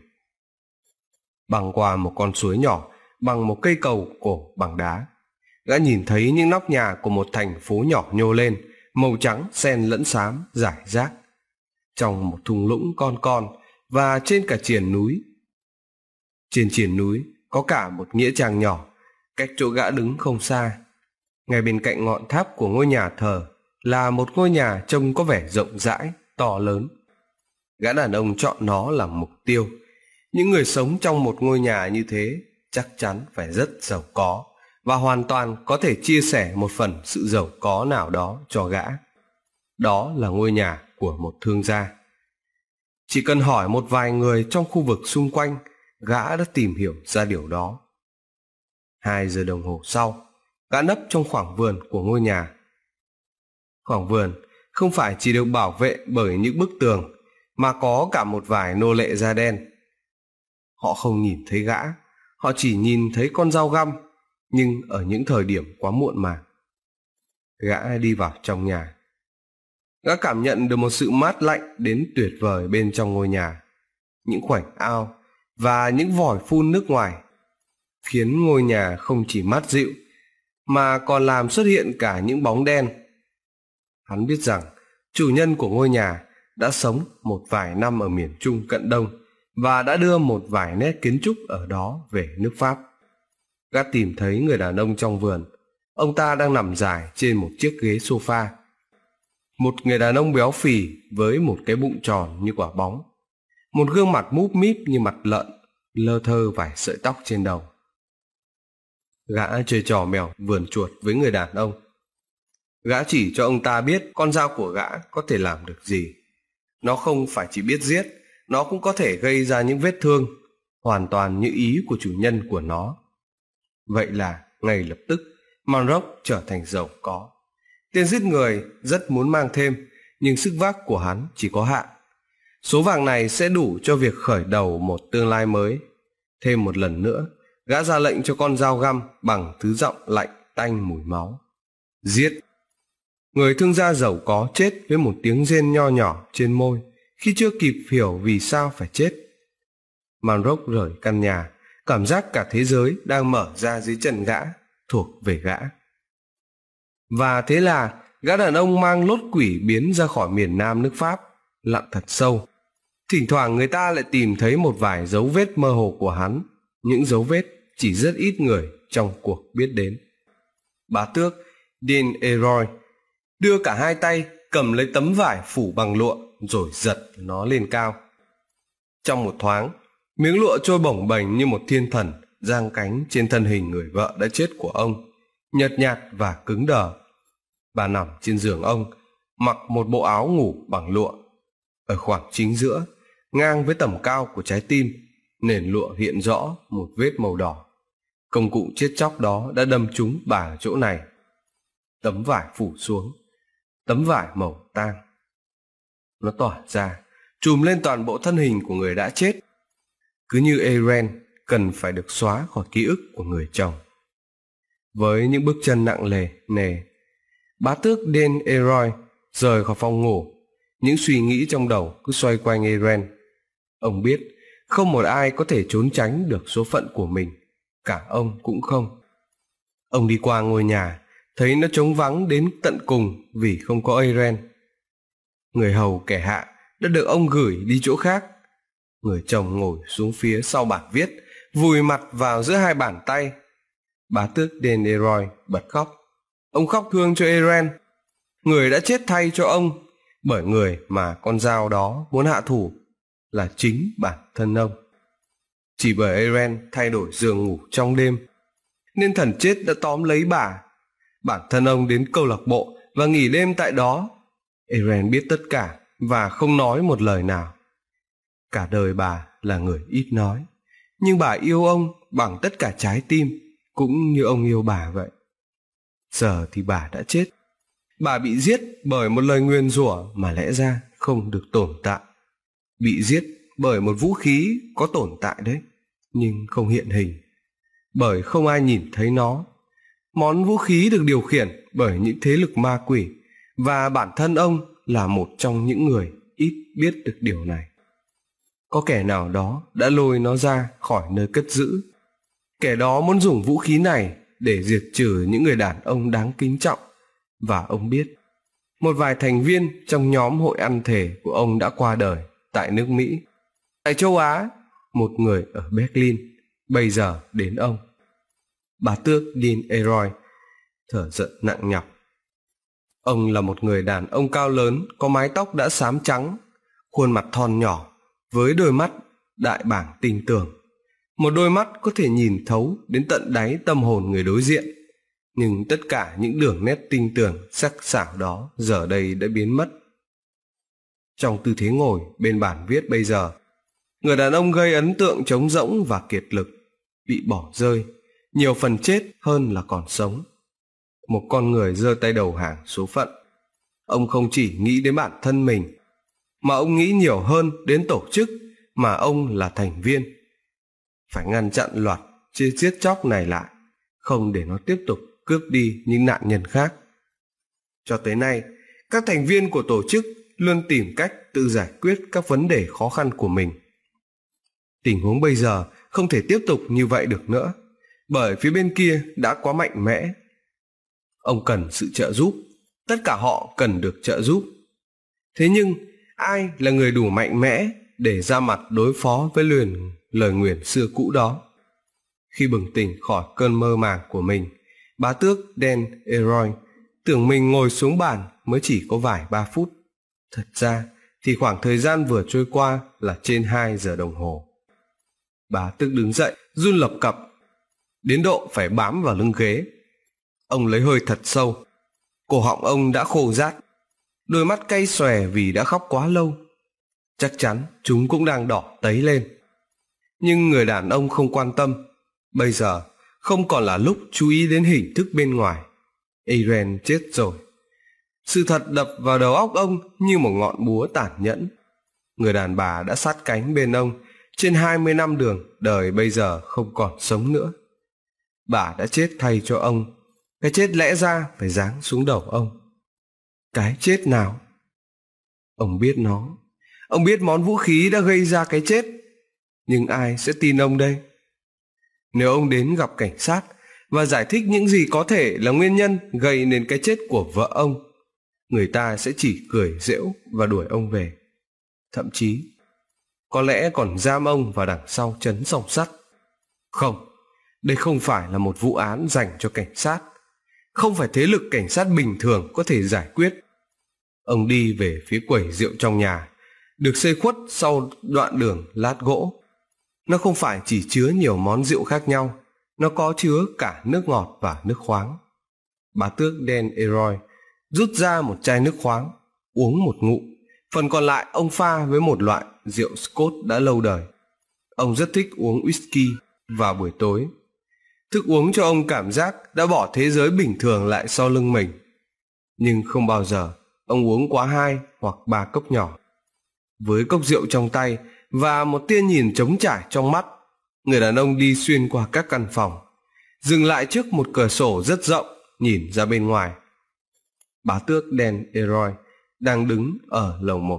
Băng qua một con suối nhỏ bằng một cây cầu cổ bằng đá, gã nhìn thấy những nóc nhà của một thành phố nhỏ nhô lên, màu trắng xen lẫn xám rải rác trong một thung lũng con con và trên cả triền núi. Trên triền núi có cả một nghĩa trang nhỏ, cách chỗ gã đứng không xa. Ngay bên cạnh ngọn tháp của ngôi nhà thờ là một ngôi nhà trông có vẻ rộng rãi, to lớn. Gã đàn ông chọn nó làm mục tiêu. Những người sống trong một ngôi nhà như thế chắc chắn phải rất giàu có, và hoàn toàn có thể chia sẻ một phần sự giàu có nào đó cho gã. Đó là ngôi nhà của một thương gia. Chỉ cần hỏi một vài người trong khu vực xung quanh, gã đã tìm hiểu ra điều đó. Hai giờ đồng hồ sau, gã nấp trong khoảng vườn của ngôi nhà. Khoảng vườn không phải chỉ được bảo vệ bởi những bức tường, mà có cả một vài nô lệ da đen. Họ không nhìn thấy gã, họ chỉ nhìn thấy con dao găm, nhưng ở những thời điểm quá muộn màng. Gã đi vào trong nhà. Gã cảm nhận được một sự mát lạnh đến tuyệt vời bên trong ngôi nhà. Những khoảnh ao và những vòi phun nước ngoài khiến ngôi nhà không chỉ mát dịu, mà còn làm xuất hiện cả những bóng đen. Hắn biết rằng chủ nhân của ngôi nhà đã sống một vài năm ở miền Trung cận Đông và đã đưa một vài nét kiến trúc ở đó về nước Pháp. Gã tìm thấy người đàn ông trong vườn. Ông ta đang nằm dài trên một chiếc ghế sofa. Một người đàn ông béo phì với một cái bụng tròn như quả bóng, một gương mặt múp míp như mặt lợn, lơ thơ vài sợi tóc trên đầu. Gã chơi trò mèo vườn chuột với người đàn ông. Gã chỉ cho ông ta biết con dao của gã có thể làm được gì. Nó không phải chỉ biết giết, nó cũng có thể gây ra những vết thương, hoàn toàn như ý của chủ nhân của nó. Vậy là ngay lập tức Monroe trở thành giàu có. Tiền giết người rất muốn mang thêm, nhưng sức vác của hắn chỉ có hạn. Số vàng này sẽ đủ cho việc khởi đầu một tương lai mới. Thêm một lần nữa, gã ra lệnh cho con dao găm bằng thứ giọng lạnh tanh mùi máu. Giết! Người thương gia giàu có chết với một tiếng rên nho nhỏ trên môi khi chưa kịp hiểu vì sao phải chết. Monroe rời căn nhà, cảm giác cả thế giới đang mở ra dưới chân gã, thuộc về gã. Và thế là gã đàn ông mang lốt quỷ biến ra khỏi miền Nam nước Pháp, lặn thật sâu. Thỉnh thoảng người ta lại tìm thấy một vài dấu vết mơ hồ của hắn, những dấu vết chỉ rất ít người trong cuộc biết đến. Bá tước Dean Elroy đưa cả hai tay cầm lấy tấm vải phủ bằng lụa rồi giật nó lên cao. Trong một thoáng, miếng lụa trôi bổng bềnh như một thiên thần giang cánh trên thân hình người vợ đã chết của ông, nhợt nhạt và cứng đờ. Bà nằm trên giường ông, mặc một bộ áo ngủ bằng lụa. Ở khoảng chính giữa, ngang với tầm cao của trái tim, nền lụa hiện rõ một vết màu đỏ. Công cụ chết chóc đó đã đâm trúng bà ở chỗ này. Tấm vải phủ xuống, tấm vải màu tang. Nó tỏa ra, trùm lên toàn bộ thân hình của người đã chết. Cứ như Eren, cần phải được xóa khỏi ký ức của người chồng. Với những bước chân nặng nề nề, bá tước Dan Aykroyd rời khỏi phòng ngủ. Những suy nghĩ trong đầu cứ xoay quanh Irene. Ông biết không một ai có thể trốn tránh được số phận của mình, cả ông cũng không. Ông đi qua ngôi nhà, thấy nó trống vắng đến tận cùng vì không có Irene. Người hầu kẻ hạ đã được ông gửi đi chỗ khác. Người chồng ngồi xuống phía sau bảng viết, vùi mặt vào giữa hai bàn tay. Bá tước Dan Aykroyd bật khóc. Ông khóc thương cho Irene, người đã chết thay cho ông, bởi người mà con dao đó muốn hạ thủ là chính bản thân ông. Chỉ bởi Irene thay đổi giường ngủ trong đêm, nên thần chết đã tóm lấy bà. Bản thân ông đến câu lạc bộ và nghỉ đêm tại đó. Irene biết tất cả và không nói một lời nào. Cả đời bà là người ít nói, nhưng bà yêu ông bằng tất cả trái tim, cũng như ông yêu bà vậy. Giờ thì bà đã chết. Bà bị giết bởi một lời nguyền rủa mà lẽ ra không được tồn tại. Bị giết bởi một vũ khí có tồn tại đấy, nhưng không hiện hình, bởi không ai nhìn thấy nó. Món vũ khí được điều khiển bởi những thế lực ma quỷ, và bản thân ông là một trong những người ít biết được điều này. Có kẻ nào đó đã lôi nó ra khỏi nơi cất giữ. Kẻ đó muốn dùng vũ khí này để diệt trừ những người đàn ông đáng kính trọng. Và ông biết, một vài thành viên trong nhóm hội ăn thể của ông đã qua đời tại nước Mỹ. Tại châu Á, một người ở Berlin, bây giờ đến ông. Bá tước Dan Aykroyd thở giận nặng nhọc. Ông là một người đàn ông cao lớn, có mái tóc đã xám trắng, khuôn mặt thon nhỏ, với đôi mắt đại bảng tinh tường. Một đôi mắt có thể nhìn thấu đến tận đáy tâm hồn người đối diện. Nhưng tất cả những đường nét tinh tường sắc sảo đó giờ đây đã biến mất. Trong tư thế ngồi bên bàn viết bây giờ, người đàn ông gây ấn tượng trống rỗng và kiệt lực, bị bỏ rơi, nhiều phần chết hơn là còn sống. Một con người giơ tay đầu hàng số phận. Ông không chỉ nghĩ đến bản thân mình, mà ông nghĩ nhiều hơn đến tổ chức mà ông là thành viên. Phải ngăn chặn loạt chia giết chóc này lại, không để nó tiếp tục cướp đi những nạn nhân khác. Cho tới nay, các thành viên của tổ chức luôn tìm cách tự giải quyết các vấn đề khó khăn của mình. Tình huống bây giờ không thể tiếp tục như vậy được nữa, bởi phía bên kia đã quá mạnh mẽ. Ông cần sự trợ giúp, tất cả họ cần được trợ giúp. Thế nhưng, ai là người đủ mạnh mẽ để ra mặt đối phó với luyền lời nguyền xưa cũ đó? Khi bừng tỉnh khỏi cơn mơ màng của mình, bá tước Dan Aykroyd tưởng mình ngồi xuống bàn mới chỉ có vài ba phút. Thật ra thì khoảng thời gian vừa trôi qua là trên hai giờ đồng hồ. Bá tước đứng dậy, run lập cập, đến độ phải bám vào lưng ghế. Ông lấy hơi thật sâu. Cổ họng ông đã khô rát, đôi mắt cay xòe vì đã khóc quá lâu. Chắc chắn chúng cũng đang đỏ tấy lên. Nhưng người đàn ông không quan tâm. Bây giờ không còn là lúc chú ý đến hình thức bên ngoài. Irene chết rồi. Sự thật đập vào đầu óc ông như một ngọn búa tàn nhẫn. Người đàn bà đã sát cánh bên ông trên hai mươi năm đường đời bây giờ không còn sống nữa. Bà đã chết thay cho ông. Cái chết lẽ ra phải giáng xuống đầu ông. Cái chết nào? Ông biết nó. Ông biết món vũ khí đã gây ra cái chết. Nhưng ai sẽ tin ông đây? Nếu ông đến gặp cảnh sát và giải thích những gì có thể là nguyên nhân gây nên cái chết của vợ ông, người ta sẽ chỉ cười giễu và đuổi ông về. Thậm chí có lẽ còn giam ông vào đằng sau trấn song sắt. Không, đây không phải là một vụ án dành cho cảnh sát. Không phải thế lực cảnh sát bình thường có thể giải quyết. Ông đi về phía quầy rượu trong nhà, được xây khuất sau đoạn đường lát gỗ. Nó không phải chỉ chứa nhiều món rượu khác nhau, nó có chứa cả nước ngọt và nước khoáng. Bá tước Dan Aykroyd rút ra một chai nước khoáng, uống một ngụm. Phần còn lại ông pha với một loại rượu Scotch đã lâu đời. Ông rất thích uống whisky vào buổi tối. Thức uống cho ông cảm giác đã bỏ thế giới bình thường lại sau lưng mình. Nhưng không bao giờ ông uống quá hai hoặc ba cốc nhỏ. Với cốc rượu trong tay và một tia nhìn trống trải trong mắt, Người đàn ông đi xuyên qua các căn phòng, dừng lại trước một cửa sổ rất rộng nhìn ra bên ngoài. Bá tước Dan Elroy đang đứng ở lầu một.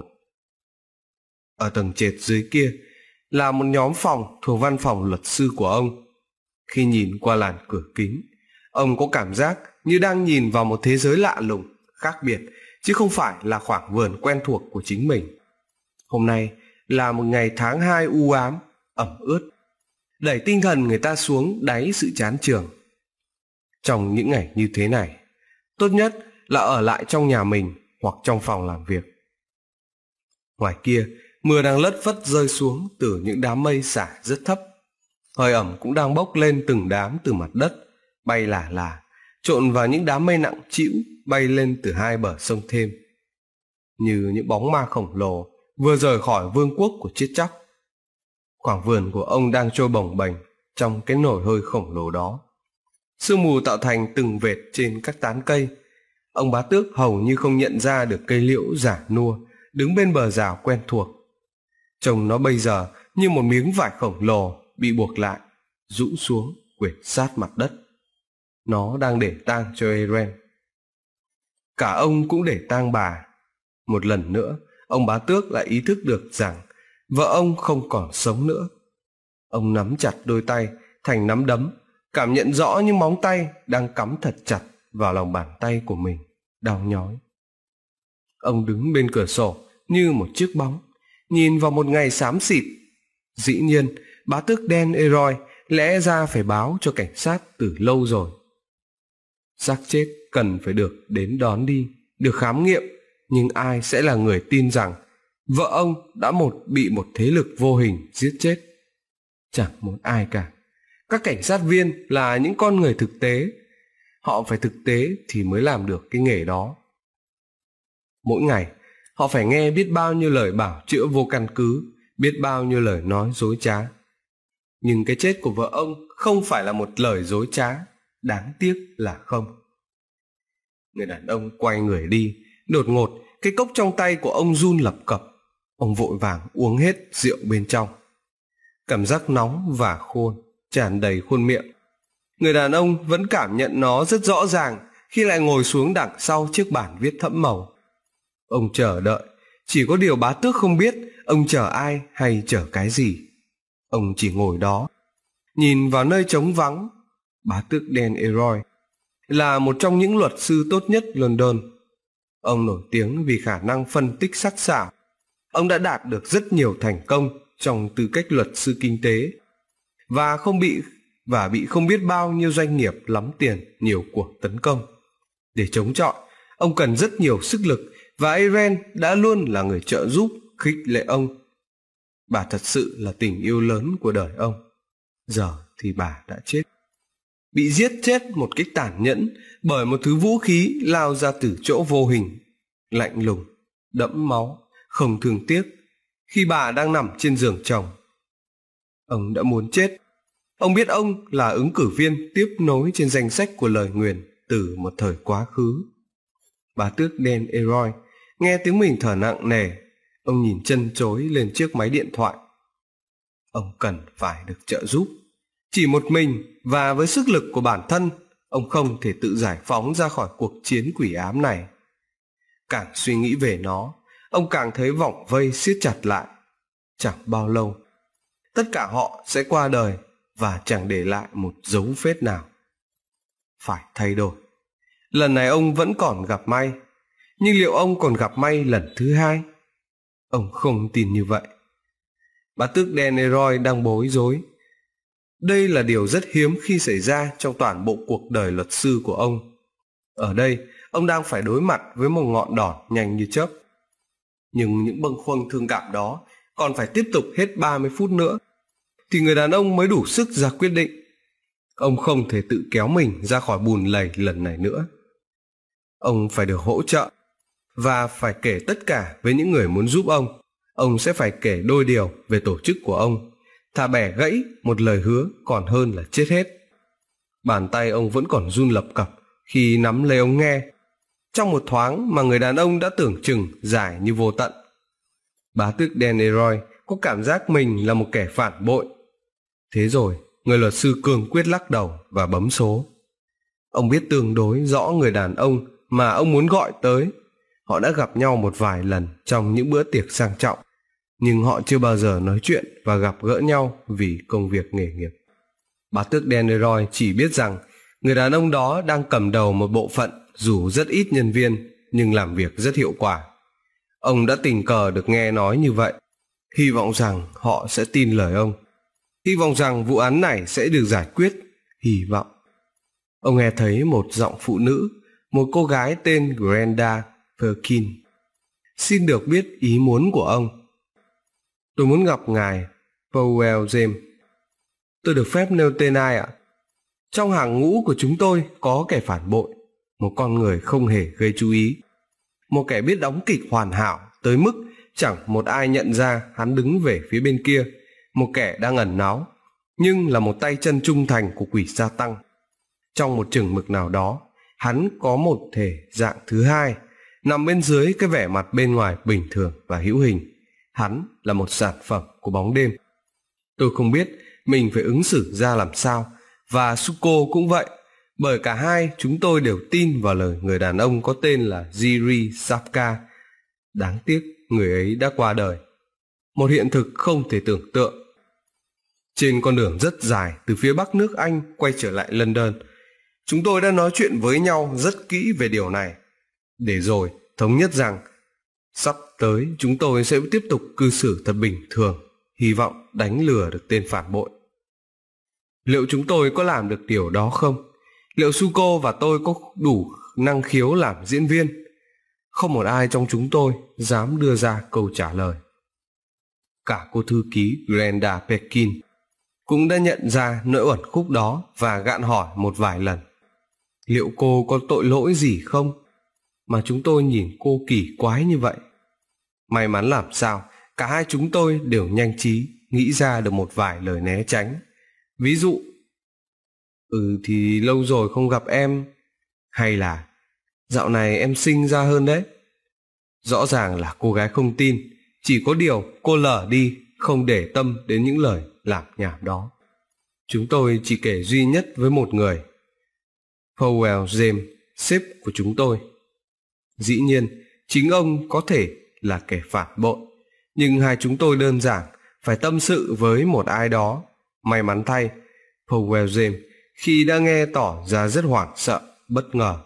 Ở tầng trệt dưới kia là một nhóm phòng thuộc văn phòng luật sư của ông. Khi nhìn qua làn cửa kính, ông có cảm giác như đang nhìn vào một thế giới lạ lùng, khác biệt, chứ không phải là khoảng vườn quen thuộc của chính mình. Hôm nay là một ngày tháng hai u ám, ẩm ướt, đẩy tinh thần người ta xuống đáy sự chán chường. Trong những ngày như thế này, tốt nhất là ở lại trong nhà mình hoặc trong phòng làm việc. Ngoài kia, mưa đang lất phất rơi xuống từ những đám mây xả rất thấp. Hơi ẩm cũng đang bốc lên từng đám từ mặt đất, bay lả lả, trộn vào những đám mây nặng trĩu bay lên từ hai bờ sông Thêm, như những bóng ma khổng lồ vừa rời khỏi vương quốc của chết chóc. Khoảng vườn của ông đang trôi bồng bềnh trong cái nồi hơi khổng lồ đó. Sương mù tạo thành từng vệt trên các tán cây. Ông bá tước hầu như không nhận ra được cây liễu giả nua đứng bên bờ rào quen thuộc. Trông nó bây giờ như một miếng vải khổng lồ bị buộc lại, rũ xuống quệt sát mặt đất. Nó đang để tang cho Eren. Cả ông cũng để tang bà. Một lần nữa, ông bá tước lại ý thức được rằng vợ ông không còn sống nữa. Ông nắm chặt đôi tay thành nắm đấm, cảm nhận rõ những móng tay đang cắm thật chặt vào lòng bàn tay của mình, đau nhói. Ông đứng bên cửa sổ như một chiếc bóng, nhìn vào một ngày xám xịt. Dĩ nhiên, bá tước Dan Elroy lẽ ra phải báo cho cảnh sát từ lâu rồi. Xác chết cần phải được đến đón đi, được khám nghiệm, nhưng ai sẽ là người tin rằng vợ ông đã một bị một thế lực vô hình giết chết? Chẳng một ai cả. Các cảnh sát viên là những con người thực tế. Họ phải thực tế thì mới làm được cái nghề đó. Mỗi ngày, họ phải nghe biết bao nhiêu lời bảo chữa vô căn cứ, biết bao nhiêu lời nói dối trá. Nhưng cái chết của vợ ông không phải là một lời dối trá, đáng tiếc là không. Người đàn ông quay người đi, đột ngột cái cốc trong tay của ông run lập cập. Ông vội vàng uống hết rượu bên trong. Cảm giác nóng và khôn tràn đầy khuôn miệng. Người đàn ông vẫn cảm nhận nó rất rõ ràng khi lại ngồi xuống đằng sau chiếc bàn viết thẫm màu. Ông chờ đợi, chỉ có điều bá tước không biết ông chờ ai hay chờ cái gì. Ông chỉ ngồi đó, nhìn vào nơi trống vắng. Bá tước Dan Elroy là một trong những luật sư tốt nhất London. Ông nổi tiếng vì khả năng phân tích sắc sảo. Ông đã đạt được rất nhiều thành công trong tư cách luật sư kinh tế và không bị và bị không biết bao nhiêu doanh nghiệp lắm tiền, nhiều cuộc tấn công. Để chống chọi, ông cần rất nhiều sức lực và Eren đã luôn là người trợ giúp, khích lệ ông. Bà thật sự là tình yêu lớn của đời ông. Giờ thì bà đã chết. Bị giết chết một cách tàn nhẫn bởi một thứ vũ khí lao ra từ chỗ vô hình, lạnh lùng, đẫm máu, không thương tiếc, khi bà đang nằm trên giường chồng. Ông đã muốn chết. Ông biết ông là ứng cử viên tiếp nối trên danh sách của lời nguyền từ một thời quá khứ. Bá tước Dan Elroy nghe tiếng mình thở nặng nề. Ông nhìn chân chối lên chiếc máy điện thoại. Ông cần phải được trợ giúp. Chỉ một mình và với sức lực của bản thân, ông không thể tự giải phóng ra khỏi cuộc chiến quỷ ám này. Càng suy nghĩ về nó, ông càng thấy vòng vây siết chặt lại. Chẳng bao lâu, tất cả họ sẽ qua đời và chẳng để lại một dấu vết nào. Phải thay đổi. Lần này ông vẫn còn gặp may, nhưng liệu ông còn gặp may lần thứ hai? Ông không tin như vậy. Bá tước Dan Elroy đang bối rối. Đây là điều rất hiếm khi xảy ra trong toàn bộ cuộc đời luật sư của ông. Ở đây, ông đang phải đối mặt với một ngọn đòn nhanh như chớp. Nhưng những bâng khuâng thương cảm đó còn phải tiếp tục hết ba mươi phút nữa, thì người đàn ông mới đủ sức ra quyết định. Ông không thể tự kéo mình ra khỏi bùn lầy lần này nữa. Ông phải được hỗ trợ và phải kể tất cả với những người muốn giúp ông. Ông sẽ phải kể đôi điều về tổ chức của ông. Thà bẻ gãy một lời hứa còn hơn là chết hết. Bàn tay ông vẫn còn run lập cập khi nắm lấy ống nghe. Trong một thoáng mà người đàn ông đã tưởng chừng dài như vô tận. Bá tước Dan Elroy có cảm giác mình là một kẻ phản bội. Thế rồi, người luật sư cương quyết lắc đầu và bấm số. Ông biết tương đối rõ người đàn ông mà ông muốn gọi tới. Họ đã gặp nhau một vài lần trong những bữa tiệc sang trọng, nhưng họ chưa bao giờ nói chuyện và gặp gỡ nhau vì công việc nghề nghiệp. Bá tước Danneroy chỉ biết rằng người đàn ông đó đang cầm đầu một bộ phận dù rất ít nhân viên nhưng làm việc rất hiệu quả. Ông đã tình cờ được nghe nói như vậy, hy vọng rằng họ sẽ tin lời ông, hy vọng rằng vụ án này sẽ được giải quyết, hy vọng. Ông nghe thấy một giọng phụ nữ, một cô gái tên Grenda Perkin. Xin được biết ý muốn của ông. Tôi muốn gặp ngài Powell James. Tôi được phép nêu tên ai ạ? Trong hàng ngũ của chúng tôi có kẻ phản bội, một con người không hề gây chú ý, một kẻ biết đóng kịch hoàn hảo tới mức chẳng một ai nhận ra hắn đứng về phía bên kia, một kẻ đang ẩn náu nhưng là một tay chân trung thành của quỷ sa tăng. Trong một chừng mực nào đó, hắn có một thể dạng thứ hai, nằm bên dưới cái vẻ mặt bên ngoài bình thường và hữu hình. Hắn là một sản phẩm của bóng đêm. Tôi không biết mình phải ứng xử ra làm sao, và Suko cũng vậy, bởi cả hai chúng tôi đều tin vào lời người đàn ông có tên là Jiri Sapka. Đáng tiếc người ấy đã qua đời, một hiện thực không thể tưởng tượng. Trên con đường rất dài từ phía bắc nước Anh quay trở lại London, chúng tôi đã nói chuyện với nhau rất kỹ về điều này, để rồi thống nhất rằng sắp tới chúng tôi sẽ tiếp tục cư xử thật bình thường, hy vọng đánh lừa được tên phản bội. Liệu chúng tôi có làm được điều đó không? Liệu Suko và tôi có đủ năng khiếu làm diễn viên? Không một ai trong chúng tôi dám đưa ra câu trả lời. Cả cô thư ký Grenda Perkin cũng đã nhận ra nỗi uẩn khúc đó và gạn hỏi một vài lần. Liệu cô có tội lỗi gì không? Mà chúng tôi nhìn cô kỳ quái như vậy. May mắn làm sao, cả hai chúng tôi đều nhanh trí nghĩ ra được một vài lời né tránh. Ví dụ, Ừ thì lâu rồi không gặp em. Hay là, dạo này em xinh ra hơn đấy. Rõ ràng là cô gái không tin, chỉ có điều cô lờ đi, không để tâm đến những lời lảm nhảm đó. Chúng tôi chỉ kể duy nhất với một người, Powell James, sếp của chúng tôi. Dĩ nhiên, chính ông có thể là kẻ phản bội, nhưng hai chúng tôi đơn giản phải tâm sự với một ai đó. May mắn thay, Powell James khi đã nghe tỏ ra rất hoảng sợ, bất ngờ.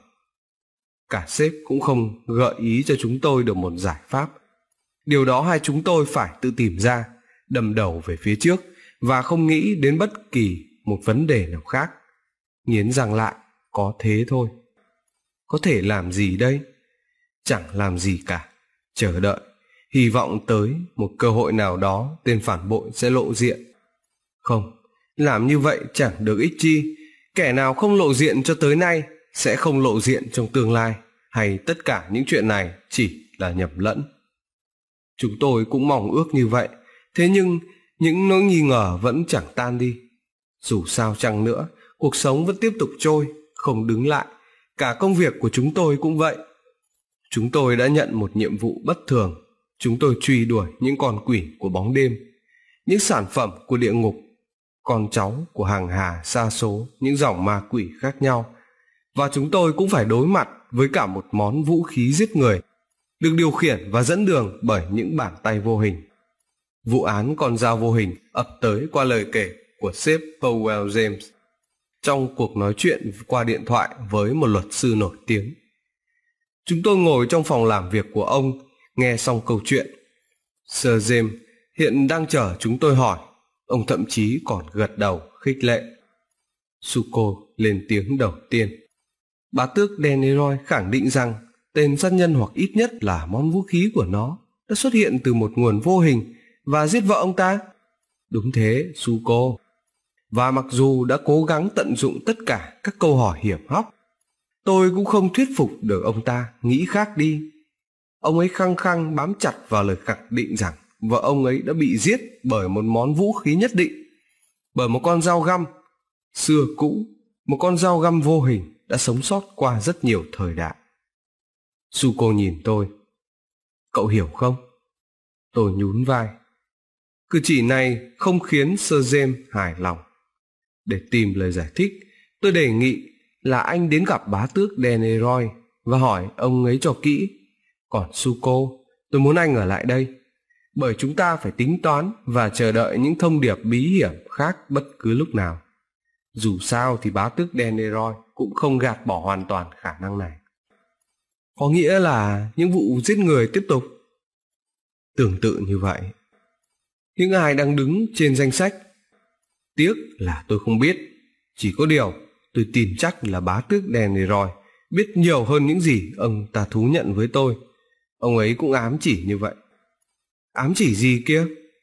Cả sếp cũng không gợi ý cho chúng tôi được một giải pháp. Điều đó hai chúng tôi phải tự tìm ra, đâm đầu về phía trước và không nghĩ đến bất kỳ một vấn đề nào khác. Nghiến răng lại, có thế thôi. Có thể làm gì đây? Chẳng làm gì cả. Chờ đợi, hy vọng tới một cơ hội nào đó tên phản bội sẽ lộ diện. Không, làm như vậy chẳng được ích chi. Kẻ nào không lộ diện cho tới nay sẽ không lộ diện trong tương lai, hay tất cả những chuyện này chỉ là nhầm lẫn. Chúng tôi cũng mong ước như vậy, thế nhưng những nỗi nghi ngờ vẫn chẳng tan đi. Dù sao chăng nữa, cuộc sống vẫn tiếp tục trôi, không đứng lại. Cả công việc của chúng tôi cũng vậy. Chúng tôi đã nhận một nhiệm vụ bất thường. Chúng tôi truy đuổi những con quỷ của bóng đêm, những sản phẩm của địa ngục, con cháu của hàng hà sa số những dòng ma quỷ khác nhau. Và chúng tôi cũng phải đối mặt với cả một món vũ khí giết người, được điều khiển và dẫn đường bởi những bàn tay vô hình. Vụ án con dao vô hình ập tới qua lời kể của sếp Powell James trong cuộc nói chuyện qua điện thoại với một luật sư nổi tiếng. Chúng tôi ngồi trong phòng làm việc của ông, nghe xong câu chuyện. Sir James hiện đang chờ chúng tôi hỏi. Ông thậm chí còn gật đầu khích lệ. Suko lên tiếng đầu tiên. Bá tước Danneroy khẳng định rằng tên sát nhân hoặc ít nhất là món vũ khí của nó đã xuất hiện từ một nguồn vô hình và giết vợ ông ta. Đúng thế, Suko. Và mặc dù đã cố gắng tận dụng tất cả các câu hỏi hiểm hóc, tôi cũng không thuyết phục được ông ta nghĩ khác đi. Ông ấy khăng khăng bám chặt vào lời khẳng định rằng vợ ông ấy đã bị giết bởi một món vũ khí nhất định, bởi một con dao găm xưa cũ, một con dao găm vô hình đã sống sót qua rất nhiều thời đại. Suko nhìn tôi. Cậu hiểu không? Tôi nhún vai. Cử chỉ này không khiến Sir James hài lòng. Để tìm lời giải thích, tôi đề nghị là anh đến gặp bá tước Daneroy và hỏi ông ấy cho kỹ. Còn Zuko, tôi muốn anh ở lại đây, bởi chúng ta phải tính toán và chờ đợi những thông điệp bí hiểm khác bất cứ lúc nào. Dù sao thì bá tước Daneroy cũng không gạt bỏ hoàn toàn khả năng này. Có nghĩa là những vụ giết người tiếp tục? Tương tự như vậy. Những ai đang đứng trên danh sách? Tiếc là tôi không biết. Chỉ có điều tôi tin chắc là bá tước Daneroy biết nhiều hơn những gì ông ta thú nhận với tôi. Ông ấy cũng ám chỉ như vậy. Ám chỉ gì kia?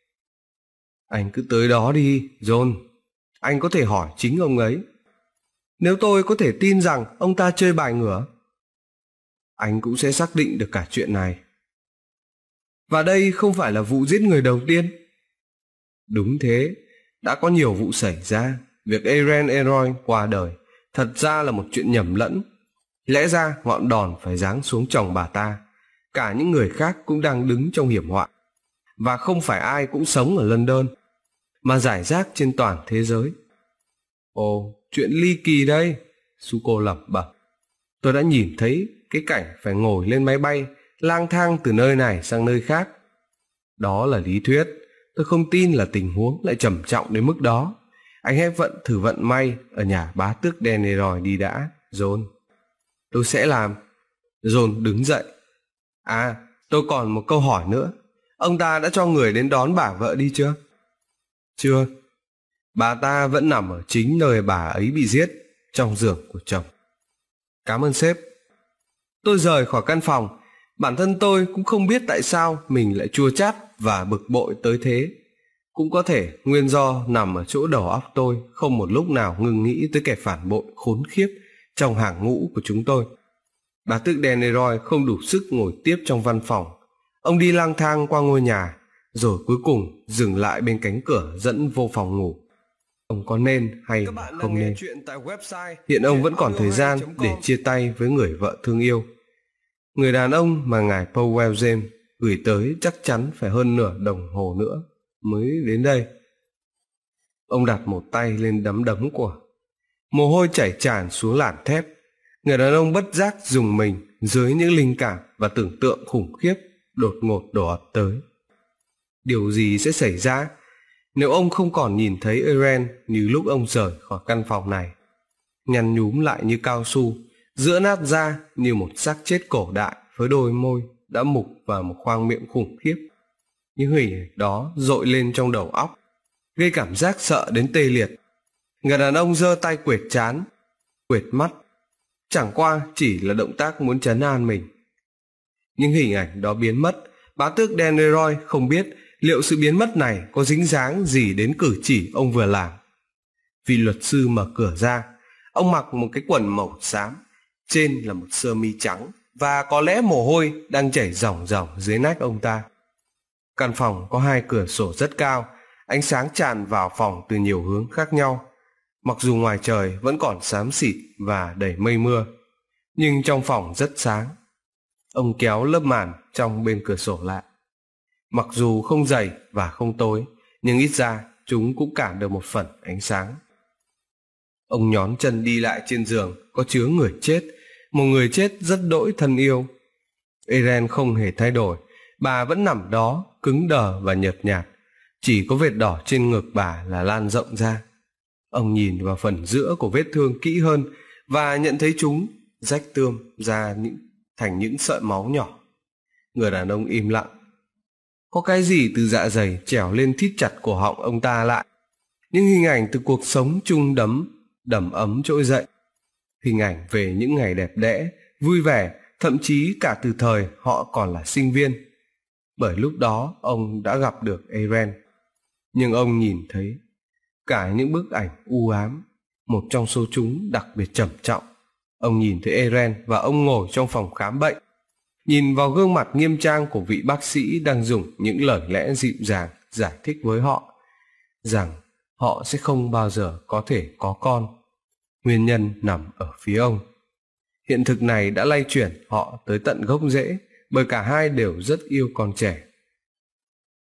Anh cứ tới đó đi, John. Anh có thể hỏi chính ông ấy. Nếu tôi có thể tin rằng ông ta chơi bài ngửa, anh cũng sẽ xác định được cả chuyện này. Và đây không phải là vụ giết người đầu tiên. Đúng thế, đã có nhiều vụ xảy ra. Việc Eren Eroi qua đời thật ra là một chuyện nhầm lẫn. Lẽ ra ngọn đòn phải giáng xuống chồng bà ta. Cả những người khác cũng đang đứng trong hiểm họa. Và không phải ai cũng sống ở London, mà rải rác trên toàn thế giới. Ồ, chuyện ly kỳ đây, Zuko lẩm bẩm. Tôi đã nhìn thấy cái cảnh phải ngồi lên máy bay, lang thang từ nơi này sang nơi khác. Đó là lý thuyết. Tôi không tin là tình huống lại trầm trọng đến mức đó. Anh hãy vận thử vận may ở nhà bá tước Daneroy đi đã, John. Tôi sẽ làm. John đứng dậy. À, tôi còn một câu hỏi nữa. Ông ta đã cho người đến đón bà vợ đi chưa? Chưa. Bà ta vẫn nằm ở chính nơi bà ấy bị giết, trong giường của chồng. Cảm ơn sếp. Tôi rời khỏi căn phòng. Bản thân tôi cũng không biết tại sao mình lại chua chát và bực bội tới thế. Cũng có thể nguyên do nằm ở chỗ đầu óc tôi không một lúc nào ngừng nghĩ tới kẻ phản bội khốn khiếp trong hàng ngũ của chúng tôi. Bá tước Daneroy không đủ sức ngồi tiếp trong văn phòng. Ông đi lang thang qua ngôi nhà, rồi cuối cùng dừng lại bên cánh cửa dẫn vô phòng ngủ. Ông có nên hay không nên? Hiện ông vẫn còn thời gian để chia tay với người vợ thương yêu. Người đàn ông mà ngài Powell James gửi tới chắc chắn phải hơn nửa đồng hồ nữa mới đến đây. Ông đặt một tay lên đấm đấm của. Mồ hôi chảy tràn xuống làn thép. Người đàn ông bất giác dùng mình dưới những linh cảm và tưởng tượng khủng khiếp đột ngột đổ ập tới. Điều gì sẽ xảy ra nếu ông không còn nhìn thấy Eren như lúc ông rời khỏi căn phòng này, nhăn nhúm lại như cao su, giữa nát ra như một xác chết cổ đại với đôi môi đã mục vào một khoang miệng khủng khiếp. Những hình ảnh đó dội lên trong đầu óc, gây cảm giác sợ đến tê liệt. Người đàn ông giơ tay quệt trán, quệt mắt, chẳng qua chỉ là động tác muốn trấn an mình. Nhưng hình ảnh đó biến mất. Bá tước Daneroy không biết liệu sự biến mất này có dính dáng gì đến cử chỉ ông vừa làm. Vị luật sư mở cửa ra. Ông mặc một cái quần màu xám, trên là một sơ mi trắng, và có lẽ mồ hôi đang chảy ròng ròng dưới nách ông ta. Căn phòng có hai cửa sổ rất cao, ánh sáng tràn vào phòng từ nhiều hướng khác nhau. Mặc dù ngoài trời vẫn còn xám xịt và đầy mây mưa, nhưng trong phòng rất sáng. Ông kéo lớp màn trong bên cửa sổ lại. Mặc dù không dày và không tối, nhưng ít ra chúng cũng cản được một phần ánh sáng. Ông nhón chân đi lại trên giường có chứa người chết, một người chết rất đỗi thân yêu. Eren không hề thay đổi, bà vẫn nằm đó cứng đờ và nhợt nhạt, chỉ có vết đỏ trên ngực bà là lan rộng ra. Ông nhìn vào phần giữa của vết thương kỹ hơn và nhận thấy chúng rách tươm ra những thành những sợi máu nhỏ. Người đàn ông im lặng. Có cái gì từ dạ dày trèo lên thít chặt cổ họng ông ta lại. Những hình ảnh từ cuộc sống chung đấm đầm ấm trỗi dậy. Hình ảnh về những ngày đẹp đẽ, vui vẻ, thậm chí cả từ thời họ còn là sinh viên. Bởi lúc đó ông đã gặp được Eren. Nhưng ông nhìn thấy cả những bức ảnh u ám, một trong số chúng đặc biệt trầm trọng. Ông nhìn thấy Eren và ông ngồi trong phòng khám bệnh, nhìn vào gương mặt nghiêm trang của vị bác sĩ đang dùng những lời lẽ dịu dàng giải thích với họ rằng họ sẽ không bao giờ có thể có con. Nguyên nhân nằm ở phía ông. Hiện thực này đã lay chuyển họ tới tận gốc rễ, bởi cả hai đều rất yêu con trẻ.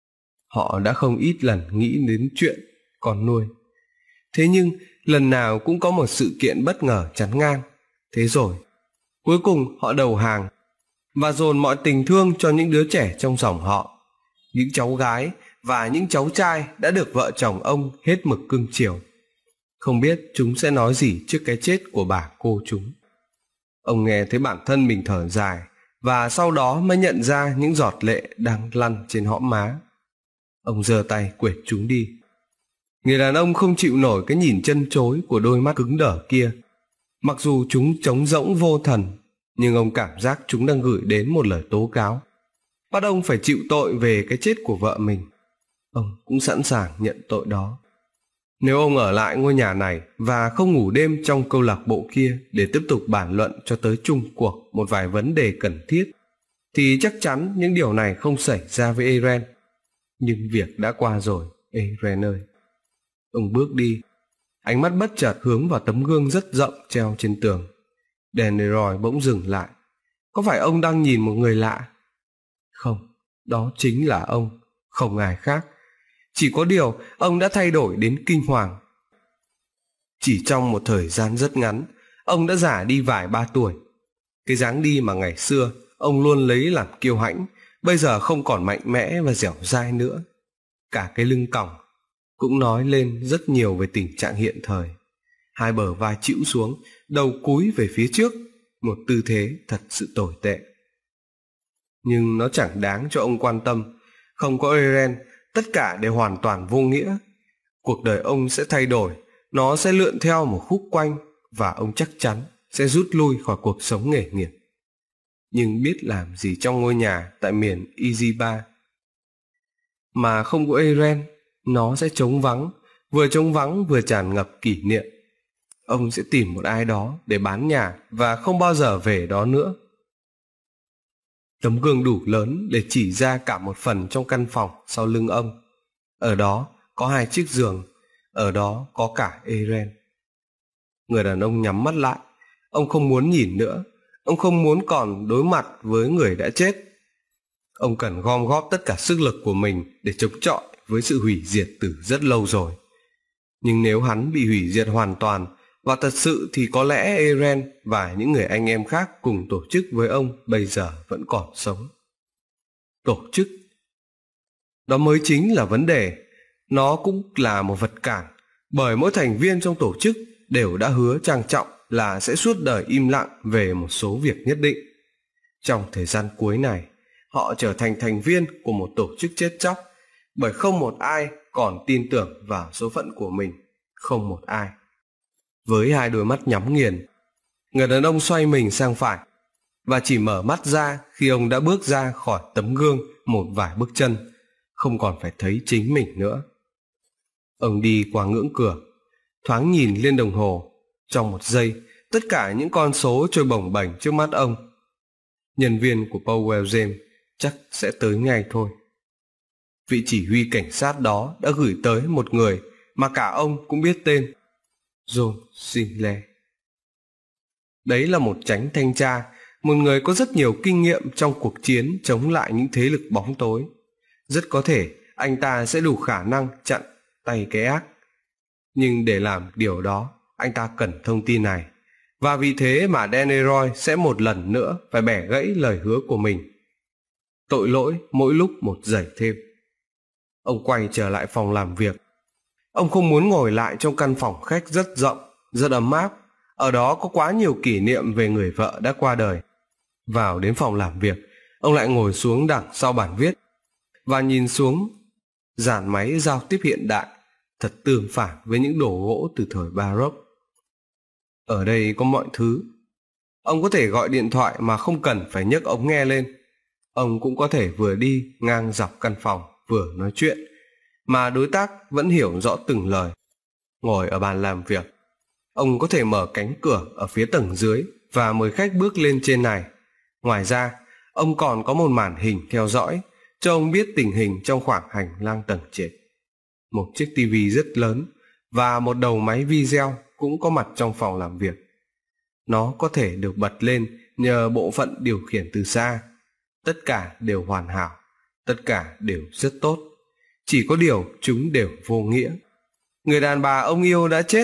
Họ đã không ít lần nghĩ đến chuyện con nuôi. Thế nhưng lần nào cũng có một sự kiện bất ngờ chắn ngang. Thế rồi, cuối cùng họ đầu hàng và dồn mọi tình thương cho những đứa trẻ trong dòng họ. Những cháu gái và những cháu trai đã được vợ chồng ông hết mực cưng chiều. Không biết chúng sẽ nói gì trước cái chết của bà cô chúng. Ông nghe thấy bản thân mình thở dài, và sau đó mới nhận ra những giọt lệ đang lăn trên hõm má. Ông giơ tay quệt chúng đi. Người đàn ông không chịu nổi cái nhìn chân chối của đôi mắt cứng đờ kia. Mặc dù chúng trống rỗng vô thần, nhưng ông cảm giác chúng đang gửi đến một lời tố cáo, bắt ông phải chịu tội về cái chết của vợ mình. Ông cũng sẵn sàng nhận tội đó. Nếu ông ở lại ngôi nhà này và không ngủ đêm trong câu lạc bộ kia để tiếp tục bàn luận cho tới chung cuộc một vài vấn đề cần thiết, thì chắc chắn những điều này không xảy ra với Eren. Nhưng việc đã qua rồi, Eren ơi. Ông bước đi, ánh mắt bất chợt hướng vào tấm gương rất rộng treo trên tường. Denneroy bỗng dừng lại. Có phải ông đang nhìn một người lạ? Không, đó chính là ông, không ai khác. Chỉ có điều ông đã thay đổi đến kinh hoàng. Chỉ trong một thời gian rất ngắn, ông đã già đi vài ba tuổi. Cái dáng đi mà ngày xưa ông luôn lấy làm kiêu hãnh, bây giờ không còn mạnh mẽ và dẻo dai nữa. Cả cái lưng còng cũng nói lên rất nhiều về tình trạng hiện thời. Hai bờ vai chĩu xuống, đầu cúi về phía trước, một tư thế thật sự tồi tệ. Nhưng nó chẳng đáng cho ông quan tâm. Không có Eren, tất cả đều hoàn toàn vô nghĩa. Cuộc đời ông sẽ thay đổi, nó sẽ lượn theo một khúc quanh, và ông chắc chắn sẽ rút lui khỏi cuộc sống nghề nghiệp. Nhưng biết làm gì trong ngôi nhà tại miền Iziba mà không có Eren, nó sẽ trống vắng, vừa trống vắng vừa tràn ngập kỷ niệm. Ông sẽ tìm một ai đó để bán nhà và không bao giờ về đó nữa. Tấm gương đủ lớn để chỉ ra cả một phần trong căn phòng sau lưng ông. Ở đó có hai chiếc giường, ở đó có cả Eren. Người đàn ông nhắm mắt lại. Ông không muốn nhìn nữa. Ông không muốn còn đối mặt với người đã chết. Ông cần gom góp tất cả sức lực của mình để chống chọi với sự hủy diệt từ rất lâu rồi. Nhưng nếu hắn bị hủy diệt hoàn toàn, và thật sự thì có lẽ Eren và những người anh em khác cùng tổ chức với ông bây giờ vẫn còn sống. Tổ chức? Đó mới chính là vấn đề. Nó cũng là một vật cản, bởi mỗi thành viên trong tổ chức đều đã hứa trang trọng là sẽ suốt đời im lặng về một số việc nhất định. Trong thời gian cuối này, họ trở thành thành viên của một tổ chức chết chóc, bởi không một ai còn tin tưởng vào số phận của mình, không một ai. Với hai đôi mắt nhắm nghiền, người đàn ông xoay mình sang phải và chỉ mở mắt ra khi ông đã bước ra khỏi tấm gương một vài bước chân, không còn phải thấy chính mình nữa. Ông đi qua ngưỡng cửa, thoáng nhìn lên đồng hồ. Trong một giây, tất cả những con số trôi bồng bềnh trước mắt ông. Nhân viên của Powell James chắc sẽ tới ngay thôi. Vị chỉ huy cảnh sát đó đã gửi tới một người mà cả ông cũng biết tên, John Sinclair. Đấy là một chánh thanh tra, một người có rất nhiều kinh nghiệm trong cuộc chiến chống lại những thế lực bóng tối. Rất có thể anh ta sẽ đủ khả năng chặn tay cái ác. Nhưng để làm điều đó, anh ta cần thông tin này. Và vì thế mà Denneroy sẽ một lần nữa phải bẻ gãy lời hứa của mình. Tội lỗi mỗi lúc một dày thêm. Ông quay trở lại phòng làm việc. Ông không muốn ngồi lại trong căn phòng khách rất rộng, rất ấm áp. Ở đó có quá nhiều kỷ niệm về người vợ đã qua đời. Vào đến phòng làm việc, ông lại ngồi xuống đằng sau bàn viết và nhìn xuống dàn máy giao tiếp hiện đại, thật tương phản với những đồ gỗ từ thời Baroque. Ở đây có mọi thứ. Ông có thể gọi điện thoại mà không cần phải nhấc ống nghe lên. Ông cũng có thể vừa đi ngang dọc căn phòng vừa nói chuyện, mà đối tác vẫn hiểu rõ từng lời. Ngồi ở bàn làm việc, ông có thể mở cánh cửa ở phía tầng dưới và mời khách bước lên trên này. Ngoài ra, ông còn có một màn hình theo dõi cho ông biết tình hình trong khoảng hành lang tầng trệt. Một chiếc tivi rất lớn và một đầu máy video cũng có mặt trong phòng làm việc. Nó có thể được bật lên nhờ bộ phận điều khiển từ xa. Tất cả đều hoàn hảo, tất cả đều rất tốt. Chỉ có điều chúng đều vô nghĩa. Người đàn bà ông yêu đã chết.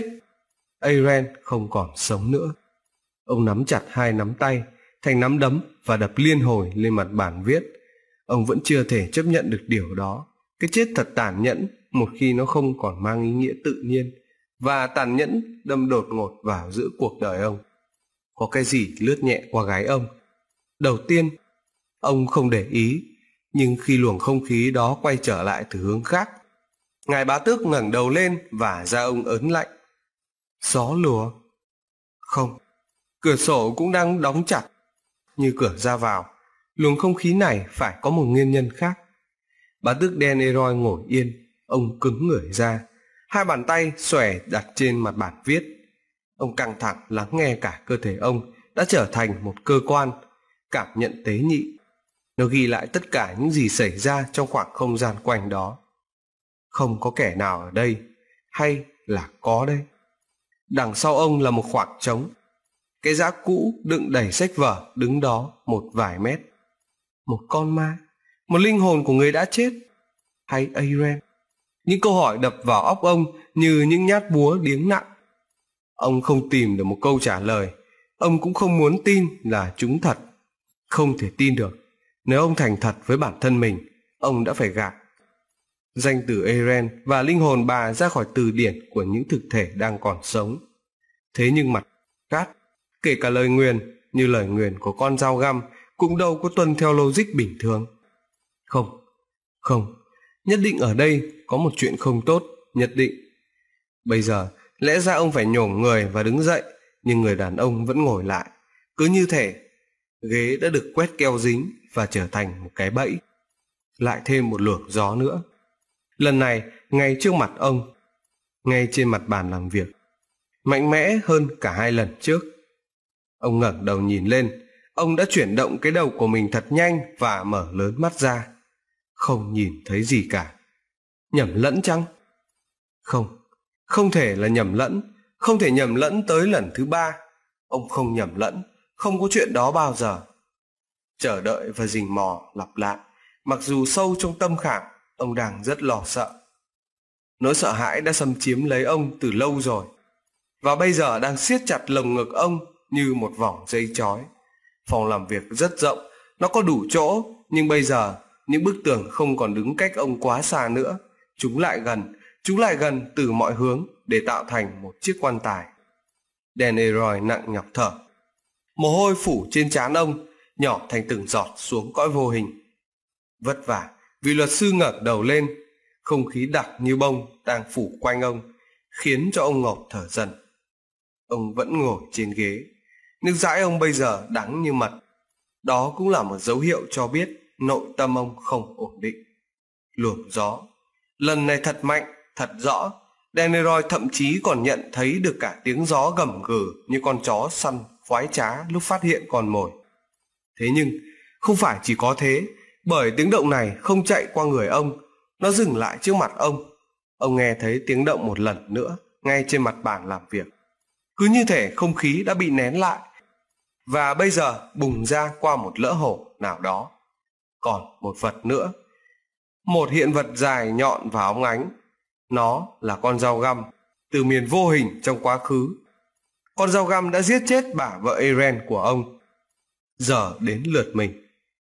Aren không còn sống nữa. Ông nắm chặt hai nắm tay thành nắm đấm và đập liên hồi lên mặt bàn viết. Ông vẫn chưa thể chấp nhận được điều đó. Cái chết thật tàn nhẫn một khi nó không còn mang ý nghĩa tự nhiên, và tàn nhẫn đâm đột ngột vào giữa cuộc đời ông. Có cái gì lướt nhẹ qua gáy ông. Đầu tiên, ông không để ý, nhưng khi luồng không khí đó quay trở lại từ hướng khác, ngài bá tước ngẩng đầu lên và da ông ớn lạnh. Gió lùa? Không, cửa sổ cũng đang đóng chặt. Như cửa ra vào, luồng không khí này phải có một nguyên nhân khác. Bá tước Daenerys ngồi yên, ông cứng người ra, hai bàn tay xòe đặt trên mặt bàn viết. Ông căng thẳng lắng nghe cả cơ thể ông đã trở thành một cơ quan, cảm nhận tế nhị. Nó ghi lại tất cả những gì xảy ra trong khoảng không gian quanh đó. Không có kẻ nào ở đây, hay là có đây? Đằng sau ông là một khoảng trống. Cái giã cũ đựng đầy sách vở đứng đó một vài mét. Một con ma, một linh hồn của người đã chết, hay Aren? Những câu hỏi đập vào óc ông như những nhát búa điếng nặng. Ông không tìm được một câu trả lời. Ông cũng không muốn tin là chúng thật. Không thể tin được. Nếu ông thành thật với bản thân mình, ông đã phải gạt danh từ Aren và linh hồn bà ra khỏi từ điển của những thực thể đang còn sống. Thế nhưng mặt khác, kể cả lời nguyền như lời nguyền của con dao găm cũng đâu có tuân theo logic bình thường. Không, không, nhất định ở đây có một chuyện không tốt, nhất định. Bây giờ, lẽ ra ông phải nhổm người và đứng dậy, nhưng người đàn ông vẫn ngồi lại. Cứ như thể ghế đã được quét keo dính và trở thành một cái bẫy. Lại thêm một luồng gió nữa. Lần này, ngay trước mặt ông, ngay trên mặt bàn làm việc, mạnh mẽ hơn cả hai lần trước. Ông ngẩng đầu nhìn lên. Ông đã chuyển động cái đầu của mình thật nhanh và mở lớn mắt ra. Không nhìn thấy gì cả. Nhầm lẫn chăng? Không, không thể là nhầm lẫn. Không thể nhầm lẫn tới lần thứ ba. Ông không nhầm lẫn. Không có chuyện đó bao giờ. Chờ đợi và rình mò lặp lại. Mặc dù sâu trong tâm khảm, ông đang rất lo sợ. Nỗi sợ hãi đã xâm chiếm lấy ông từ lâu rồi, và bây giờ đang siết chặt lồng ngực ông như một vòng dây trói. Phòng làm việc rất rộng, nó có đủ chỗ, nhưng bây giờ những bức tường không còn đứng cách ông quá xa nữa. Chúng lại gần, chúng lại gần từ mọi hướng để tạo thành một chiếc quan tài. Daenerys nặng nhọc thở. Mồ hôi phủ trên trán ông, nhỏ thành từng giọt xuống cõi vô hình. Vất vả, vị luật sư ngẩng đầu lên. Không khí đặc như bông đang phủ quanh ông, khiến cho ông ngộp thở dần. Ông vẫn ngồi trên ghế. Nước dãi ông bây giờ đắng như mật. Đó cũng là một dấu hiệu cho biết nội tâm ông không ổn định. Luồng gió lần này thật mạnh, thật rõ. Daenerys thậm chí còn nhận thấy được cả tiếng gió gầm gừ như con chó săn khoái trá lúc phát hiện con mồi. Thế nhưng không phải chỉ có thế, bởi tiếng động này không chạy qua người ông, nó dừng lại trước mặt ông. Ông nghe thấy tiếng động một lần nữa ngay trên mặt bàn làm việc. Cứ như thể không khí đã bị nén lại và bây giờ bùng ra qua một lỗ hổng nào đó. Còn một vật nữa, một hiện vật dài nhọn và óng ánh. Nó là con dao găm từ miền vô hình trong quá khứ. Con dao găm đã giết chết bà vợ Aren của ông. Giờ đến lượt mình.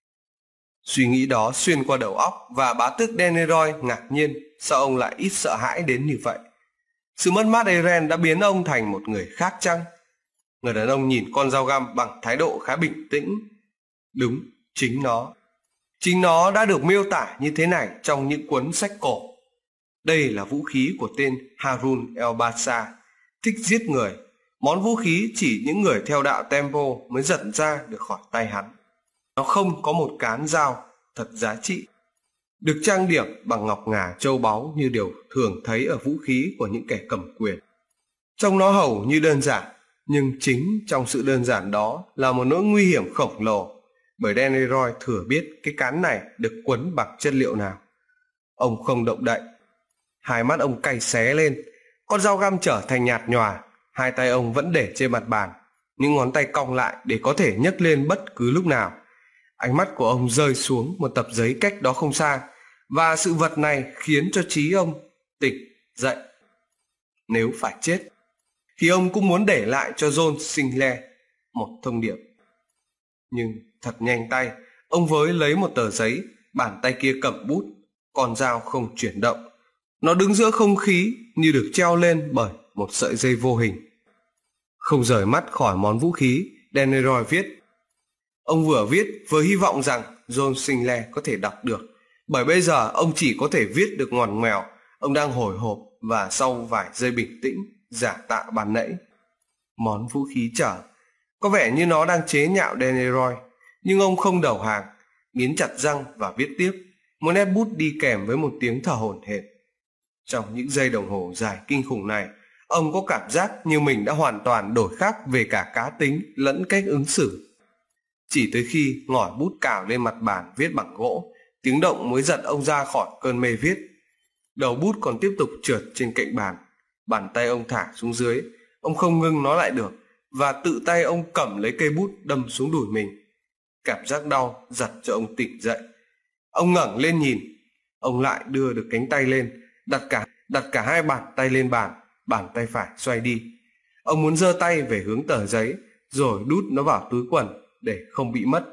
Suy nghĩ đó xuyên qua đầu óc và bá tước Daenerys ngạc nhiên sao ông lại ít sợ hãi đến như vậy. Sự mất mát Aren đã biến ông thành một người khác chăng? Người đàn ông nhìn con dao găm bằng thái độ khá bình tĩnh. Đúng, chính nó. Chính nó đã được miêu tả như thế này trong những cuốn sách cổ. Đây là vũ khí của tên Harun el-Bassa, thích giết người. Món vũ khí chỉ những người theo đạo Temple mới giật ra được khỏi tay hắn. Nó không có một cán dao thật giá trị, được trang điểm bằng ngọc ngà châu báu như điều thường thấy ở vũ khí của những kẻ cầm quyền. Trông nó hầu như đơn giản, nhưng chính trong sự đơn giản đó là một nỗi nguy hiểm khổng lồ, bởi Daenerys thừa biết cái cán này được quấn bằng chất liệu nào. Ông không động đậy. Hai mắt ông cay xé lên, con dao găm trở thành nhạt nhòa. Hai tay ông vẫn để trên mặt bàn, những ngón tay cong lại để có thể nhấc lên bất cứ lúc nào. Ánh mắt của ông rơi xuống một tập giấy cách đó không xa. và sự vật này khiến cho trí ông tỉnh dậy. Nếu phải chết, thì ông cũng muốn để lại cho John Sinclair một thông điệp. Nhưng thật nhanh tay, ông với lấy một tờ giấy, bàn tay kia cầm bút, con dao không chuyển động. Nó đứng giữa không khí như được treo lên bởi một sợi dây vô hình. Không rời mắt khỏi món vũ khí, Danny Roy viết. Ông vừa viết với hy vọng rằng John Sinclair có thể đọc được, bởi bây giờ ông chỉ có thể viết được ngoằn ngoèo. Ông đang hồi hộp và sau vài giây bình tĩnh giả tạ ban nãy. Món vũ khí chờ, có vẻ như nó đang chế nhạo Danny Roy, nhưng ông không đầu hàng, nghiến chặt răng và viết tiếp, một nét bút đi kèm với một tiếng thở hổn hển. Trong những giây đồng hồ dài kinh khủng này, ông có cảm giác như mình đã hoàn toàn đổi khác về cả cá tính lẫn cách ứng xử. Chỉ tới khi ngòi bút cào lên mặt bàn viết bằng gỗ, tiếng động mới giật ông ra khỏi cơn mê viết. Đầu bút còn tiếp tục trượt trên cạnh bàn. Bàn tay ông thả xuống dưới, ông không ngưng nó lại được, và tự tay ông cầm lấy cây bút đâm xuống đùi mình. Cảm giác đau giật cho ông tỉnh dậy. Ông ngẩng lên nhìn, ông lại đưa được cánh tay lên, đặt cả đặt cả hai bàn tay lên bàn, bàn tay phải xoay đi. Ông muốn giơ tay về hướng tờ giấy, rồi đút nó vào túi quần để không bị mất.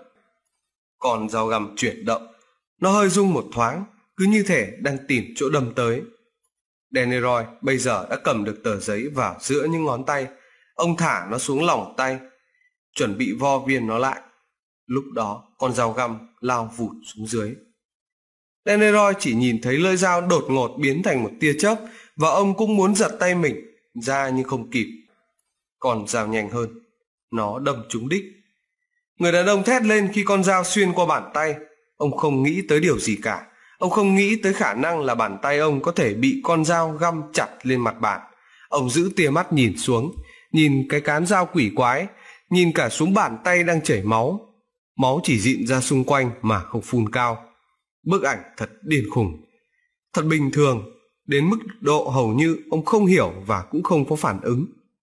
Còn dao găm chuyển động, nó hơi rung một thoáng, cứ như thể đang tìm chỗ đâm tới. Danny Roy bây giờ đã cầm được tờ giấy vào giữa những ngón tay. Ông thả nó xuống lòng tay, chuẩn bị vo viên nó lại. Lúc đó con dao găm lao vụt xuống dưới. Danny Roy chỉ nhìn thấy lưỡi dao đột ngột biến thành một tia chớp, và ông cũng muốn giật tay mình ra nhưng không kịp. Con dao nhanh hơn, nó đâm trúng đích. Người đàn ông thét lên khi con dao xuyên qua bàn tay. Ông không nghĩ tới điều gì cả. Ông không nghĩ tới khả năng là bàn tay ông có thể bị con dao găm chặt lên mặt bàn. Ông giữ tia mắt nhìn xuống, nhìn cái cán dao quỷ quái, nhìn cả xuống bàn tay đang chảy máu. Máu chỉ dịn ra xung quanh mà không phun cao. Bức ảnh thật điên khùng, thật bình thường, đến mức độ hầu như ông không hiểu và cũng không có phản ứng.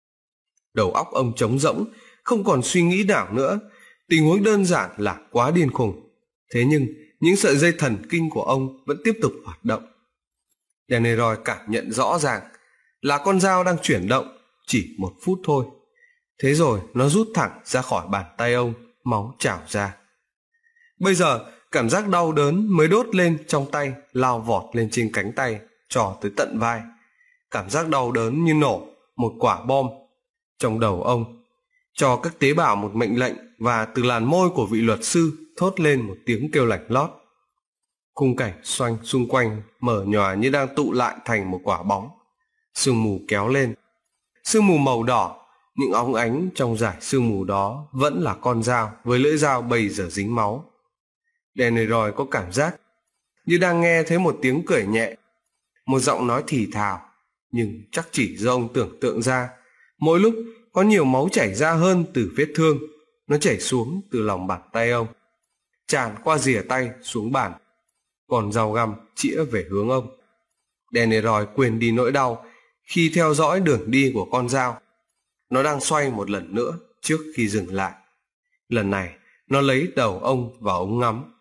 Đầu óc ông trống rỗng, không còn suy nghĩ nào nữa. Tình huống đơn giản là quá điên khùng. Thế nhưng những sợi dây thần kinh của ông vẫn tiếp tục hoạt động. Danny Roy cảm nhận rõ ràng là con dao đang chuyển động chỉ một phút thôi. Thế rồi nó rút thẳng ra khỏi bàn tay ông, máu trào ra. Bây giờ cảm giác đau đớn mới đốt lên trong tay, lao vọt lên trên cánh tay, trò tới tận vai. Cảm giác đau đớn như nổ một quả bom trong đầu ông, cho các tế bào một mệnh lệnh, và từ làn môi của vị luật sư thốt lên một tiếng kêu lạnh lót. Khung cảnh xoanh xung quanh mở nhòa như đang tụ lại thành một quả bóng. Sương mù kéo lên, sương mù màu đỏ, những óng ánh trong dải sương mù đó vẫn là con dao với lưỡi dao bây giờ dính máu. Danny Roy có cảm giác như đang nghe thấy một tiếng cười nhẹ, một giọng nói thì thào, nhưng chắc chỉ do ông tưởng tượng ra. Mỗi lúc có nhiều máu chảy ra hơn từ vết thương. Nó chảy xuống từ lòng bàn tay ông, tràn qua rìa tay xuống bàn. Còn dao găm chĩa về hướng ông. Danny Roy quên đi nỗi đau khi theo dõi đường đi của con dao. Nó đang xoay một lần nữa trước khi dừng lại. Lần này nó lấy đầu ông vào ống ngắm,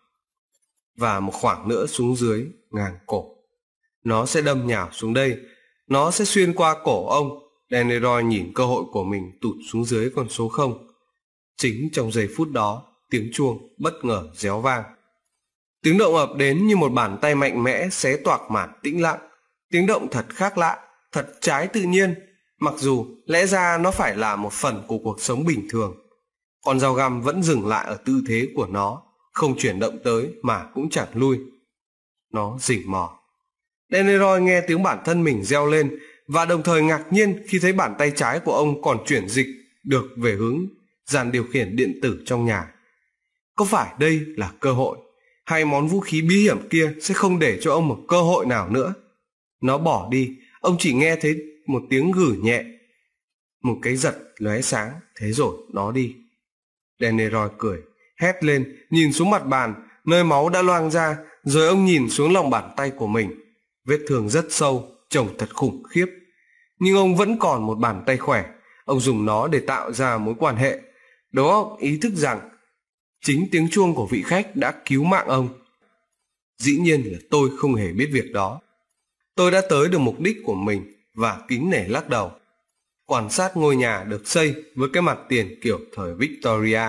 và một khoảng nữa xuống dưới ngang cổ. Nó sẽ đâm nhào xuống đây, nó sẽ xuyên qua cổ ông. Danny Roy nhìn cơ hội của mình tụt xuống dưới con số không. Chính trong giây phút đó, tiếng chuông bất ngờ réo vang. Tiếng động ập đến như một bàn tay mạnh mẽ xé toạc màn tĩnh lặng. Tiếng động thật khác lạ, thật trái tự nhiên, mặc dù lẽ ra nó phải là một phần của cuộc sống bình thường. Con dao găm vẫn dừng lại ở tư thế của nó, không chuyển động tới mà cũng chẳng lui. Nó rình mò. Danny Roy nghe tiếng bản thân mình reo lên, và đồng thời ngạc nhiên khi thấy bàn tay trái của ông còn chuyển dịch được về hướng dàn điều khiển điện tử trong nhà. Có phải đây là cơ hội, hay món vũ khí bí hiểm kia sẽ không để cho ông một cơ hội nào nữa? Nó bỏ đi, ông chỉ nghe thấy một tiếng gử nhẹ, một cái giật lóe sáng, thế rồi nó đi. Danny Roy cười, hét lên, nhìn xuống mặt bàn, nơi máu đã loang ra, rồi ông nhìn xuống lòng bàn tay của mình. Vết thương rất sâu, trông thật khủng khiếp. Nhưng ông vẫn còn một bàn tay khỏe. Ông dùng nó để tạo ra mối quan hệ. Đầu óc ý thức rằng chính tiếng chuông của vị khách đã cứu mạng ông. Dĩ nhiên là tôi không hề biết việc đó. Tôi đã tới được mục đích của mình và kính nể lắc đầu. Quan sát ngôi nhà được xây với cái mặt tiền kiểu thời Victoria,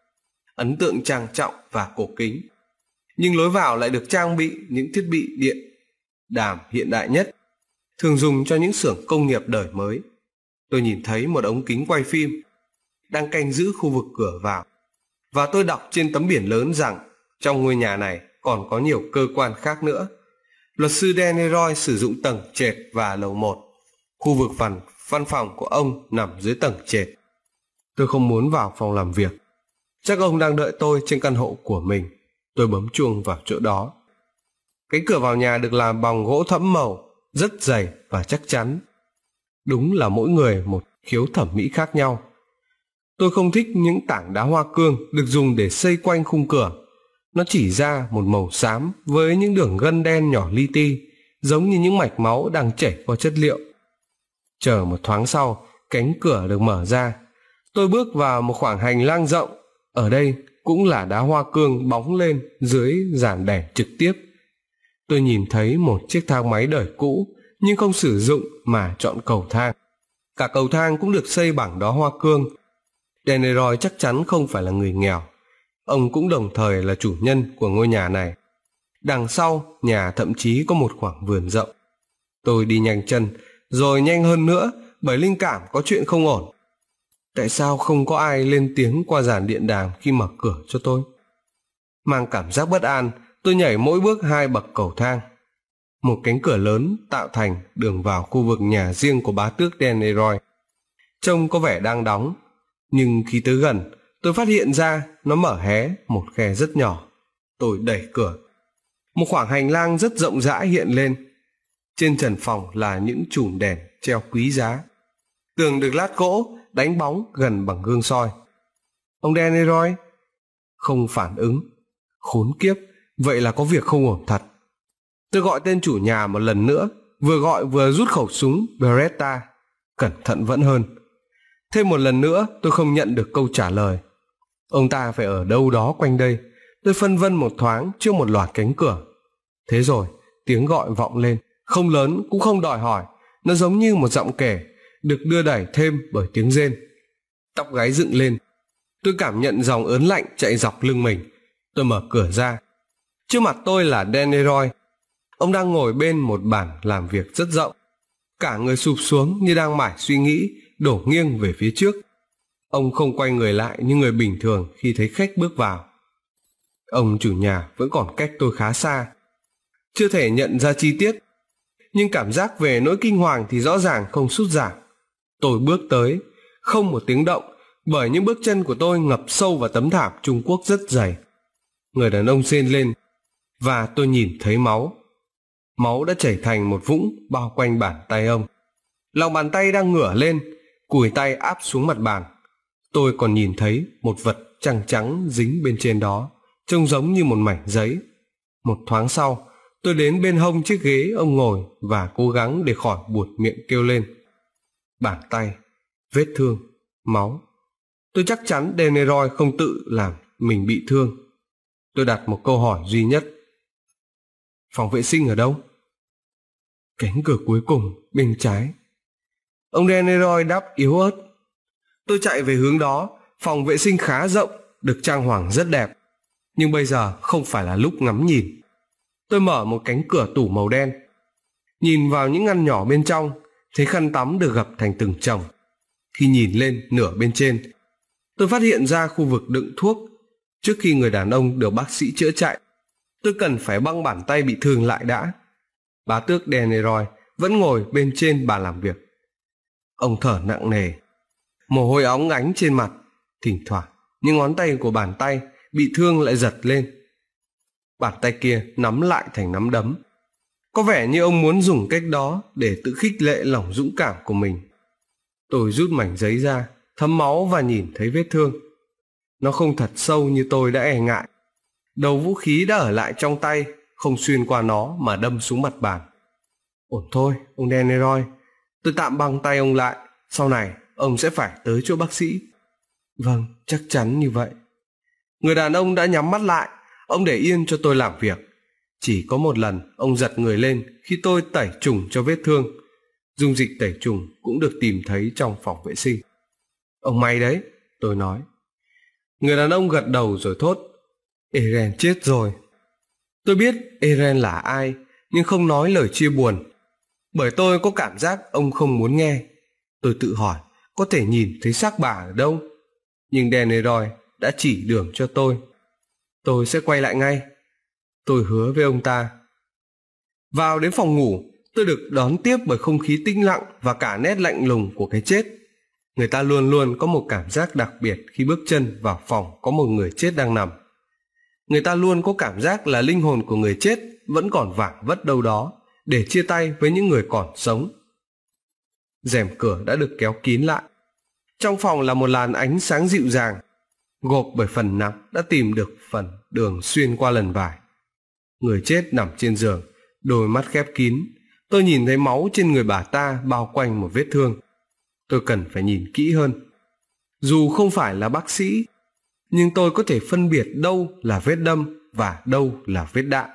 ấn tượng trang trọng và cổ kính. Nhưng lối vào lại được trang bị những thiết bị điện đàm hiện đại nhất, thường dùng cho những xưởng công nghiệp đời mới. Tôi nhìn thấy một ống kính quay phim đang canh giữ khu vực cửa vào, và tôi đọc trên tấm biển lớn rằng trong ngôi nhà này còn có nhiều cơ quan khác nữa. Luật sư Danny Roy sử dụng tầng trệt và lầu một. Khu vực văn, văn phòng của ông nằm dưới tầng trệt. Tôi không muốn vào phòng làm việc. Chắc ông đang đợi tôi trên căn hộ của mình. Tôi bấm chuông vào chỗ đó. Cánh cửa vào nhà được làm bằng gỗ thẫm màu, rất dày và chắc chắn. Đúng là mỗi người một khiếu thẩm mỹ khác nhau. Tôi không thích những tảng đá hoa cương được dùng để xây quanh khung cửa. Nó chỉ ra một màu xám với những đường gân đen nhỏ li ti, giống như những mạch máu đang chảy qua chất liệu. Chờ một thoáng sau, cánh cửa được mở ra. Tôi bước vào một khoảng hành lang rộng. Ở đây cũng là đá hoa cương bóng lên dưới dàn đèn trực tiếp. Tôi nhìn thấy một chiếc thang máy đời cũ nhưng không sử dụng mà chọn cầu thang. Cả cầu thang cũng được xây bằng đá hoa cương. Danny Roy chắc chắn không phải là người nghèo. Ông cũng đồng thời là chủ nhân của ngôi nhà này. Đằng sau nhà thậm chí có một khoảng vườn rộng. Tôi đi nhanh chân, rồi nhanh hơn nữa bởi linh cảm có chuyện không ổn. Tại sao không có ai lên tiếng qua dàn điện đàm khi mở cửa cho tôi? Mang cảm giác bất an, tôi nhảy mỗi bước hai bậc cầu thang. Một cánh cửa lớn tạo thành đường vào khu vực nhà riêng của bá tước Danny Roy. Trông có vẻ đang đóng, nhưng khi tới gần, tôi phát hiện ra nó mở hé một khe rất nhỏ. Tôi đẩy cửa. Một khoảng hành lang rất rộng rãi hiện lên. Trên trần phòng là những chùm đèn treo quý giá. Tường được lát gỗ, đánh bóng gần bằng gương soi. Ông Danny Roy? Không phản ứng. Khốn kiếp, vậy là có việc không ổn thật. Tôi gọi tên chủ nhà một lần nữa, vừa gọi vừa rút khẩu súng Beretta. Cẩn thận vẫn hơn. Thêm một lần nữa tôi không nhận được câu trả lời. Ông ta phải ở đâu đó quanh đây. Tôi phân vân một thoáng trước một loạt cánh cửa. Thế rồi tiếng gọi vọng lên, không lớn cũng không đòi hỏi. Nó giống như một giọng kể, được đưa đẩy thêm bởi tiếng rên. Tóc gáy dựng lên. Tôi cảm nhận dòng ớn lạnh chạy dọc lưng mình. Tôi mở cửa ra. Trước mặt tôi là Danny Roy. Ông đang ngồi bên một bàn làm việc rất rộng. Cả người sụp xuống như đang mải suy nghĩ, đổ nghiêng về phía trước. Ông không quay người lại như người bình thường khi thấy khách bước vào. Ông chủ nhà vẫn còn cách tôi khá xa. Chưa thể nhận ra chi tiết, nhưng cảm giác về nỗi kinh hoàng thì rõ ràng không sút giảm. Tôi bước tới, không một tiếng động, bởi những bước chân của tôi ngập sâu vào tấm thảm Trung Quốc rất dày. Người đàn ông rên lên, và tôi nhìn thấy máu. Máu đã chảy thành một vũng bao quanh bàn tay ông. Lòng bàn tay đang ngửa lên, cùi tay áp xuống mặt bàn. Tôi còn nhìn thấy một vật trắng trắng dính bên trên đó, trông giống như một mảnh giấy. Một thoáng sau, tôi đến bên hông chiếc ghế ông ngồi và cố gắng để khỏi buột miệng kêu lên. Bàn tay, vết thương, máu. Tôi chắc chắn Danny Roy không tự làm mình bị thương. Tôi đặt một câu hỏi duy nhất. Phòng vệ sinh ở đâu? Cánh cửa cuối cùng bên trái. Ông Danny Roy đáp yếu ớt. Tôi chạy về hướng đó. Phòng vệ sinh khá rộng, được trang hoàng rất đẹp. Nhưng bây giờ không phải là lúc ngắm nhìn. Tôi mở một cánh cửa tủ màu đen. Nhìn vào những ngăn nhỏ bên trong, thấy khăn tắm được gập thành từng chồng. Khi nhìn lên nửa bên trên, tôi phát hiện ra khu vực đựng thuốc. Trước khi người đàn ông được bác sĩ chữa chạy, tôi cần phải băng bàn tay bị thương lại đã. Bá tước Danny Roy vẫn ngồi bên trên bàn làm việc. Ông thở nặng nề, mồ hôi óng ánh trên mặt. Thỉnh thoảng những ngón tay của bàn tay bị thương lại giật lên. Bàn tay kia nắm lại thành nắm đấm. Có vẻ như ông muốn dùng cách đó để tự khích lệ lòng dũng cảm của mình. Tôi rút mảnh giấy ra, thấm máu và nhìn thấy vết thương. Nó không thật sâu như tôi đã e ngại. Đầu vũ khí đã ở lại trong tay, không xuyên qua nó mà đâm xuống mặt bàn. Ổn thôi, ông Danny Roy. Tôi tạm băng tay ông lại. Sau này, ông sẽ phải tới chỗ bác sĩ. Vâng, chắc chắn như vậy. Người đàn ông đã nhắm mắt lại. Ông để yên cho tôi làm việc. Chỉ có một lần ông giật người lên khi tôi tẩy trùng cho vết thương. Dung dịch tẩy trùng cũng được tìm thấy trong phòng vệ sinh. Ông may đấy, tôi nói. Người đàn ông gật đầu rồi thốt. Eren chết rồi. Tôi biết Eren là ai, nhưng không nói lời chia buồn, bởi tôi có cảm giác ông không muốn nghe. Tôi tự hỏi có thể nhìn thấy xác bà ở đâu, nhưng Daenerys đã chỉ đường cho tôi. Tôi sẽ quay lại ngay, tôi hứa với ông ta. Vào đến phòng ngủ, tôi được đón tiếp bởi không khí tĩnh lặng và cả nét lạnh lùng của cái chết. Người ta luôn luôn có một cảm giác đặc biệt khi bước chân vào phòng có một người chết đang nằm. Người ta luôn có cảm giác là linh hồn của người chết vẫn còn vảng vất đâu đó để chia tay với những người còn sống. Rèm cửa đã được kéo kín lại. Trong phòng là một làn ánh sáng dịu dàng, gộp bởi phần nắng đã tìm được phần đường xuyên qua lần vải. Người chết nằm trên giường, đôi mắt khép kín. Tôi nhìn thấy máu trên người bà ta bao quanh một vết thương. Tôi cần phải nhìn kỹ hơn. Dù không phải là bác sĩ, nhưng tôi có thể phân biệt đâu là vết đâm và đâu là vết đạn.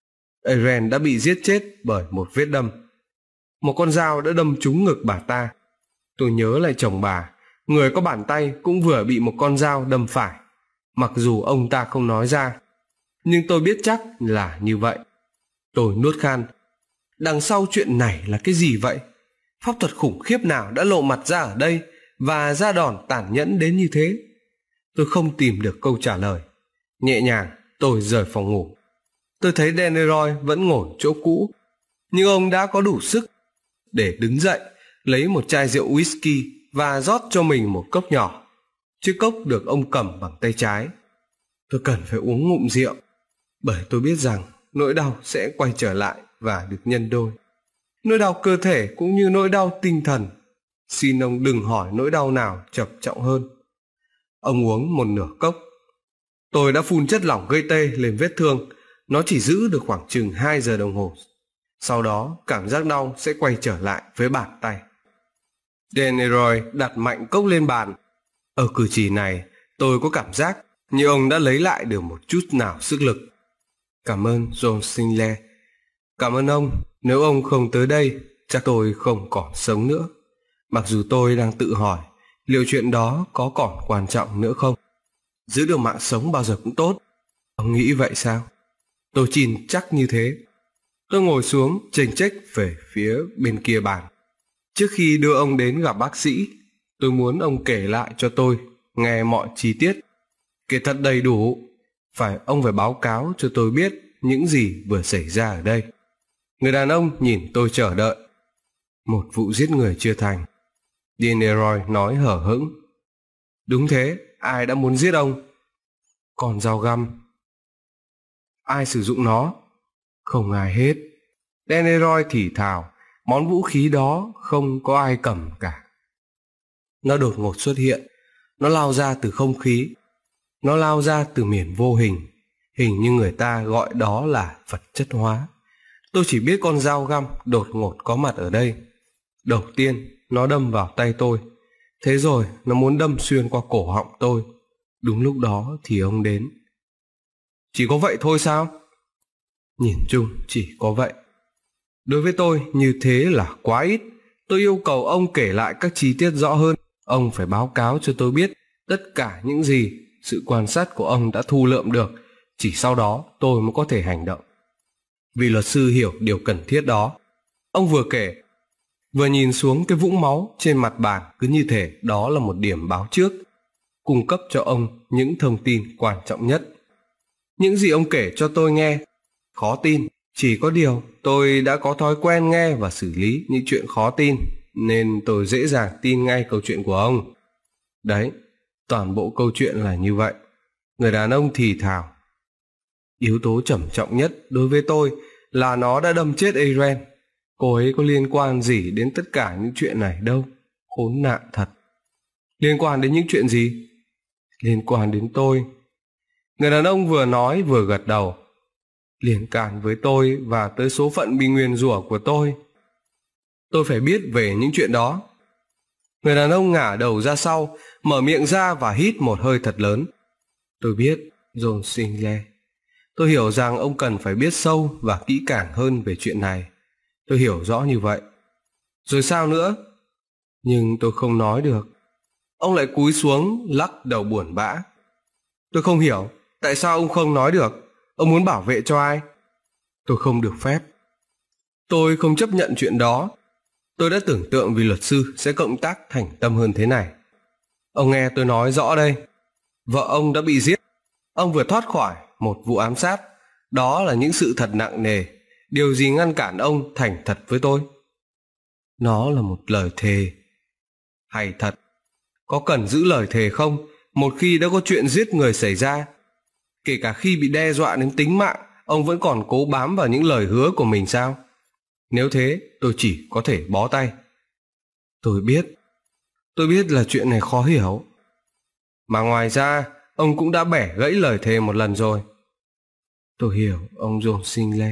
Eren đã bị giết chết bởi một vết đâm. Một con dao đã đâm trúng ngực bà ta. Tôi nhớ lại chồng bà, người có bàn tay cũng vừa bị một con dao đâm phải. Mặc dù ông ta không nói ra, nhưng tôi biết chắc là như vậy. Tôi nuốt khan. Đằng sau chuyện này là cái gì vậy? Pháp thuật khủng khiếp nào đã lộ mặt ra ở đây và ra đòn tàn nhẫn đến như thế? Tôi không tìm được câu trả lời. Nhẹ nhàng, tôi rời phòng ngủ. Tôi thấy Daenerys vẫn ngồi chỗ cũ, nhưng ông đã có đủ sức để đứng dậy, lấy một chai rượu whisky và rót cho mình một cốc nhỏ. Chiếc cốc được ông cầm bằng tay trái. Tôi cần phải uống ngụm rượu, bởi tôi biết rằng nỗi đau sẽ quay trở lại và được nhân đôi. Nỗi đau cơ thể cũng như nỗi đau tinh thần. Xin ông đừng hỏi nỗi đau nào trầm trọng hơn. Ông uống một nửa cốc. Tôi đã phun chất lỏng gây tê lên vết thương. Nó chỉ giữ được khoảng chừng hai giờ đồng hồ. Sau đó cảm giác đau sẽ quay trở lại với bàn tay. Daenerys đặt mạnh cốc lên bàn. Ở cử chỉ này, tôi có cảm giác như ông đã lấy lại được một chút nào sức lực. Cảm ơn Jon Snow. Cảm ơn ông. Nếu ông không tới đây, chắc tôi không còn sống nữa. Mặc dù tôi đang tự hỏi liệu chuyện đó có còn quan trọng nữa không. Giữ được mạng sống bao giờ cũng tốt. Ông nghĩ vậy sao? Tôi tin chắc như thế. Tôi ngồi xuống chênh chếch về phía bên kia bàn. Trước khi đưa ông đến gặp bác sĩ, tôi muốn ông kể lại cho tôi nghe mọi chi tiết. Kể thật đầy đủ. Phải ông phải báo cáo cho tôi biết những gì vừa xảy ra ở đây. Người đàn ông nhìn tôi chờ đợi. Một vụ giết người chưa thành. Daenerys nói hở hững. Đúng thế, ai đã muốn giết ông? Con dao găm. Ai sử dụng nó? Không ai hết. Daenerys thì thào, món vũ khí đó không có ai cầm cả. Nó đột ngột xuất hiện. Nó lao ra từ không khí. Nó lao ra từ miền vô hình. Hình như người ta gọi đó là vật chất hóa. Tôi chỉ biết con dao găm đột ngột có mặt ở đây. Đầu tiên, nó đâm vào tay tôi. Thế rồi, nó muốn đâm xuyên qua cổ họng tôi. Đúng lúc đó thì ông đến. Chỉ có vậy thôi sao? Nhìn chung, chỉ có vậy. Đối với tôi, như thế là quá ít. Tôi yêu cầu ông kể lại các chi tiết rõ hơn. Ông phải báo cáo cho tôi biết tất cả những gì sự quan sát của ông đã thu lượm được. Chỉ sau đó tôi mới có thể hành động. Vì luật sư hiểu điều cần thiết đó. Ông vừa kể, vừa nhìn xuống cái vũng máu trên mặt bàn, cứ như thể đó là một điểm báo trước, cung cấp cho ông những thông tin quan trọng nhất. Những gì ông kể cho tôi nghe khó tin, chỉ có điều tôi đã có thói quen nghe và xử lý những chuyện khó tin, nên tôi dễ dàng tin ngay câu chuyện của ông. Đấy, toàn bộ câu chuyện là như vậy. Người đàn ông thì thào. Yếu tố trầm trọng nhất đối với tôi là nó đã đâm chết Eren. Cô ấy có liên quan gì đến tất cả những chuyện này đâu. Khốn nạn thật. Liên quan đến những chuyện gì? Liên quan đến tôi. Người đàn ông vừa nói vừa gật đầu. Liên can với tôi và tới số phận bị nguyền rủa của tôi. Tôi phải biết về những chuyện đó. Người đàn ông ngả đầu ra sau, mở miệng ra và hít một hơi thật lớn. Tôi biết, Jon Snow. Tôi hiểu rằng ông cần phải biết sâu và kỹ càng hơn về chuyện này. Tôi hiểu rõ như vậy. Rồi sao nữa? Nhưng tôi không nói được. Ông lại cúi xuống lắc đầu buồn bã. Tôi không hiểu, tại sao ông không nói được? Ông muốn bảo vệ cho ai? Tôi không được phép. Tôi không chấp nhận chuyện đó. Tôi đã tưởng tượng vì luật sư sẽ cộng tác thành tâm hơn thế này. Ông nghe tôi nói rõ đây. Vợ ông đã bị giết. Ông vừa thoát khỏi một vụ ám sát. Đó là những sự thật nặng nề. Điều gì ngăn cản ông thành thật với tôi? Nó là một lời thề. Hay thật. Có cần giữ lời thề không? Một khi đã có chuyện giết người xảy ra, kể cả khi bị đe dọa đến tính mạng, ông vẫn còn cố bám vào những lời hứa của mình sao? Nếu thế, tôi chỉ có thể bó tay. Tôi biết. Tôi biết là chuyện này khó hiểu. Mà ngoài ra, ông cũng đã bẻ gãy lời thề một lần rồi. Tôi hiểu, ông John Singley.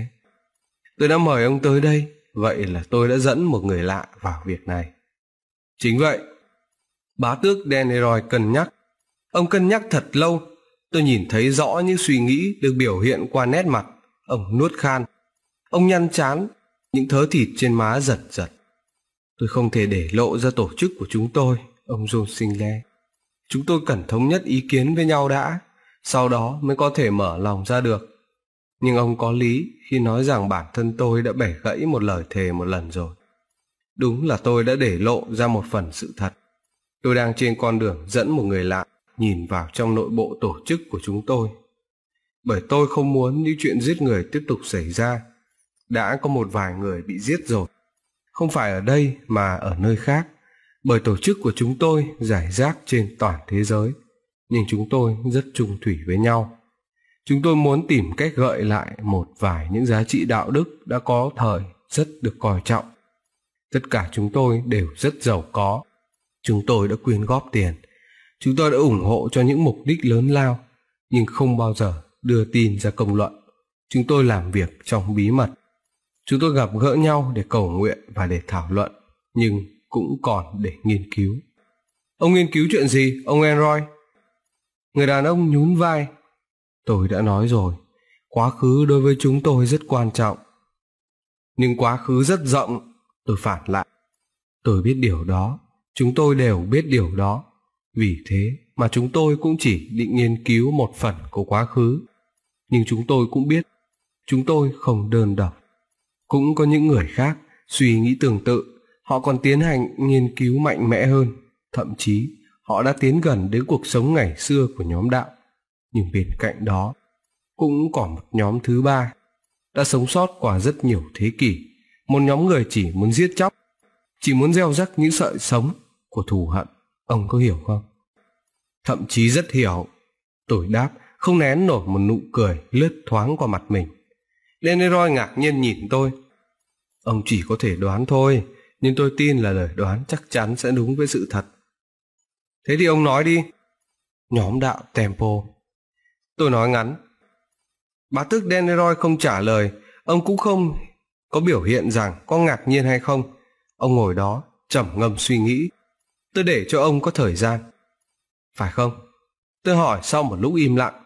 Tôi đã mời ông tới đây, vậy là tôi đã dẫn một người lạ vào việc này. Chính vậy. Bá tước Deneroy cân nhắc. Ông cân nhắc thật lâu. Tôi nhìn thấy rõ những suy nghĩ được biểu hiện qua nét mặt. Ông nuốt khan. Ông nhăn trán, những thớ thịt trên má giật giật. Tôi không thể để lộ ra tổ chức của chúng tôi, ông John Singley. Chúng tôi cần thống nhất ý kiến với nhau đã, sau đó mới có thể mở lòng ra được. Nhưng ông có lý khi nói rằng bản thân tôi đã bẻ gãy một lời thề một lần rồi. Đúng là tôi đã để lộ ra một phần sự thật. Tôi đang trên con đường dẫn một người lạ nhìn vào trong nội bộ tổ chức của chúng tôi. Bởi tôi không muốn những chuyện giết người tiếp tục xảy ra. Đã có một vài người bị giết rồi. Không phải ở đây mà ở nơi khác. Bởi tổ chức của chúng tôi rải rác trên toàn thế giới. Nhưng chúng tôi rất chung thủy với nhau. Chúng tôi muốn tìm cách gợi lại một vài những giá trị đạo đức đã có thời rất được coi trọng. Tất cả chúng tôi đều rất giàu có. Chúng tôi đã quyên góp tiền. Chúng tôi đã ủng hộ cho những mục đích lớn lao, nhưng không bao giờ đưa tin ra công luận. Chúng tôi làm việc trong bí mật. Chúng tôi gặp gỡ nhau để cầu nguyện và để thảo luận, nhưng cũng còn để nghiên cứu. Ông nghiên cứu chuyện gì, ông Enroy? Người đàn ông nhún vai. Tôi đã nói rồi, quá khứ đối với chúng tôi rất quan trọng. Nhưng quá khứ rất rộng, tôi phản lại. Tôi biết điều đó, chúng tôi đều biết điều đó. Vì thế mà chúng tôi cũng chỉ định nghiên cứu một phần của quá khứ. Nhưng chúng tôi cũng biết, chúng tôi không đơn độc. Cũng có những người khác suy nghĩ tương tự, họ còn tiến hành nghiên cứu mạnh mẽ hơn. Thậm chí họ đã tiến gần đến cuộc sống ngày xưa của nhóm đạo. Nhưng bên cạnh đó cũng còn một nhóm thứ ba, đã sống sót qua rất nhiều thế kỷ. Một nhóm người chỉ muốn giết chóc, chỉ muốn gieo rắc những sợi sống của thù hận. Ông có hiểu không? Thậm chí rất hiểu. Tôi đáp, không nén nổi một nụ cười lướt thoáng qua mặt mình. Leneroy ngạc nhiên nhìn tôi. Ông chỉ có thể đoán thôi, nhưng tôi tin là lời đoán chắc chắn sẽ đúng với sự thật. Thế thì ông nói đi. Nhóm đạo Temple. Tôi nói ngắn. Bá tước Deneroy không trả lời. Ông cũng không có biểu hiện rằng có ngạc nhiên hay không. Ông ngồi đó trầm ngâm suy nghĩ. Tôi để cho ông có thời gian. Phải không? Tôi hỏi sau một lúc im lặng.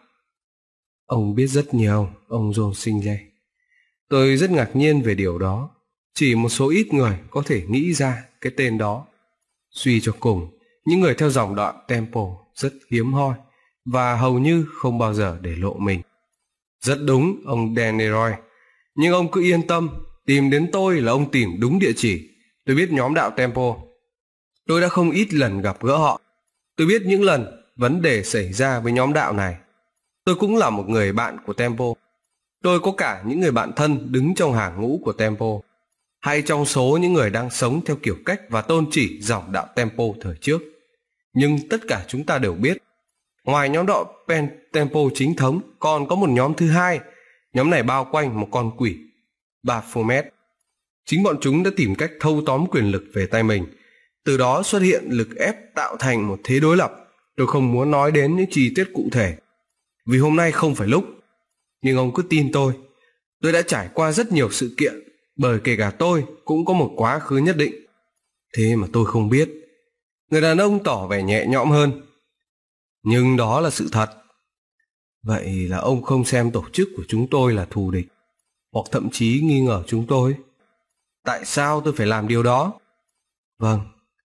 Ông biết rất nhiều, ông John Singley. Tôi rất ngạc nhiên về điều đó. Chỉ một số ít người có thể nghĩ ra cái tên đó. Suy cho cùng, những người theo dòng đạo Temple rất hiếm hoi và hầu như không bao giờ để lộ mình. Rất đúng, ông Deneroy. Nhưng ông cứ yên tâm, tìm đến tôi là ông tìm đúng địa chỉ. Tôi biết nhóm đạo Temple. Tôi đã không ít lần gặp gỡ họ. Tôi biết những lần vấn đề xảy ra với nhóm đạo này. Tôi cũng là một người bạn của Temple. Tôi có cả những người bạn thân đứng trong hàng ngũ của Temple, hay trong số những người đang sống theo kiểu cách và tôn chỉ dòng đạo Temple thời trước. Nhưng tất cả chúng ta đều biết, ngoài nhóm đạo Pen Temple chính thống, còn có một nhóm thứ hai. Nhóm này bao quanh một con quỷ, Baphomet. Chính bọn chúng đã tìm cách thâu tóm quyền lực về tay mình. Từ đó xuất hiện lực ép tạo thành một thế đối lập. Tôi không muốn nói đến những chi tiết cụ thể, vì hôm nay không phải lúc. Nhưng ông cứ tin tôi, tôi đã trải qua rất nhiều sự kiện, bởi kể cả tôi cũng có một quá khứ nhất định. Thế mà tôi không biết. Người đàn ông tỏ vẻ nhẹ nhõm hơn. Nhưng đó là sự thật. Vậy là ông không xem tổ chức của chúng tôi là thù địch, hoặc thậm chí nghi ngờ chúng tôi. Tại sao tôi phải làm điều đó? Vâng,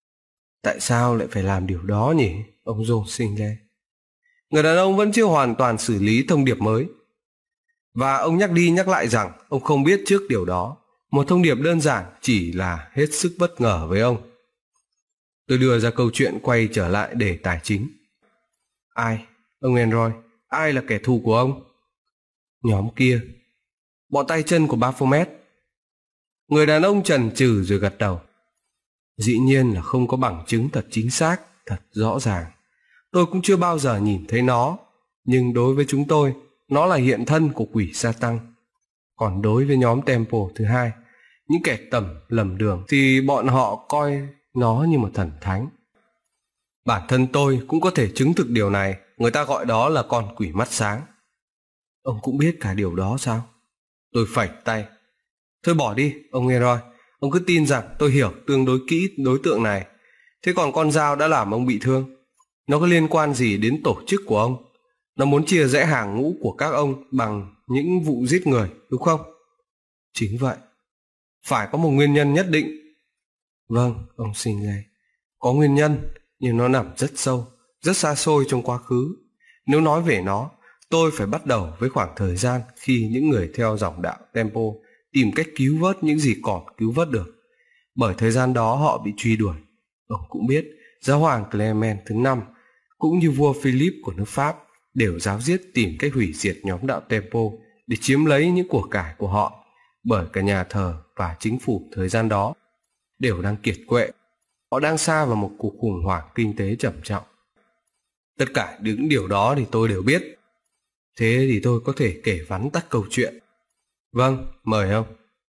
tại sao lại phải làm điều đó nhỉ, ông John Sinclair? Người đàn ông vẫn chưa hoàn toàn xử lý thông điệp mới. Và ông nhắc đi nhắc lại rằng ông không biết trước điều đó. Một thông điệp đơn giản chỉ là hết sức bất ngờ với ông. Tôi đưa ra câu chuyện quay trở lại đề tài chính. Ai, ông Enroy, ai là kẻ thù của ông? Nhóm kia, bọn tay chân của Baphomet. Người đàn ông chần chừ rồi gật đầu. Dĩ nhiên là không có bằng chứng thật chính xác, thật rõ ràng. Tôi cũng chưa bao giờ nhìn thấy nó, nhưng đối với chúng tôi, nó là hiện thân của quỷ Satan. Còn đối với nhóm Temple thứ hai, những kẻ tầm lầm đường, thì bọn họ coi nó như một thần thánh. Bản thân tôi cũng có thể chứng thực điều này, người ta gọi đó là con quỷ mắt sáng. Ông cũng biết cả điều đó sao? Tôi phẩy tay. Thôi bỏ đi, ông Leroy, ông cứ tin rằng tôi hiểu tương đối kỹ đối tượng này. Thế còn con dao đã làm ông bị thương, nó có liên quan gì đến tổ chức của ông? Nó muốn chia rẽ hàng ngũ của các ông bằng những vụ giết người, đúng không? Chính vậy. Phải có một nguyên nhân nhất định. Vâng, ông Sinclair, có nguyên nhân, nhưng nó nằm rất sâu, rất xa xôi trong quá khứ. Nếu nói về nó, tôi phải bắt đầu với khoảng thời gian khi những người theo dòng đạo Temple tìm cách cứu vớt những gì còn cứu vớt được. Bởi thời gian đó họ bị truy đuổi. Ông cũng biết, giáo hoàng Clement thứ năm cũng như vua Philip của nước Pháp đều giáo diết tìm cách hủy diệt nhóm đạo Temple để chiếm lấy những của cải của họ, bởi cả nhà thờ và chính phủ thời gian đó đều đang kiệt quệ. Họ đang sa vào một cuộc khủng hoảng kinh tế trầm trọng. Tất cả những điều đó thì tôi đều biết. Thế thì tôi có thể kể vắn tắt câu chuyện. Vâng, mời ông.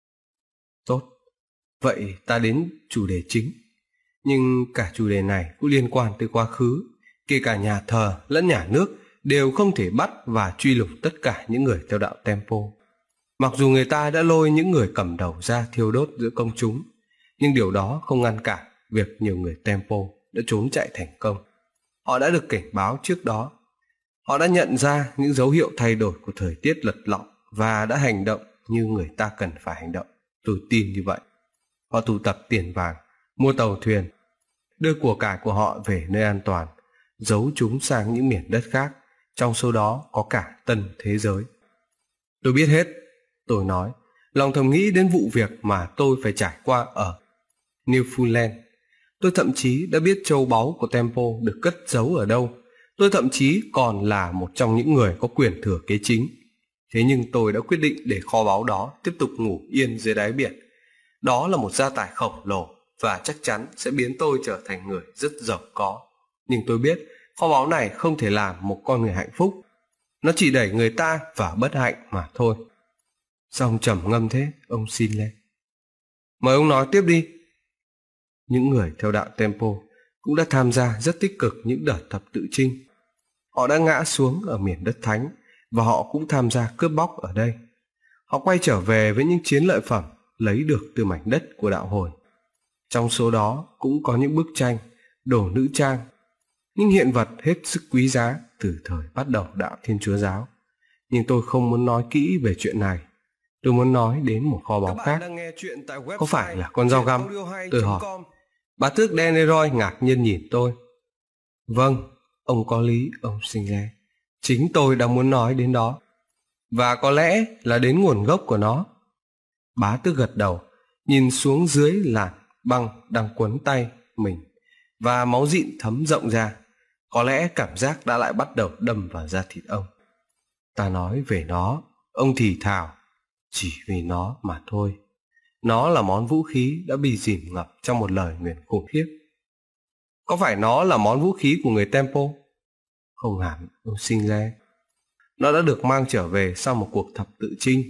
Tốt, vậy ta đến chủ đề chính. Nhưng cả chủ đề này cũng liên quan tới quá khứ. Kể cả nhà thờ lẫn nhà nước đều không thể bắt và truy lùng tất cả những người theo đạo Temple. Mặc dù người ta đã lôi những người cầm đầu ra thiêu đốt giữa công chúng, nhưng điều đó không ngăn cản việc nhiều người Temple đã trốn chạy thành công. Họ đã được cảnh báo trước đó. Họ đã nhận ra những dấu hiệu thay đổi của thời tiết lật lọng và đã hành động như người ta cần phải hành động. Tôi tin như vậy. Họ tụ tập tiền vàng, mua tàu thuyền, đưa của cải của họ về nơi an toàn, giấu chúng sang những miền đất khác, trong số đó có cả tân thế giới. Tôi biết hết, tôi nói, lòng thầm nghĩ đến vụ việc mà tôi phải trải qua ở Newfoundland. Tôi thậm chí đã biết châu báu của Temple được cất giấu ở đâu. Tôi thậm chí còn là một trong những người có quyền thừa kế chính. Thế nhưng tôi đã quyết định để kho báu đó tiếp tục ngủ yên dưới đáy biển. Đó là một gia tài khổng lồ và chắc chắn sẽ biến tôi trở thành người rất giàu có. Nhưng tôi biết kho báu này không thể làm một con người hạnh phúc. Nó chỉ đẩy người ta vào bất hạnh mà thôi. Sao ông trầm ngâm thế, ông Sinclair? Mời ông nói tiếp đi. Những người theo đạo Temple cũng đã tham gia rất tích cực những đợt thập tự chinh. Họ đã ngã xuống ở miền đất thánh và họ cũng tham gia cướp bóc ở đây. Họ quay trở về với những chiến lợi phẩm lấy được từ mảnh đất của đạo hồi. Trong số đó cũng có những bức tranh, đồ nữ trang, những hiện vật hết sức quý giá từ thời bắt đầu đạo Thiên Chúa giáo. Nhưng tôi không muốn nói kỹ về chuyện này. Tôi muốn nói đến một kho báu khác. Có phải là con dao găm? Tôi hỏi. Bá tước Dan Leroy ngạc nhiên nhìn tôi. Vâng, ông có lý, ông Sinclair. Chính tôi đang muốn nói đến đó. Và có lẽ là đến nguồn gốc của nó. Bá tước gật đầu, nhìn xuống dưới làn băng đang quấn tay mình, và máu dịn thấm rộng ra. Có lẽ cảm giác đã lại bắt đầu đâm vào da thịt ông. Ta nói về nó, ông thì thào, chỉ vì nó mà thôi. Nó là món vũ khí đã bị dìm ngập trong một lời nguyền khủng khiếp. Có phải nó là món vũ khí của người Temple? Không hẳn, ông Sinclair. Nó đã được mang trở về sau một cuộc thập tự chinh.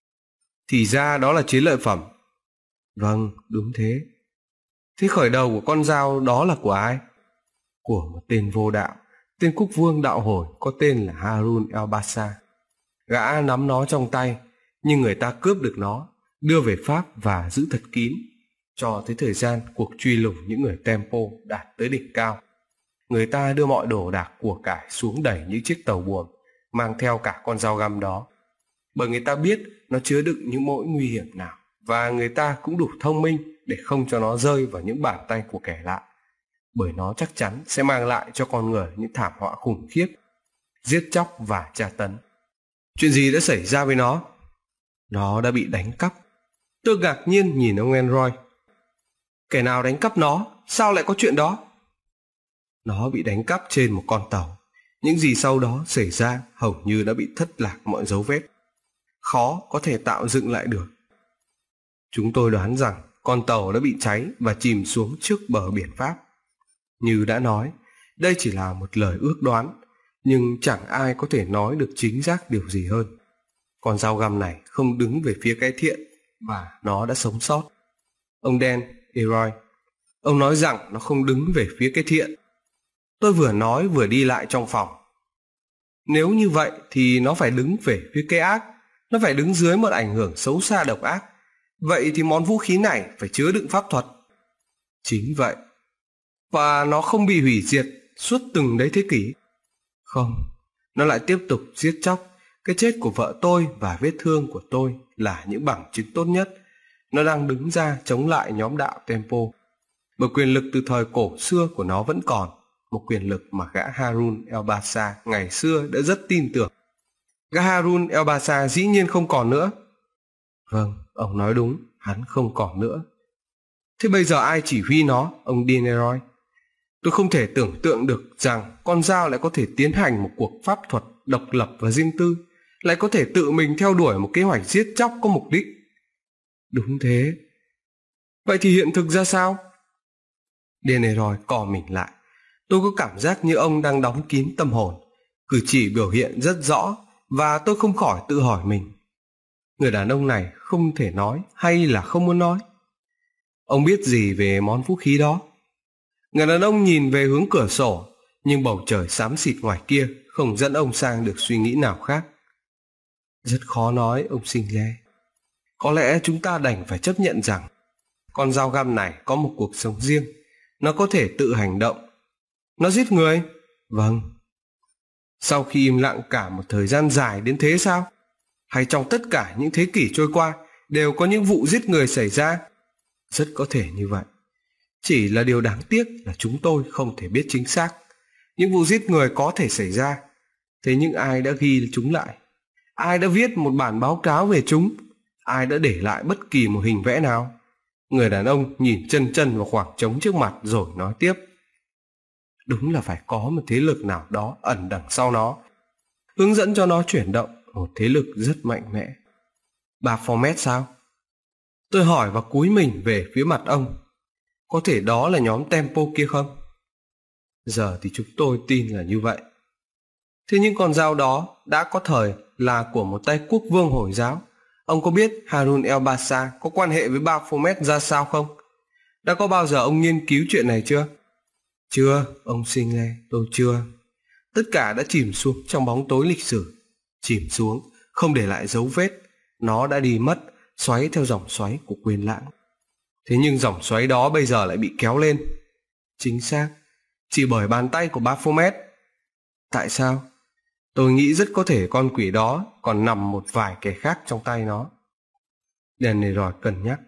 Thì ra đó là chiến lợi phẩm. Vâng, đúng thế. Thế khởi đầu của con dao đó là của ai? Của một tên vô đạo, tên quốc vương đạo hồi có tên là Harun el-Bassa. Gã nắm nó trong tay, nhưng người ta cướp được nó, đưa về Pháp và giữ thật kín, cho tới thời gian cuộc truy lùng những người Temple đạt tới đỉnh cao. Người ta đưa mọi đồ đạc của cải xuống đẩy những chiếc tàu buồm mang theo cả con dao găm đó, bởi người ta biết nó chứa đựng những mối nguy hiểm nào, và người ta cũng đủ thông minh để không cho nó rơi vào những bàn tay của kẻ lạ, bởi nó chắc chắn sẽ mang lại cho con người những thảm họa khủng khiếp, giết chóc và tra tấn. Chuyện gì đã xảy ra với nó? Nó đã bị đánh cắp. Tôi ngạc nhiên nhìn ông Elroy. Kẻ nào đánh cắp nó? Sao lại có chuyện đó? Nó bị đánh cắp trên một con tàu. Những gì sau đó xảy ra hầu như đã bị thất lạc mọi dấu vết, khó có thể tạo dựng lại được. Chúng tôi đoán rằng con tàu đã bị cháy và chìm xuống trước bờ biển Pháp. Như đã nói, đây chỉ là một lời ước đoán, nhưng chẳng ai có thể nói được chính xác điều gì hơn. Con dao găm này không đứng về phía cái thiện, và nó đã sống sót. Ông Dan Elroy, ông nói rằng nó không đứng về phía cái thiện. Tôi vừa nói vừa đi lại trong phòng. Nếu như vậy thì nó phải đứng về phía cái ác, nó phải đứng dưới một ảnh hưởng xấu xa độc ác. Vậy thì món vũ khí này phải chứa đựng pháp thuật. Chính vậy. Và nó không bị hủy diệt suốt từng đấy thế kỷ. Không, nó lại tiếp tục giết chóc. Cái chết của vợ tôi và vết thương của tôi là những bằng chứng tốt nhất. Nó đang đứng ra chống lại nhóm đạo Tempo, bởi quyền lực từ thời cổ xưa của nó vẫn còn, một quyền lực mà gã Harun el-Bassa ngày xưa đã rất tin tưởng. Gã Harun el-Bassa dĩ nhiên không còn nữa. Vâng, ông nói đúng, hắn không còn nữa. Thế bây giờ ai chỉ huy nó, ông Dean Elroy? Tôi không thể tưởng tượng được rằng con dao lại có thể tiến hành một cuộc pháp thuật độc lập và riêng tư, lại có thể tự mình theo đuổi một kế hoạch giết chóc có mục đích. Đúng thế. Vậy thì hiện thực ra sao? Dean Elroy cò mình lại. Tôi có cảm giác như ông đang đóng kín tâm hồn, cử chỉ biểu hiện rất rõ, và tôi không khỏi tự hỏi mình. Người đàn ông này không thể nói hay là không muốn nói? Ông biết gì về món vũ khí đó? Người đàn ông nhìn về hướng cửa sổ, nhưng bầu trời xám xịt ngoài kia không dẫn ông sang được suy nghĩ nào khác. Rất khó nói, ông Sinclair. Có lẽ chúng ta đành phải chấp nhận rằng con dao găm này có một cuộc sống riêng. Nó có thể tự hành động. Nó giết người? Vâng. Sau khi im lặng cả một thời gian dài đến thế sao? Hay trong tất cả những thế kỷ trôi qua đều có những vụ giết người xảy ra? Rất có thể như vậy. Chỉ là điều đáng tiếc là chúng tôi không thể biết chính xác. Những vụ giết người có thể xảy ra. Thế nhưng ai đã ghi chúng lại? Ai đã viết một bản báo cáo về chúng? Ai đã để lại bất kỳ một hình vẽ nào? Người đàn ông nhìn chân chân vào khoảng trống trước mặt rồi nói tiếp. Đúng là phải có một thế lực nào đó ẩn đằng sau nó, hướng dẫn cho nó chuyển động, một thế lực rất mạnh mẽ. Baphomet sao? Tôi hỏi và cúi mình về phía mặt ông. Có thể đó là nhóm Tempo kia không? Giờ thì chúng tôi tin là như vậy. Thế nhưng con dao đó đã có thời là của một tay quốc vương Hồi giáo. Ông có biết Harun el-Bassa có quan hệ với Baphomet ra sao không? Đã có bao giờ ông nghiên cứu chuyện này chưa? Chưa, ông Sinclair, tôi chưa. Tất cả đã chìm xuống trong bóng tối lịch sử. Chìm xuống, không để lại dấu vết. Nó đã đi mất, xoáy theo dòng xoáy của quên lãng. Thế nhưng dòng xoáy đó bây giờ lại bị kéo lên. Chính xác, chỉ bởi bàn tay của Baphomet. Tại sao? Tôi nghĩ rất có thể con quỷ đó còn nằm một vài kẻ khác trong tay nó. Danny Roy cân nhắc.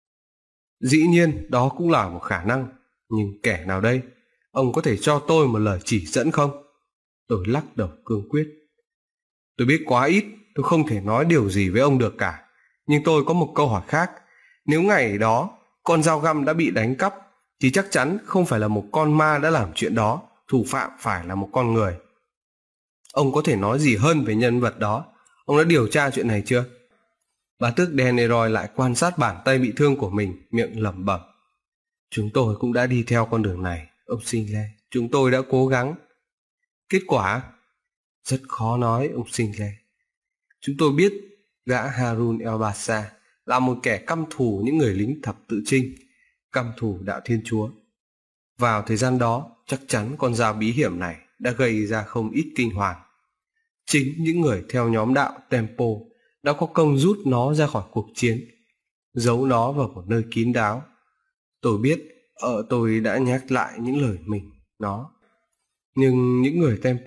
Dĩ nhiên đó cũng là một khả năng. Nhưng kẻ nào đây? Ông có thể cho tôi một lời chỉ dẫn không? Tôi lắc đầu cương quyết. Tôi biết quá ít, tôi không thể nói điều gì với ông được cả. Nhưng tôi có một câu hỏi khác. Nếu ngày đó con dao găm đã bị đánh cắp, thì chắc chắn không phải là một con ma đã làm chuyện đó. Thủ phạm phải là một con người. Ông có thể nói gì hơn về nhân vật đó? Ông đã điều tra chuyện này chưa? Bá tước Dan Elroy lại quan sát bàn tay bị thương của mình, miệng lẩm bẩm. Chúng tôi cũng đã đi theo con đường này, ông Sinclair. Chúng tôi đã cố gắng. Kết quả? Rất khó nói, ông Sinclair. Chúng tôi biết gã Harun el-Bassa là một kẻ căm thù những người lính thập tự chinh, căm thù đạo Thiên Chúa. Vào thời gian đó, chắc chắn con dao bí hiểm này đã gây ra không ít kinh hoàng. Chính những người theo nhóm đạo Tempo đã có công rút nó ra khỏi cuộc chiến, giấu nó vào một nơi kín đáo. Tôi biết, ở tôi đã nhắc lại những lời mình nó. Nhưng những người Tempo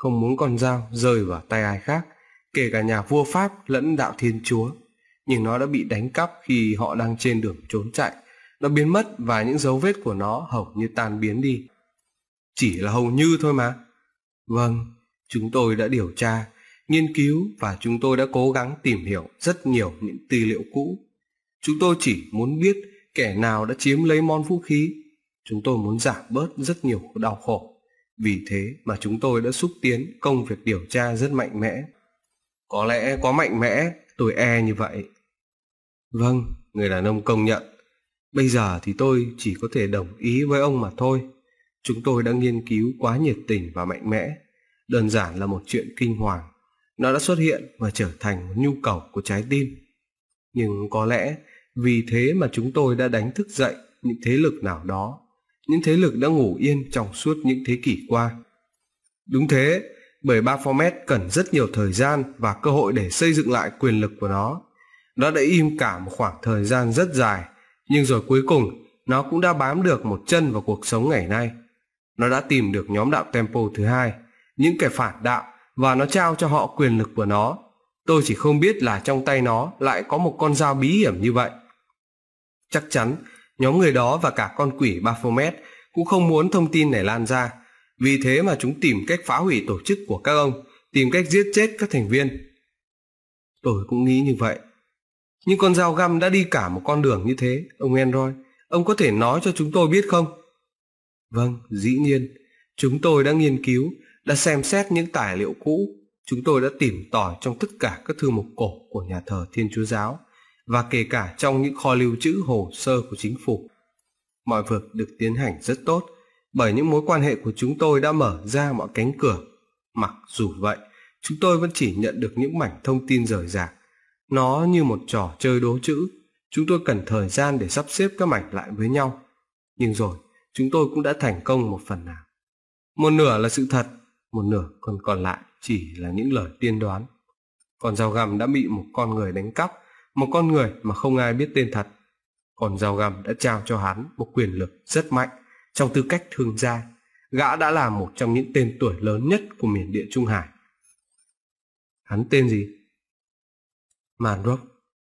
không muốn con dao rơi vào tay ai khác, kể cả nhà vua Pháp lẫn đạo Thiên Chúa. Nhưng nó đã bị đánh cắp khi họ đang trên đường trốn chạy. Nó biến mất và những dấu vết của nó hầu như tan biến đi. Chỉ là hầu như thôi mà. Vâng, chúng tôi đã điều tra, nghiên cứu và chúng tôi đã cố gắng tìm hiểu rất nhiều những tư liệu cũ. Chúng tôi chỉ muốn biết kẻ nào đã chiếm lấy món vũ khí. Chúng tôi muốn giảm bớt rất nhiều đau khổ. Vì thế mà chúng tôi đã xúc tiến công việc điều tra rất mạnh mẽ. Có lẽ quá mạnh mẽ, tôi e như vậy. Vâng, người đàn ông công nhận. Bây giờ thì tôi chỉ có thể đồng ý với ông mà thôi. Chúng tôi đã nghiên cứu quá nhiệt tình và mạnh mẽ. Đơn giản là một chuyện kinh hoàng. Nó đã xuất hiện và trở thành một nhu cầu của trái tim. Nhưng có lẽ vì thế mà chúng tôi đã đánh thức dậy những thế lực nào đó. Những thế lực đã ngủ yên trong suốt những thế kỷ qua. Đúng thế, bởi Baphomet cần rất nhiều thời gian và cơ hội để xây dựng lại quyền lực của nó. Nó đã im cả một khoảng thời gian rất dài, nhưng rồi cuối cùng nó cũng đã bám được một chân vào cuộc sống ngày nay. Nó đã tìm được nhóm đạo Temple thứ hai, những kẻ phản đạo, và nó trao cho họ quyền lực của nó. Tôi chỉ không biết là trong tay nó lại có một con dao bí hiểm như vậy. Chắc chắn nhóm người đó và cả con quỷ Baphomet cũng không muốn thông tin này lan ra. Vì thế mà chúng tìm cách phá hủy tổ chức của các ông, tìm cách giết chết các thành viên. Tôi cũng nghĩ như vậy. Nhưng con dao găm đã đi cả một con đường như thế, ông Enroy. Ông có thể nói cho chúng tôi biết không? Vâng, dĩ nhiên. Chúng tôi đã nghiên cứu, đã xem xét những tài liệu cũ. Chúng tôi đã tìm tòi trong tất cả các thư mục cổ của nhà thờ Thiên Chúa Giáo, và kể cả trong những kho lưu trữ hồ sơ của chính phủ. Mọi việc được tiến hành rất tốt, bởi những mối quan hệ của chúng tôi đã mở ra mọi cánh cửa. Mặc dù vậy, chúng tôi vẫn chỉ nhận được những mảnh thông tin rời rạc. Nó như một trò chơi đố chữ. Chúng tôi cần thời gian để sắp xếp các mảnh lại với nhau. Nhưng rồi, chúng tôi cũng đã thành công một phần nào. Một nửa là sự thật, một nửa còn còn lại chỉ là những lời tiên đoán. Con dao găm đã bị một con người đánh cắp, một con người mà không ai biết tên thật. Con dao găm đã trao cho hắn một quyền lực rất mạnh trong tư cách thương gia. Gã đã là một trong những tên tuổi lớn nhất của miền Địa Trung Hải. Hắn tên gì? Manrock.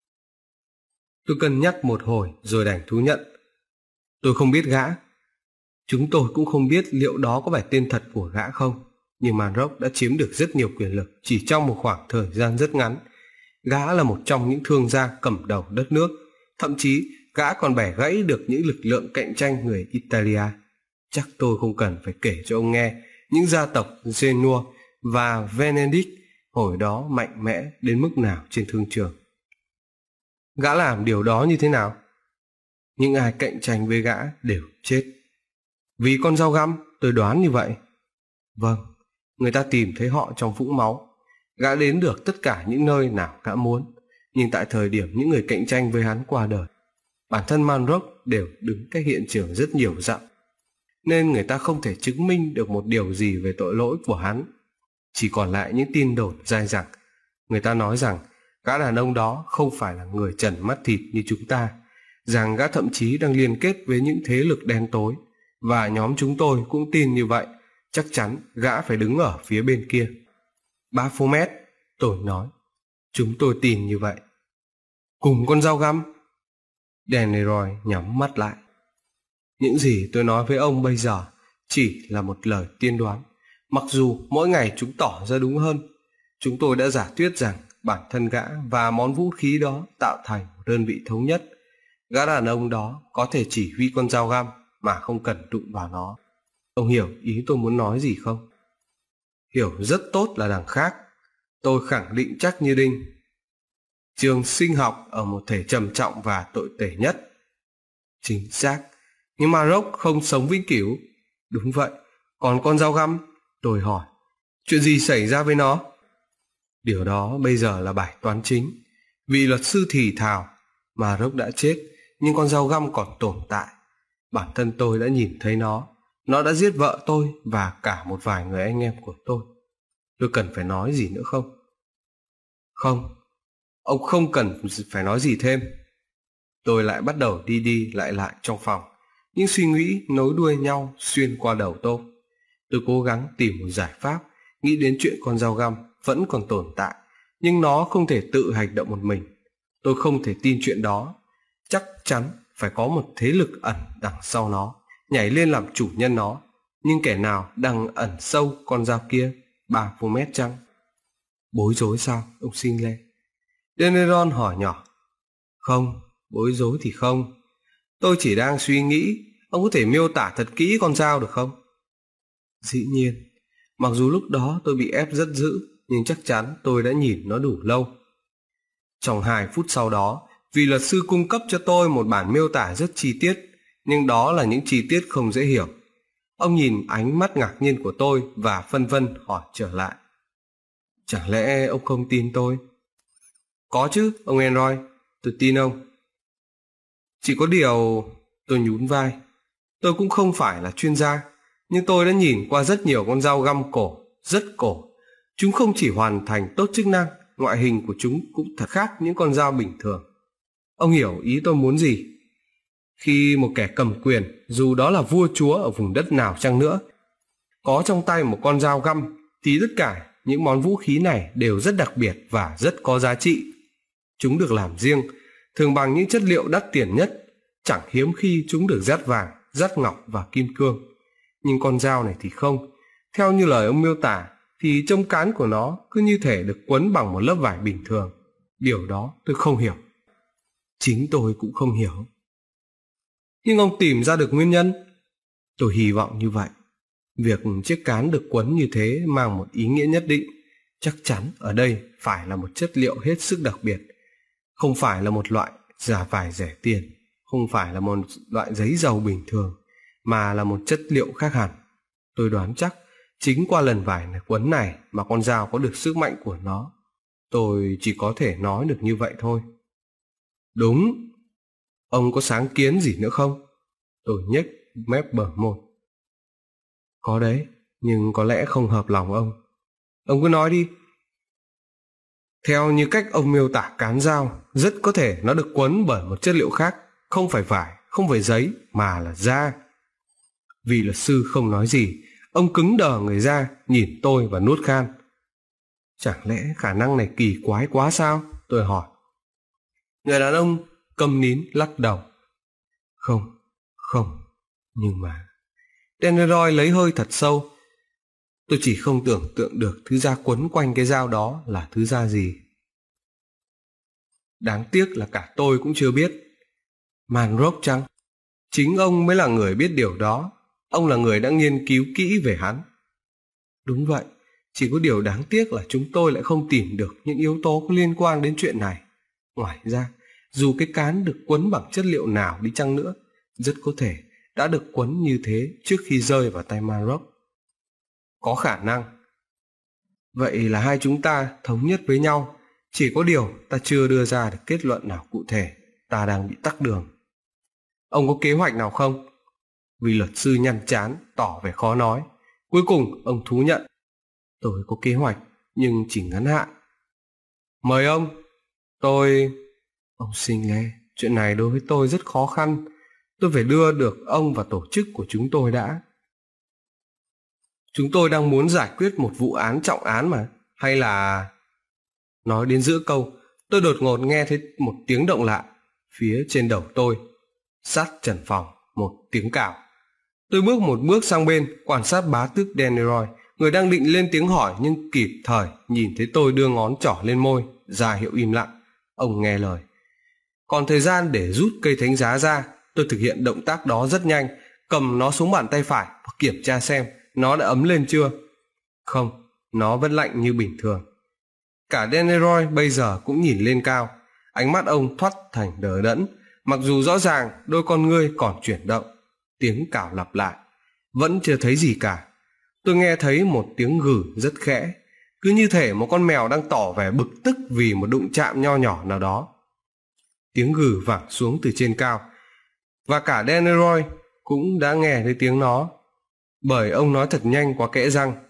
Tôi cân nhắc một hồi rồi đành thú nhận. Tôi không biết gã. Chúng tôi cũng không biết liệu đó có phải tên thật của gã không. Nhưng Manrock đã chiếm được rất nhiều quyền lực chỉ trong một khoảng thời gian rất ngắn. Gã là một trong những thương gia cầm đầu đất nước. Thậm chí gã còn bẻ gãy được những lực lượng cạnh tranh người Italia. Chắc tôi không cần phải kể cho ông nghe những gia tộc Genoa và Venedict hồi đó mạnh mẽ đến mức nào trên thương trường. Gã làm điều đó như thế nào? Những ai cạnh tranh với gã đều chết. Vì con dao găm, tôi đoán như vậy. Vâng, người ta tìm thấy họ trong vũng máu. Gã đến được tất cả những nơi nào gã muốn. Nhưng tại thời điểm những người cạnh tranh với hắn qua đời, bản thân Manrock đều đứng cách hiện trường rất nhiều dặm, nên người ta không thể chứng minh được một điều gì về tội lỗi của hắn. Chỉ còn lại những tin đồn dai dẳng. Người ta nói rằng gã đàn ông đó không phải là người trần mắt thịt như chúng ta, rằng gã thậm chí đang liên kết với những thế lực đen tối, và nhóm chúng tôi cũng tin như vậy. Chắc chắn gã phải đứng ở phía bên kia. Baphomet, tôi nói. Chúng tôi tin như vậy. Cùng con dao găm? Daniel nhắm mắt lại. Những gì tôi nói với ông bây giờ chỉ là một lời tiên đoán. Mặc dù mỗi ngày chúng tỏ ra đúng hơn. Chúng tôi đã giả thuyết rằng bản thân gã và món vũ khí đó tạo thành một đơn vị thống nhất. Gã đàn ông đó có thể chỉ huy con dao găm mà không cần đụng vào nó. Ông hiểu ý tôi muốn nói gì không? Hiểu rất tốt là đằng khác. Tôi khẳng định chắc như đinh. Trường sinh học ở một thể trầm trọng và tội tể nhất. Chính xác. Nhưng Manrock không sống vĩnh cửu. Đúng vậy. Còn con dao găm? Tôi hỏi. Chuyện gì xảy ra với nó? Điều đó bây giờ là bài toán chính. Vị luật sư thì thào. Manrock đã chết, nhưng con dao găm còn tồn tại. Bản thân tôi đã nhìn thấy nó. Nó đã giết vợ tôi và cả một vài người anh em của tôi. Tôi cần phải nói gì nữa không? Không. Ông không cần phải nói gì thêm. Tôi lại bắt đầu đi đi lại lại trong phòng. Những suy nghĩ nối đuôi nhau xuyên qua đầu tôi. Tôi cố gắng tìm một giải pháp, nghĩ đến chuyện con dao găm vẫn còn tồn tại, nhưng nó không thể tự hành động một mình. Tôi không thể tin chuyện đó. Chắc chắn phải có một thế lực ẩn đằng sau nó, nhảy lên làm chủ nhân nó. Nhưng kẻ nào đang ẩn sâu con dao kia ba mươi mét chăng? Bối rối sao, ông Sinh Lê? Daneron hỏi nhỏ. Không, bối rối thì không. Tôi chỉ đang suy nghĩ, ông có thể miêu tả thật kỹ con dao được không? Dĩ nhiên, mặc dù lúc đó tôi bị ép rất dữ, nhưng chắc chắn tôi đã nhìn nó đủ lâu. Trong hai phút sau đó, vị luật sư cung cấp cho tôi một bản miêu tả rất chi tiết, nhưng đó là những chi tiết không dễ hiểu. Ông nhìn ánh mắt ngạc nhiên của tôi và phân vân hỏi trở lại. Chẳng lẽ ông không tin tôi? Có chứ, ông Enroy, tôi tin ông. Chỉ có điều... Tôi nhún vai. Tôi cũng không phải là chuyên gia, nhưng tôi đã nhìn qua rất nhiều con dao găm cổ, rất cổ. Chúng không chỉ hoàn thành tốt chức năng, ngoại hình của chúng cũng thật khác những con dao bình thường. Ông hiểu ý tôi muốn gì? Khi một kẻ cầm quyền, dù đó là vua chúa ở vùng đất nào chăng nữa, có trong tay một con dao găm, thì tất cả những món vũ khí này đều rất đặc biệt và rất có giá trị. Chúng được làm riêng, thường bằng những chất liệu đắt tiền nhất. Chẳng hiếm khi chúng được dát vàng, dát ngọc và kim cương. Nhưng con dao này thì không. Theo như lời ông miêu tả, thì trong cán của nó cứ như thể được quấn bằng một lớp vải bình thường. Điều đó tôi không hiểu. Chính tôi cũng không hiểu. Nhưng ông tìm ra được nguyên nhân? Tôi hy vọng như vậy. Việc chiếc cán được quấn như thế mang một ý nghĩa nhất định. Chắc chắn ở đây phải là một chất liệu hết sức đặc biệt. Không phải là một loại giả vải rẻ tiền, không phải là một loại giấy dầu bình thường, mà là một chất liệu khác hẳn. Tôi đoán chắc chính qua lần vải này quấn này mà con dao có được sức mạnh của nó. Tôi chỉ có thể nói được như vậy thôi. Đúng. Ông có sáng kiến gì nữa không? Tôi nhếch mép bờ môi. Có đấy, nhưng có lẽ không hợp lòng ông. Ông cứ nói đi. Theo như cách ông miêu tả cán dao, rất có thể nó được quấn bởi một chất liệu khác, không phải vải, không phải giấy, mà là da. Vì luật sư không nói gì, ông cứng đờ người ra, nhìn tôi và nuốt khan. Chẳng lẽ khả năng này kỳ quái quá sao? Tôi hỏi. Người đàn ông câm nín lắc đầu. Không, không, nhưng mà... Daneron lấy hơi thật sâu. Tôi chỉ không tưởng tượng được thứ da quấn quanh cái dao đó là thứ da gì. Đáng tiếc là cả tôi cũng chưa biết. Manrock chăng? Chính ông mới là người biết điều đó. Ông là người đã nghiên cứu kỹ về hắn. Đúng vậy, chỉ có điều đáng tiếc là chúng tôi lại không tìm được những yếu tố có liên quan đến chuyện này. Ngoài ra, dù cái cán được quấn bằng chất liệu nào đi chăng nữa, rất có thể đã được quấn như thế trước khi rơi vào tay Manrock. Có khả năng. Vậy là hai chúng ta thống nhất với nhau. Chỉ có điều ta chưa đưa ra được kết luận nào cụ thể. Ta đang bị tắc đường. Ông có kế hoạch nào không? Vì luật sư nhăn chán, tỏ vẻ khó nói. Cuối cùng ông thú nhận. Tôi có kế hoạch, nhưng chỉ ngắn hạn. Mời ông. Tôi... Ông Sinh Lê, chuyện này đối với tôi rất khó khăn. Tôi phải đưa được ông và tổ chức của chúng tôi đã. Chúng tôi đang muốn giải quyết một vụ án trọng án mà. Hay là... Nói đến giữa câu, tôi đột ngột nghe thấy một tiếng động lạ phía trên đầu tôi. Sát trần phòng, một tiếng cào. Tôi bước một bước sang bên, quan sát bá tước Daneron, người đang định lên tiếng hỏi nhưng kịp thời nhìn thấy tôi đưa ngón trỏ lên môi, ra hiệu im lặng. Ông nghe lời. Còn thời gian để rút cây thánh giá ra, tôi thực hiện động tác đó rất nhanh, cầm nó xuống bàn tay phải và kiểm tra xem nó đã ấm lên chưa. Không, nó vẫn lạnh như bình thường. Cả Daneron bây giờ cũng nhìn lên cao, ánh mắt ông thoắt thành đờ đẫn, mặc dù rõ ràng đôi con ngươi còn chuyển động. Tiếng cào lặp lại, vẫn chưa thấy gì cả. Tôi nghe thấy một tiếng gừ rất khẽ, cứ như thể một con mèo đang tỏ vẻ bực tức vì một đụng chạm nho nhỏ nào đó. Tiếng gừ vẳng xuống từ trên cao, và cả Daneron cũng đã nghe thấy tiếng nó, bởi ông nói thật nhanh quá kẽ răng.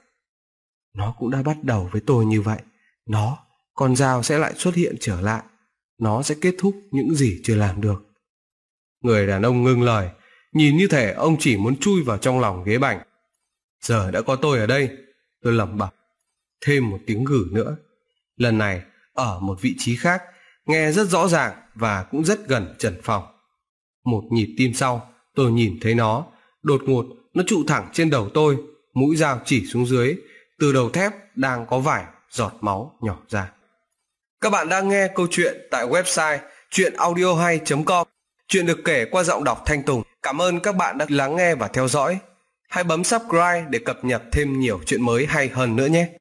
Nó cũng đã bắt đầu với tôi như vậy. Nó, con dao sẽ lại xuất hiện trở lại. Nó sẽ kết thúc những gì chưa làm được. Người đàn ông ngưng lời, nhìn như thể ông chỉ muốn chui vào trong lòng ghế bành. Giờ đã có tôi ở đây, tôi lẩm bẩm. thêm một tiếng gừ nữa. Lần này ở một vị trí khác, nghe rất rõ ràng và cũng rất gần Trần Phong. Một nhịp tim sau, tôi nhìn thấy nó, đột ngột nó trụ thẳng trên đầu tôi, mũi dao chỉ xuống dưới, từ đầu thép đang có vài giọt máu nhỏ ra. Các bạn đang nghe câu chuyện tại website chuyện audio hay chấm com. Chuyện được kể qua giọng đọc Thanh Tùng. Cảm ơn các bạn đã lắng nghe và theo dõi. Hãy bấm subscribe để cập nhật thêm nhiều chuyện mới hay hơn nữa nhé.